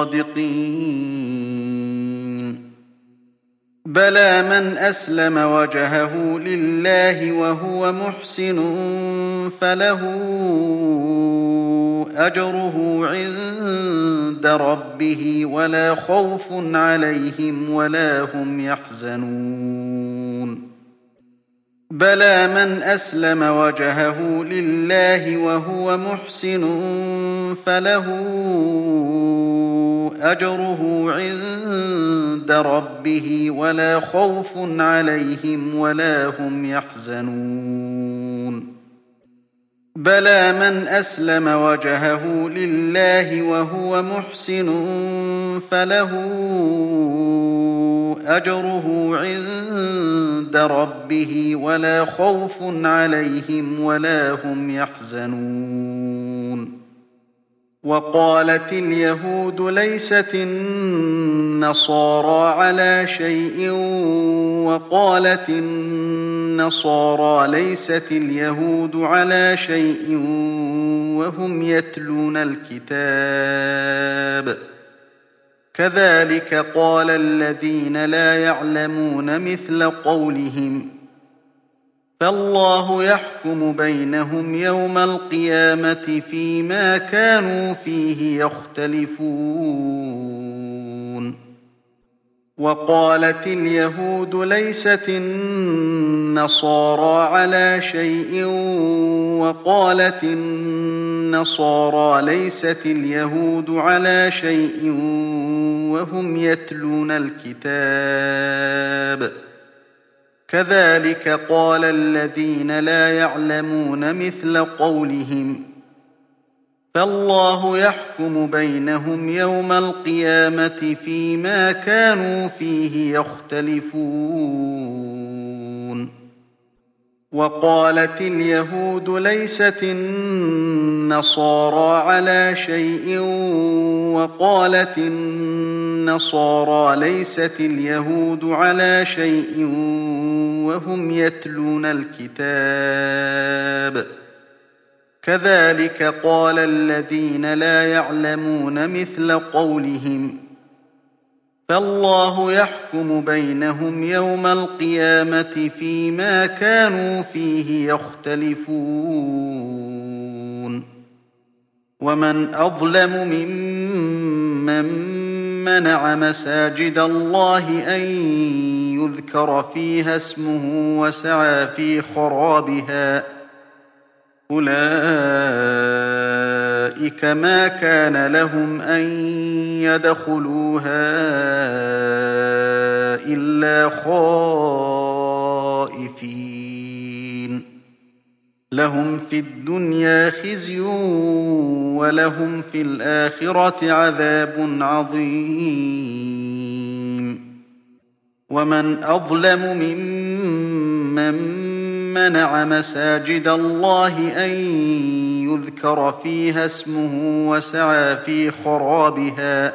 صَادِقِينَ بَلَىٰ مَنْ أَسْلَمَ وَجْهَهُ لِلَّهِ وَهُوَ مُحْسِنٌ فَلَهُ أجره عند ربه ولا خوف عليهم ولا هم يحزنون بلى من أسلم وجهه لله وهو محسن فله أجره عند ربه ولا خوف عليهم ولا هم يحزنون بلى من أسلم وجهه لله وهو محسن فله أجره عند ربه ولا خوف عليهم ولا هم يحزنون وقالت اليهود ليست النصارى على شيء وقالت النصارى ليست اليهود على شيء وهم يتلون الكتاب كذلك قال الذين لا يعلمون مثل قولهم فالله يحكم بينهم يوم القيامة فيما كانوا فيه يختلفون وقالت اليهود ليست النصارى على شيء وقالت النصارى ليست اليهود على شيء وهم يتلون الكتاب كذلك قال الذين لا يعلمون مثل قولهم فالله يحكم بينهم يوم القيامة فيما كانوا فيه يختلفون وقالت اليهود ليست النصارى على شيء وقالت النصارى ليست اليهود على شيء وهم يتلون الكتاب كذلك قال الذين لا يعلمون مثل قولهم فالله يحكم بينهم يوم القيامة فيما كانوا فيه يختلفون ومن أظلم ممن منع مساجد الله أن يذكر فيها اسمه وسعى في خرابها أولئك ما كان لهم أن يدخلوها إلا خائفين لهم في الدنيا خزي ولهم في الآخرة عذاب عظيم ومن أظلم ممن منع مساجد الله أن يذكر فيها اسمه وسعى في خرابها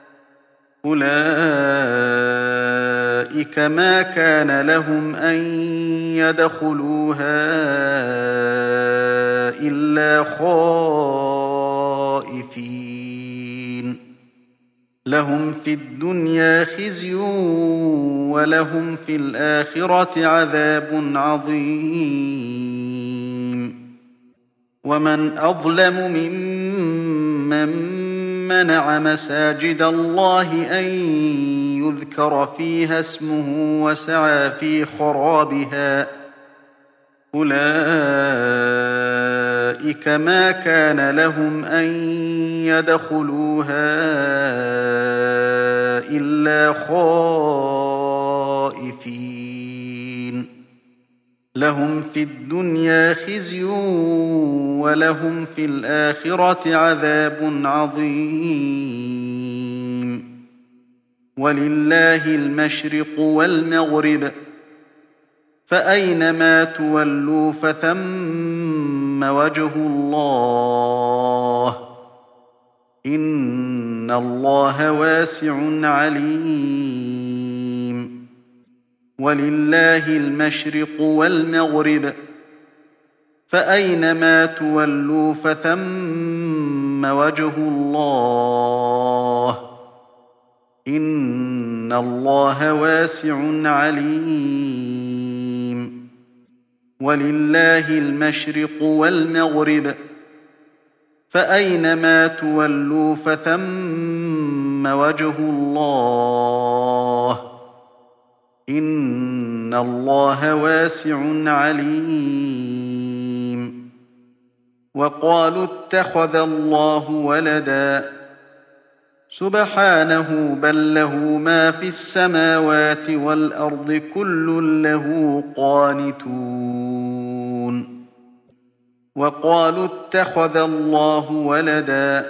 أولئك ما كان لهم أن يدخلوها إلا خائفين لهم في الدنيا خزي ولهم في الآخرة عذاب عظيم ومن أظلم ممن منع مساجد الله أن يذكر فيها اسمه وسعى في خرابها أولئك ما كان لهم أن يدخلوها إلا خائفين لهم في الدنيا خزي ولهم في الآخرة عذاب عظيم ولله المشرق والمغرب فأينما تولوا فثم وجه الله إن الله واسع عليم ولله المشرق والمغرب فأينما تولوا فثم وجه الله إن الله واسع عليم ولله المشرق والمغرب فأينما تولوا فثم وجه الله إن الله واسع عليم. وقالوا اتخذ الله ولدا سبحانه بل له ما في السماوات والأرض كل له قانتون. وقالوا اتخذ الله ولدا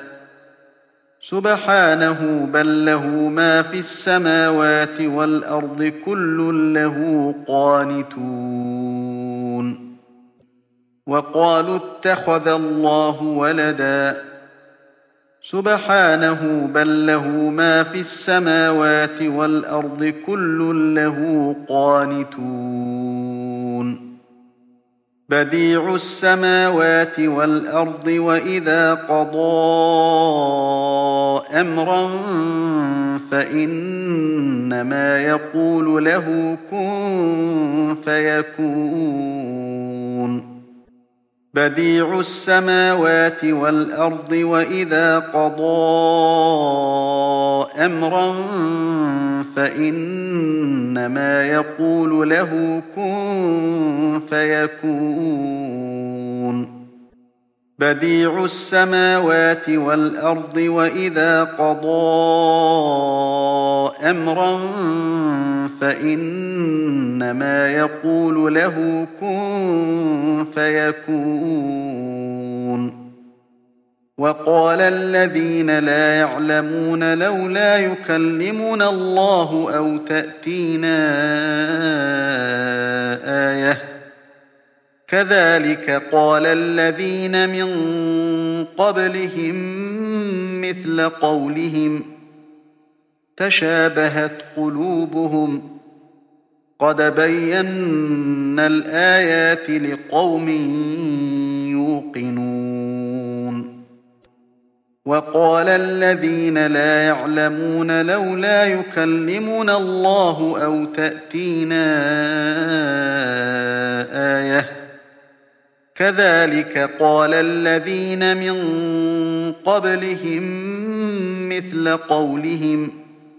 سبحانه بل له ما في السماوات والأرض كل له قانتون. وقالوا اتخذ الله ولدا سبحانه بل له ما في السماوات والأرض كل له قانتون. بديع السماوات والأرض وإذا قضى أمرا فإنما يقول له كن فيكون. بديع السماوات والأرض وإذا قضى أمرا فإنما يقول له كن فيكون. بديع السماوات والأرض وإذا قضى أمرا فإنما يقول له كن فيكون. وقال الذين لا يعلمون لولا يكلمنا الله أو تأتينا آية كذلك قال الذين من قبلهم مثل قولهم تشابهت قلوبهم قد بينا الآيات لقوم يوقنون. وقال الذين لا يعلمون لولا يكلمنا الله أو تأتينا آية كذلك قال الذين من قبلهم مثل قولهم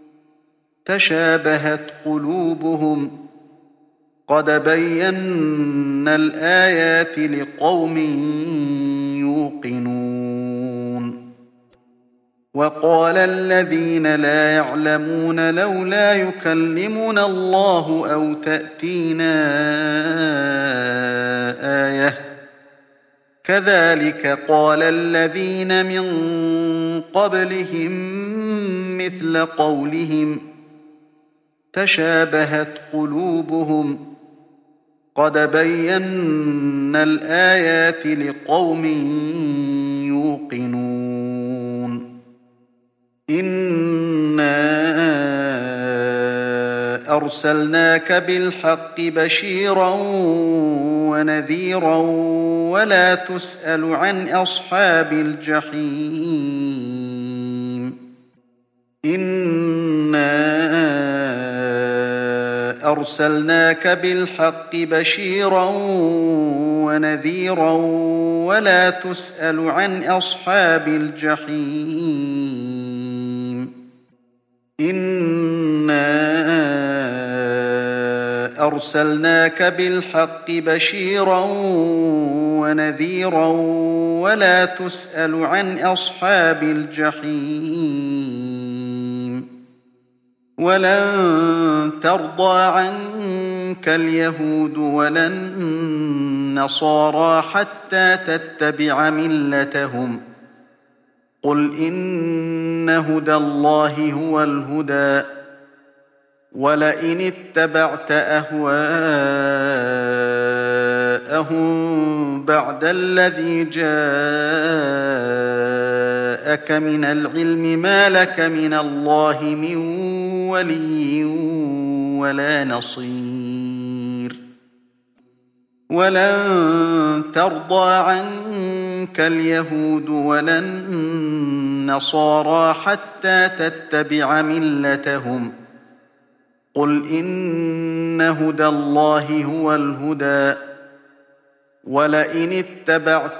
تشابهت قلوبهم قد بينا الآيات لقوم يوقنون. وقال الذين لا يعلمون لولا يكلمنا الله أو تأتينا آية كذلك قال الذين من قبلهم مثل قولهم تشابهت قلوبهم قد بينا الآيات لقوم يوقنون. إنا أرسلناك بالحق بشيرا ونذيرا ولا تسأل عن أصحاب الجحيم. إنا أرسلناك بالحق بشيرا ونذيرا ولا تسأل عن أصحاب الجحيم. إنا أرسلناك بالحق بشيرا ونذيرا ولا تسأل عن أصحاب الجحيم. ولن ترضى عنك اليهود ولا النصارى حتى تتبع ملتهم قل إن هدى الله هو الهدى ولئن اتبعت أهواءهم بعد الذي جاءك من العلم ما لك من الله من ولي ولا نصير. ولن ترضى عنك اليهود ولا النصارى حتى تتبع ملتهم قل إن هدى الله هو الهدى ولئن اتبعت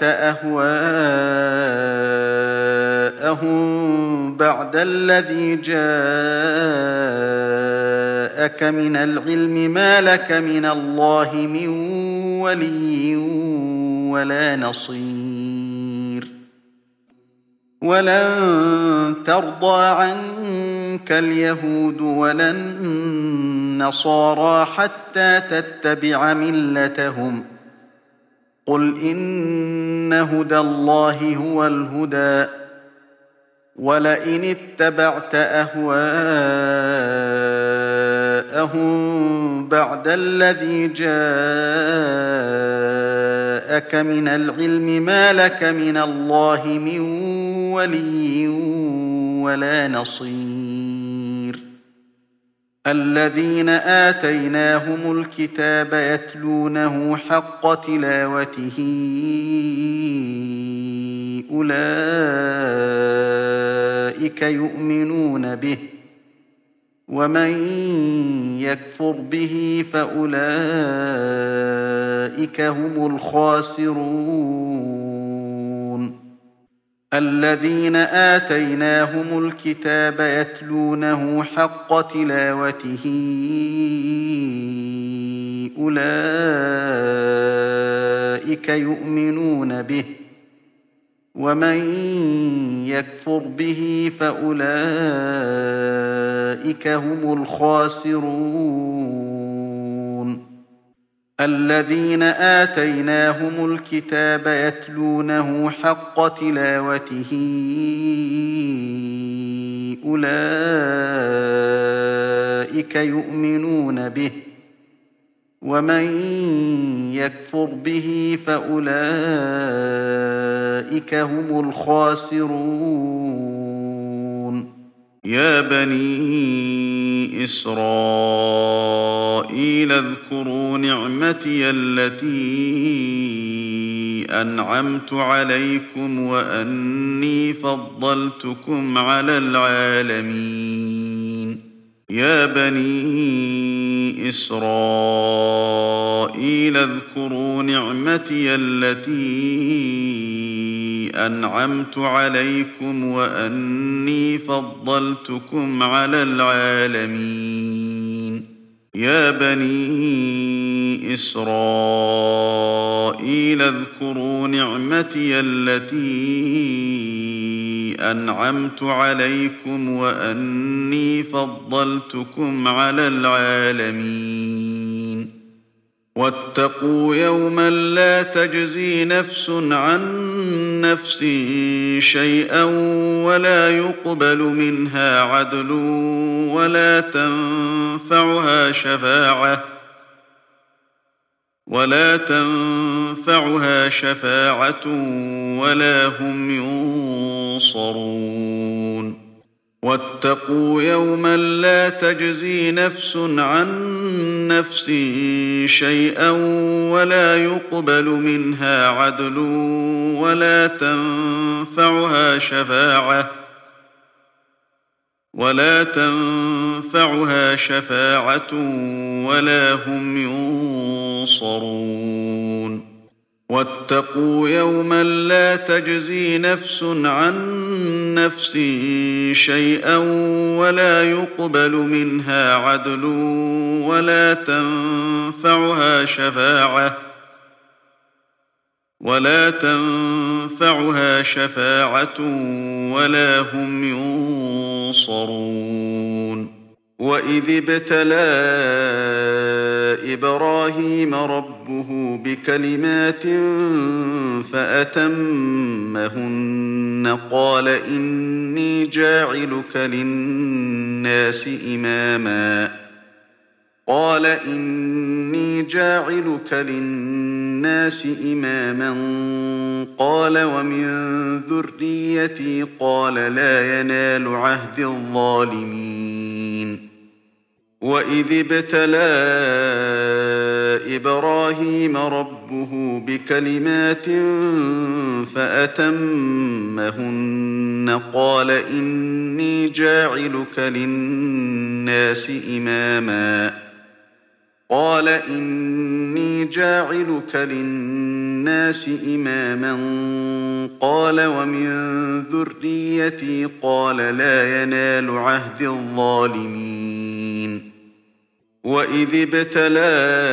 أهواءهم بعد الذي جاءك من العلم ما لك من الله من ولي ولا نصير. ولن ترضى عنك اليهود ولا النصارى حتى تتبع ملتهم. قل إن هدى الله هو الهدى. ولئن اتبعت أهواءهم بعد الذي جاءك من العلم ما لك من الله من ولي ولا نصير. الذين آتيناهم الكتاب يتلونه حق تلاوته أولئك يؤمنون به ومن يكفر به فأولئك هم الخاسرون. الذين آتيناهم الكتاب يتلونه حق تلاوته أولئك يؤمنون به ومن يكفر به فأولئك هم الخاسرون. الذين آتيناهم الكتاب يتلونه حق تلاوته أولئك يؤمنون به ومن يكفر به فأولئك هم الخاسرون. يا بني إسرائيل اذكروا نعمتي التي أنعمت عليكم وأني فضلتكم على العالمين. يا بني إسرائيل اذكروا نعمتي التي أنعمت عليكم وأني فضلتكم على العالمين. يا بني إسرائيل اذكروا نعمتي التي أنعمت عليكم وأني فضلتكم على العالمين. واتقوا يوما لا تجزي نفس عن نفس شيئا ولا يقبل منها عدل ولا تنفعها شفاعة ولا تنفعها شفاعة ولا هم ينصرون. واتقوا يوما لا تجزي نفس عن نفس شيئا ولا يقبل منها عدل ولا تنفعها شفاعة ولا تنفعها شفاعة ولا هم ينصرون. واتقوا يوما لا تجزي نفس عن نفس شيئا ولا يقبل منها عدل ولا تنفعها شفاعة ولا تنفعها شفاعة ولا هم ينصرون. وإذ ابتلى إبراهيم ربه بكلمات فأتمهن قال إني جاعلك للناس إماما قال إني جاعلك للناس إماما قال ومن ذريتي قال لا ينال عهد الظالمين. وإذ ابتلى إبراهيم ربه بكلمات فأتمهن قال إني جاعلك للناس إماما قال إني جاعلك للناس الناس إماما قال ومن ذريتي قال لا ينال عهد الظالمين وإذ ابتلى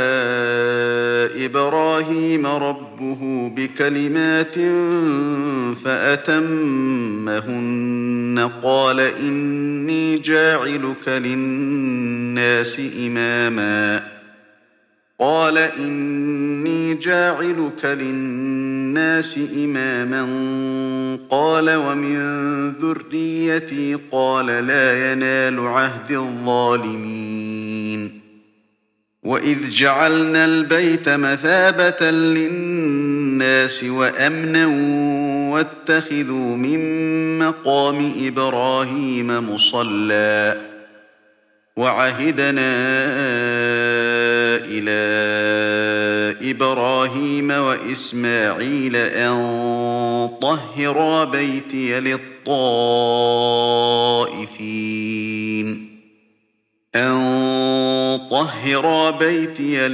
إبراهيم ربه بكلمات فأتمهن قال إني جاعلك للناس إماما قال إني جاعلك للناس إماما قال ومن ذريتي قال لا ينال عهد الظالمين وإذ جعلنا البيت مثابة للناس وأمنا واتخذوا من مقام إبراهيم مصلى وعهدنا إلى إبراهيم وإسماعيل أن طهرا بيتي للطائفين أن طهرا بيتي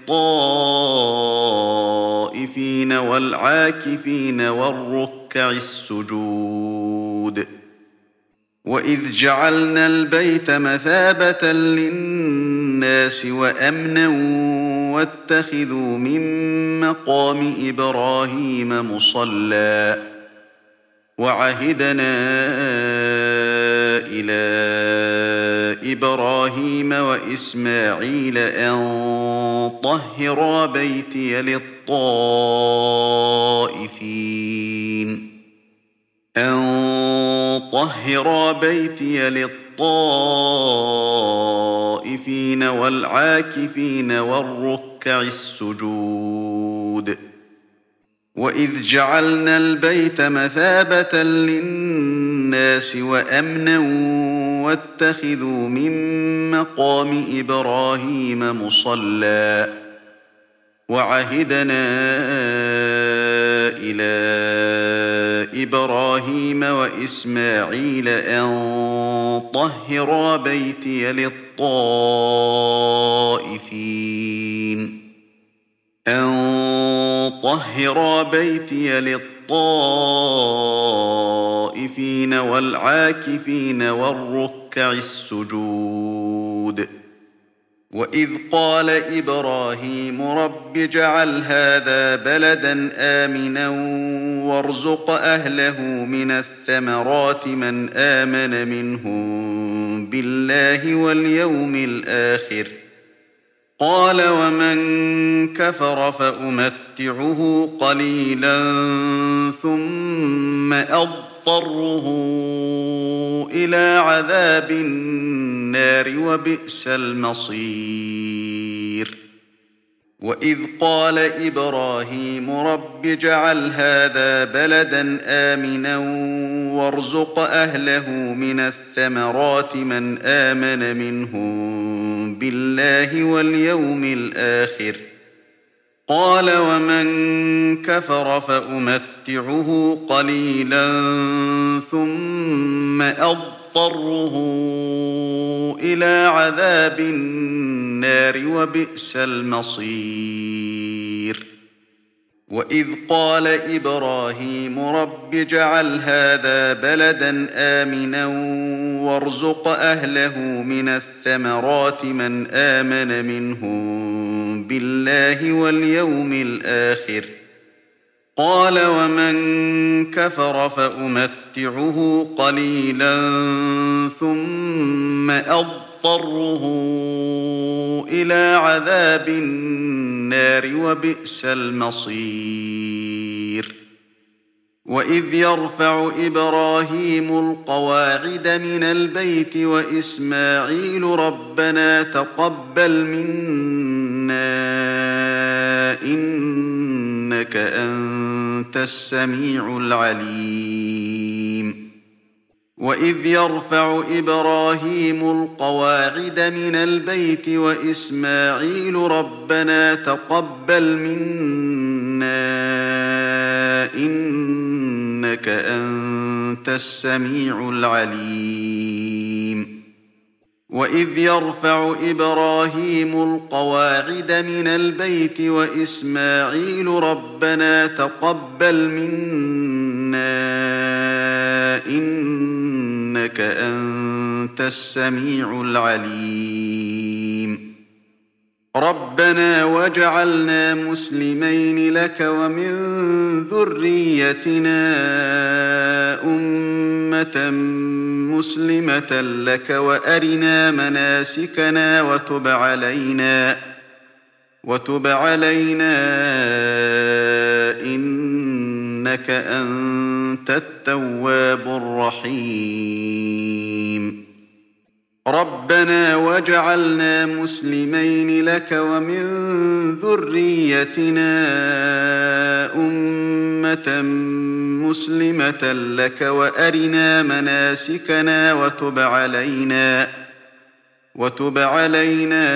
للطائفين والعاكفين والركع السجود وإذ جعلنا البيت مثابة للناس وأمنا واتخذوا من مقام إبراهيم مصلى وعهدنا إلى إبراهيم وإسماعيل أن طهرا بيتي للطائفين أن طهرا بيتي للطائفين والعاكفين والركع السجود وإذ جعلنا البيت مثابة للناس وأمنا واتخذوا من مقام إبراهيم مصلى وعهدنا إلى إبراهيم وإسماعيل أن طهرا بيتي للطائفين أن طهرا بيتي للطائفين والعاكفين والركع السجود وإذ قال إبراهيم رب اجعل هذا بلدا آمنا وارزق أهله من الثمرات من آمن منهم بالله واليوم الآخر قال ومن كفر فأمتعه قليلا ثم أضطره إلى عذاب النار وبئس المصير وإذ قال إبراهيم رب اجعل هذا بلدا آمنا وارزق أهله من الثمرات من آمن منهم بالله واليوم الآخر قال ومن كفر فأمتعه قليلا ثم أضطره إلى عذاب النار وبئس المصير وإذ قال إبراهيم رب اجعل هذا بلدا آمنا وارزق أهله من الثمرات من آمن منهم بالله واليوم الآخر قال ومن كفر فأمتعه قليلا ثم أضطره إلى عذاب النار وبئس المصير وإذ يرفع إبراهيم القواعد من البيت وإسماعيل ربنا تقبل منا إنك أنت السميع العليم وإذ يرفع إبراهيم القواعد من البيت وإسماعيل ربنا تقبل منا إنك أنت السميع العليم وإذ يرفع إبراهيم القواعد من البيت وإسماعيل ربنا تقبل منا إنك أنت السميع العليم ربنا واجعلنا مسلمين لك ومن ذريتنا أمة مسلمة لك وأرنا مناسكنا وتب علينا وتب علينا إنك أنت التواب الرحيم ربنا واجعلنا مسلمين لك ومن ذريتنا أمة مسلمة لك وأرنا مناسكنا وتب علينا وتب علينا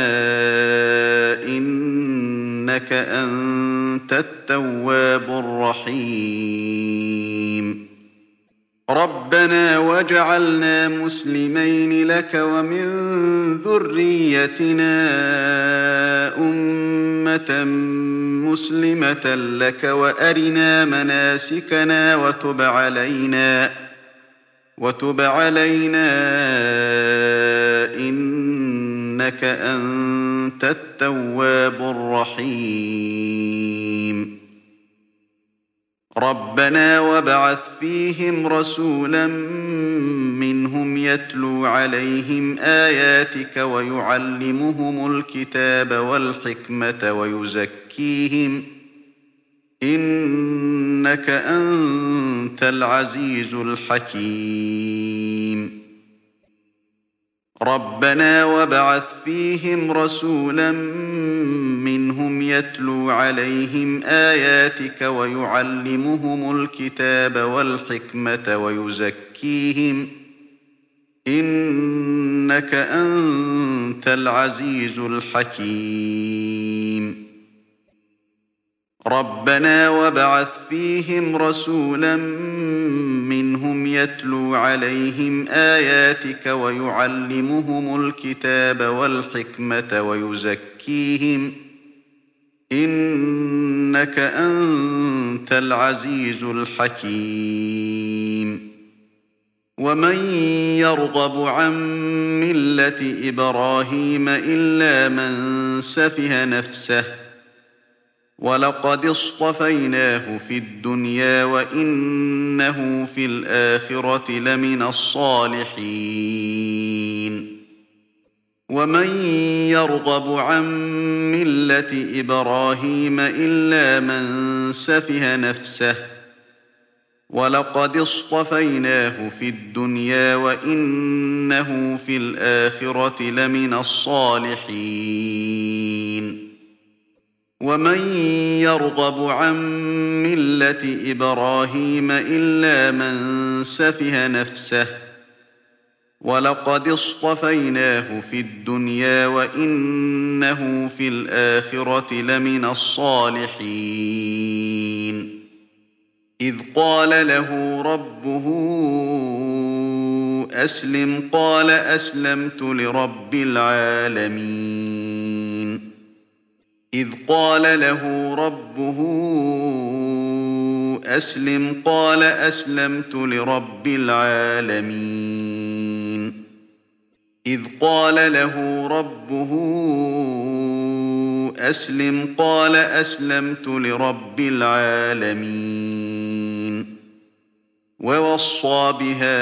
إنك أنت التواب الرحيم ربنا واجعلنا مسلمين لك ومن ذريتنا أمة مسلمة لك وأرنا مناسكنا وتب علينا وتب علينا إنك أنت التواب الرحيم ربنا وابعث فيهم رسولا منهم يتلو عليهم آياتك ويعلمهم الكتاب والحكمة ويزكيهم إنك أنت العزيز الحكيم ربنا وابعث فيهم رسولا منهم يتلو عليهم آياتك ويعلمهم الكتاب والحكمة ويزكيهم إنك أنت العزيز الحكيم ربنا وابعث فيهم رسولا منهم يتلو عليهم آياتك ويعلمهم الكتاب والحكمة ويزكيهم إنك أنت العزيز الحكيم ومن يرغب عن ملة إبراهيم إلا من سفه نفسه ولقد اصطفيناه في الدنيا وإنه في الآخرة لمن الصالحين ومن يرغب عن ملة إبراهيم إلا من سفه نفسه ولقد اصطفيناه في الدنيا وإنه في الآخرة لمن الصالحين ومن يرغب عن ملة إبراهيم إلا من سفه نفسه ولقد اصطفيناه في الدنيا وإنه في الآخرة لمن الصالحين إذ قال له ربه أسلم قال أسلمت لرب العالمين إذ قال له ربه أسلم قال أسلمت لرب العالمين إذ قال له ربه أسلم قال أسلمت لرب العالمين ووصى بها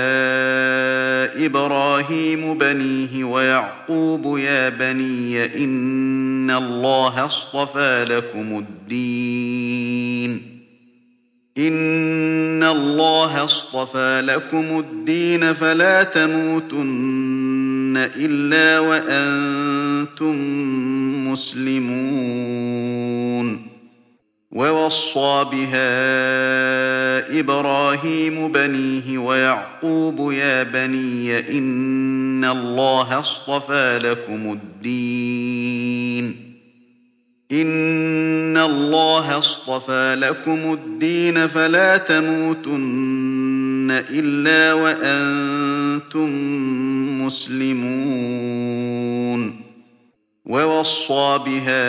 إبراهيم بنيه ويعقوب يا بني إن الله اصطفى لكم الدين إن الله اصطفى لكم الدين فلا تموتن إلا وأنتم مسلمون ووصى بها إبراهيم بنيه ويعقوب يا بني إن الله اصطفى لكم الدين إن الله اصطفى لكم الدين فلا تموتن إلا وأنتم مسلمون ووصى بها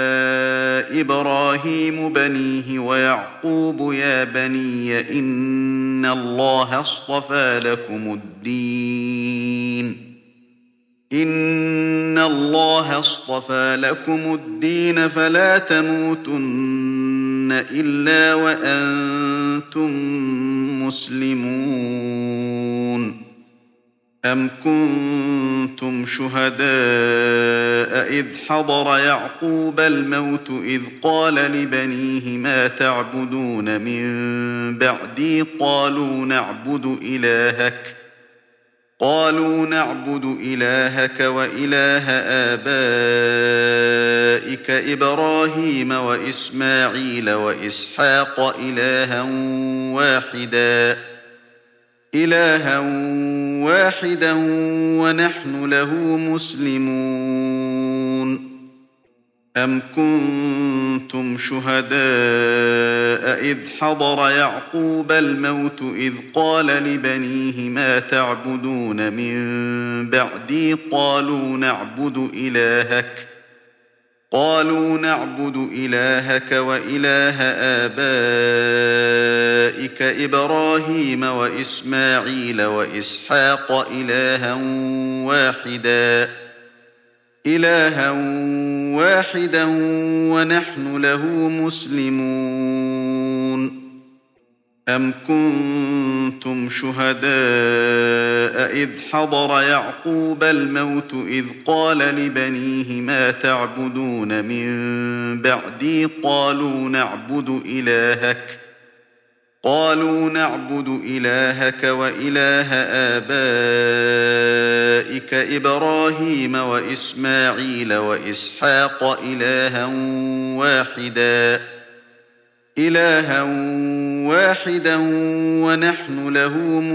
إبراهيم بنيه ويعقوب يا بني إن الله اصطفى لكم الدين إن الله اصطفى لكم الدين فلا تموتن إلا وأنتم مسلمون أم كنتم شهداء إذ حضر يعقوب الموت إذ قال لبنيه ما تعبدون من بعدي قالوا نعبد إلهك قالوا نعبد إلهك وإله آبائك إبراهيم وإسماعيل وإسحاق إلها واحدا إلها واحدا ونحن له مسلمون أم كنتم شهداء إذ حضر يعقوب الموت إذ قال لبنيه ما تعبدون من بعدي قالوا نعبد إلهك قالوا نعبد إلهك وإله آبائك إبراهيم وإسماعيل وإسحاق إلها واحدا إلها واحدا ونحن له مسلمون أم كنتم شهداء إذ حضر يعقوب الموت إذ قال لبنيه ما تعبدون من بعدي قالوا نعبد إلهك قالوا نعبد إلهك وإله آبائك إبراهيم وإسماعيل وإسحاق إلها واحدا إلها واحدا ونحن له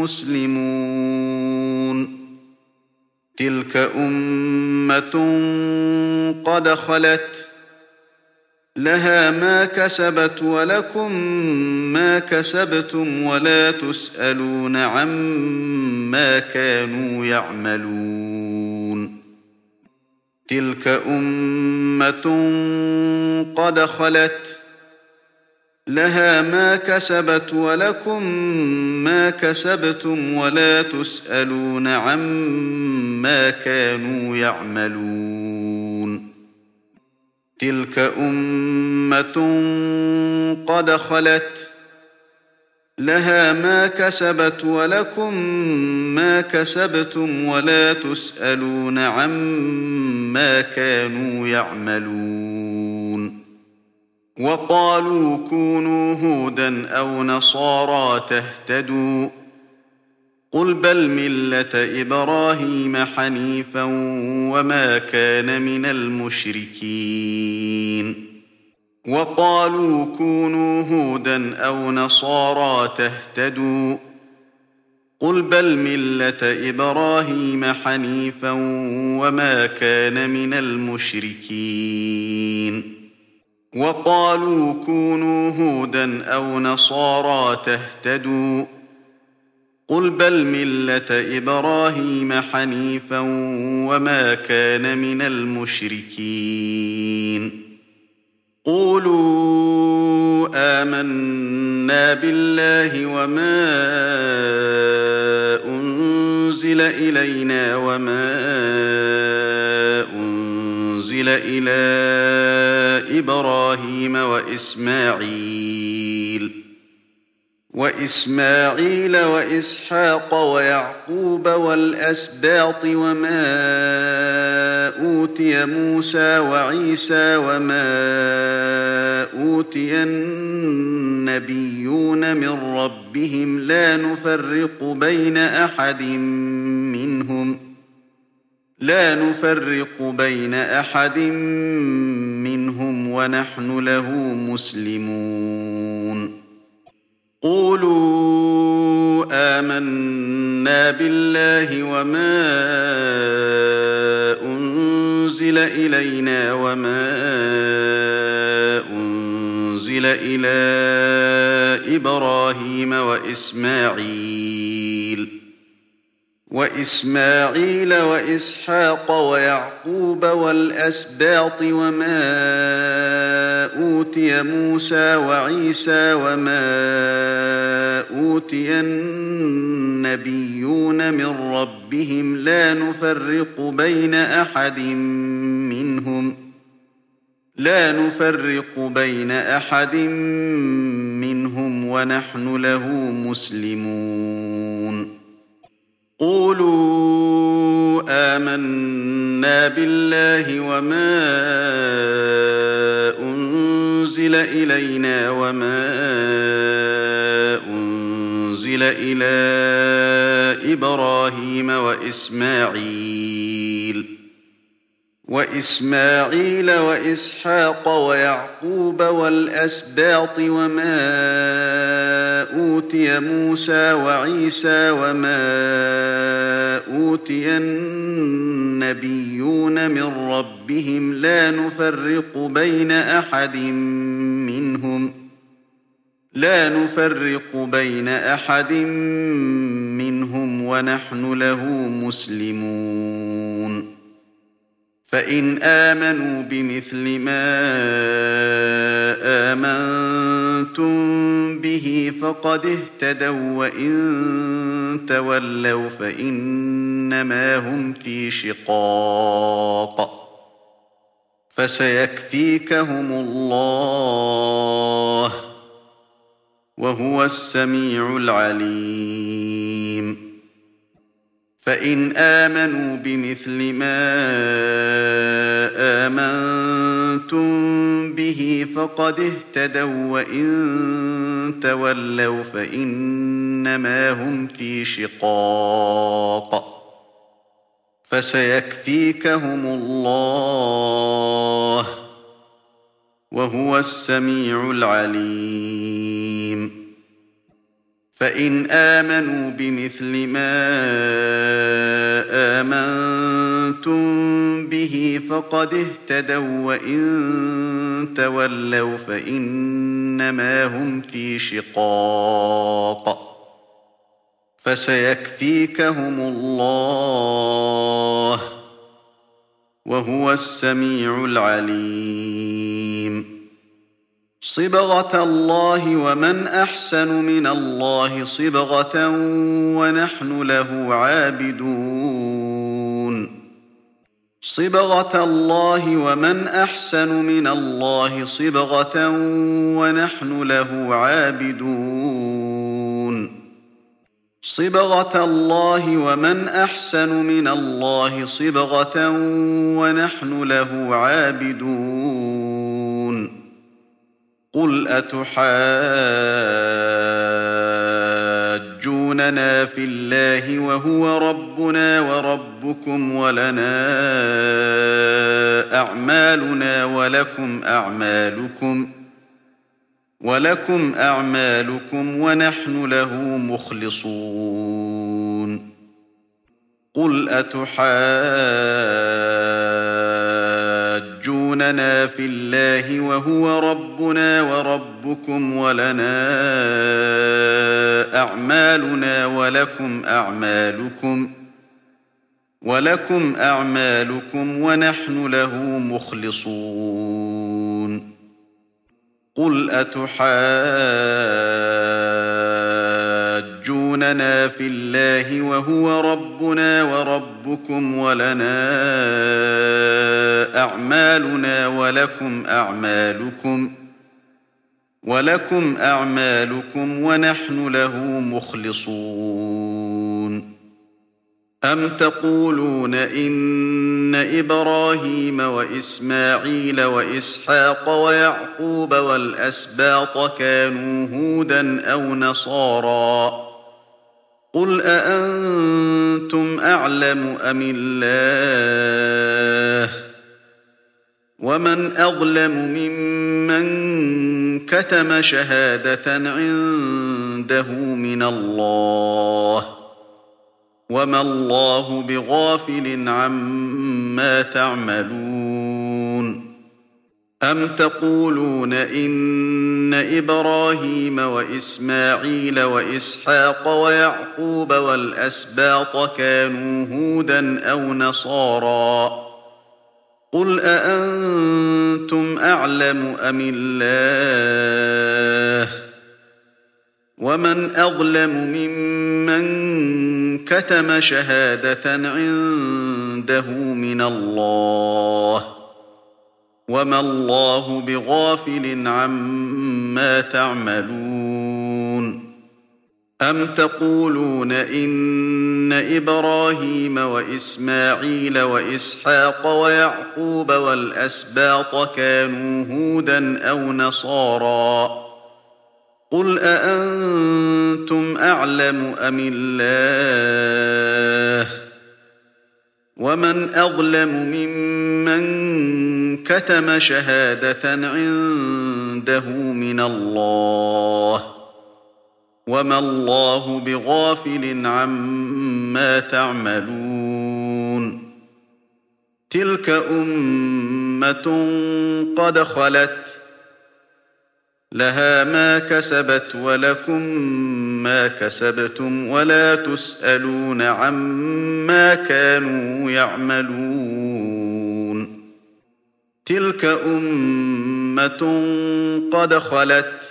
مسلمون تلك أمة قد خلت لها ما كسبت ولكم ما كسبتم ولا تسألون عما كانوا يعملون تلك أمة قد خلت لها ما كسبت ولكم ما كسبتم ولا تسألون عما كانوا يعملون تلك أمة قد خلت لها ما كسبت ولكم ما كسبتم ولا تسألون عما كانوا يعملون وقالوا كونوا هودا أو نصارى تهتدوا قل بل ملة إبراهيم حنيفا وما كان من المشركين وقالوا كونوا هودا أو نصارى تهتدوا قل بل ملة إبراهيم حنيفا وما كان من المشركين وقالوا كونوا هودا أو نصارى تهتدوا قل بل ملة إبراهيم حنيفا وما كان من المشركين قولوا آمنا بالله وما أنزل إلينا وما أنزل إلى إبراهيم وإسماعيل وإسماعيل وإسحاق ويعقوب والأسباط وما أوتي موسى وعيسى وما أوتي النبيون من ربهم لا نفرق بين أحد منهم لا نفرق بين أحد منهم ونحن له مسلمون قولوا آمنا بالله وما أنزل إلينا وما أنزل إلى إبراهيم وإسماعيل وإسماعيل وإسحاق ويعقوب والأسباط وما أوتي موسى وعيسى وما أوتي النبيون من ربهم لا نفرق بين أحد منهم لا نفرق بين أحد منهم ونحن له مسلمون قولوا آمنا بالله وما أنزل إلينا وما أنزل إلى إبراهيم وإسماعيل وإسماعيل وإسحاق ويعقوب والأسباط وما أوتي موسى وعيسى وما أوتي النبيون من ربهم لا نفرق بين أحد منهم لا نفرق بين أحد منهم ونحن له مسلمون فإن آمنوا بمثل ما آمنتم به فقد اهتدوا وإن تولوا فإنما هم في شقاق فسيكفيكهم الله وهو السميع العليم فإن آمنوا بمثل ما آمنتم به فقد اهتدوا وإن تولوا فإنما هم في شقاق فسيكفيكهم الله وهو السميع العليم فإن آمنوا بمثل ما آمنتم به فقد اهتدوا وإن تولوا فإنما هم في شقاق فسيكفيكهم الله وهو السميع العليم صبغة الله ومن أحسن من الله صبغة ونحن له عابدون صبغة الله ومن أحسن من الله صبغة ونحن له عابدون صبغة الله ومن أحسن من الله صبغة ونحن له عابدون قل أتحاجوننا في الله وهو ربنا وربكم ولنا أعمالنا ولكم أعمالكم ولكم أعمالكم ونحن له مخلصون قل أتحاجوننا في الله وهو ربنا وربكم ولنا أعمالنا ولكم أعمالكم ولكم أعمالكم ونحن له مخلصون قل أتحاجوننا في الله وهو ربنا وربكم ولنا أعمالنا ولكم أعمالكم ولكم أعمالكم ونحن له مخلصون أم تقولون إن إبراهيم وإسماعيل وإسحاق ويعقوب والأسباط كانوا هودا أو نصارى قل أأنتم أعلم أم الله ومن أظلم ممن كتم شهادة عنده من الله وما الله بغافل عما تعملون أَمْ تَقُولُونَ إِنَّ إِبْرَاهِيمَ وَإِسْمَاعِيلَ وَإِسْحَاقَ وَيَعْقُوبَ وَالْأَسْبَاطَ كَانُوا هُودًا أَوْ نَصَارَىٰ ۗ قُلْ أَأَنتُمْ أَعْلَمُ أَمِ اللَّهُ ۗ وَمَنْ أَظْلَمُ مِمَّن كَتَمَ شَهَادَةً عِندَهُ مِنَ اللَّهِ ۗ وَمَا اللَّهُ بِغَافِلٍ عَمَّا تَعْمَلُونَ أَمْ تَقُولُونَ إِنَّ إِبْرَاهِيمَ وَإِسْمَاعِيلَ وَإِسْحَاقَ وَيَعْقُوبَ وَالْأَسْبَاطَ كَانُوا هُودًا أَوْ نَصَارَىٰ ۗ قُلْ أَأَنتُمْ أَعْلَمُ أَمِ اللَّهُ ۗ وَمَنْ أَظْلَمُ مِمَّن كَتَمَ شَهَادَةً عِندَهُ مِنَ اللَّهِ ۗ وَمَا اللَّهُ بِغَافِلٍ عَمَّا تَعْمَلُونَ تِلْكَ أُمَّةٌ قَدْ خَلَتْ لَهَا مَا كَسَبَتْ وَلَكُم مَّا كَسَبْتُمْ وَلَا تُسْأَلُونَ عَمَّا كَانُوا يَعْمَلُونَ تِلْكَ أُمَّةٌ قَدْ خَلَتْ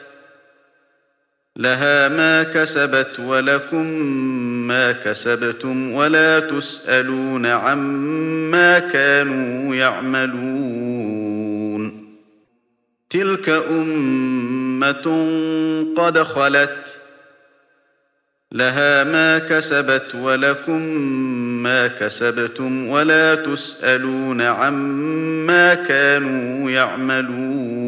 لَهَا مَا كَسَبَتْ وَلَكُم مَّا كَسَبْتُمْ وَلَا تُسْأَلُونَ عَمَّا كَانُوا يَعْمَلُونَ تِلْكَ أُمَّةٌ قَدْ خَلَتْ لَهَا مَا كَسَبَتْ وَلَكُم مَّا كَسَبْتُمْ وَلَا تُسْأَلُونَ عَمَّا كَانُوا يَعْمَلُونَ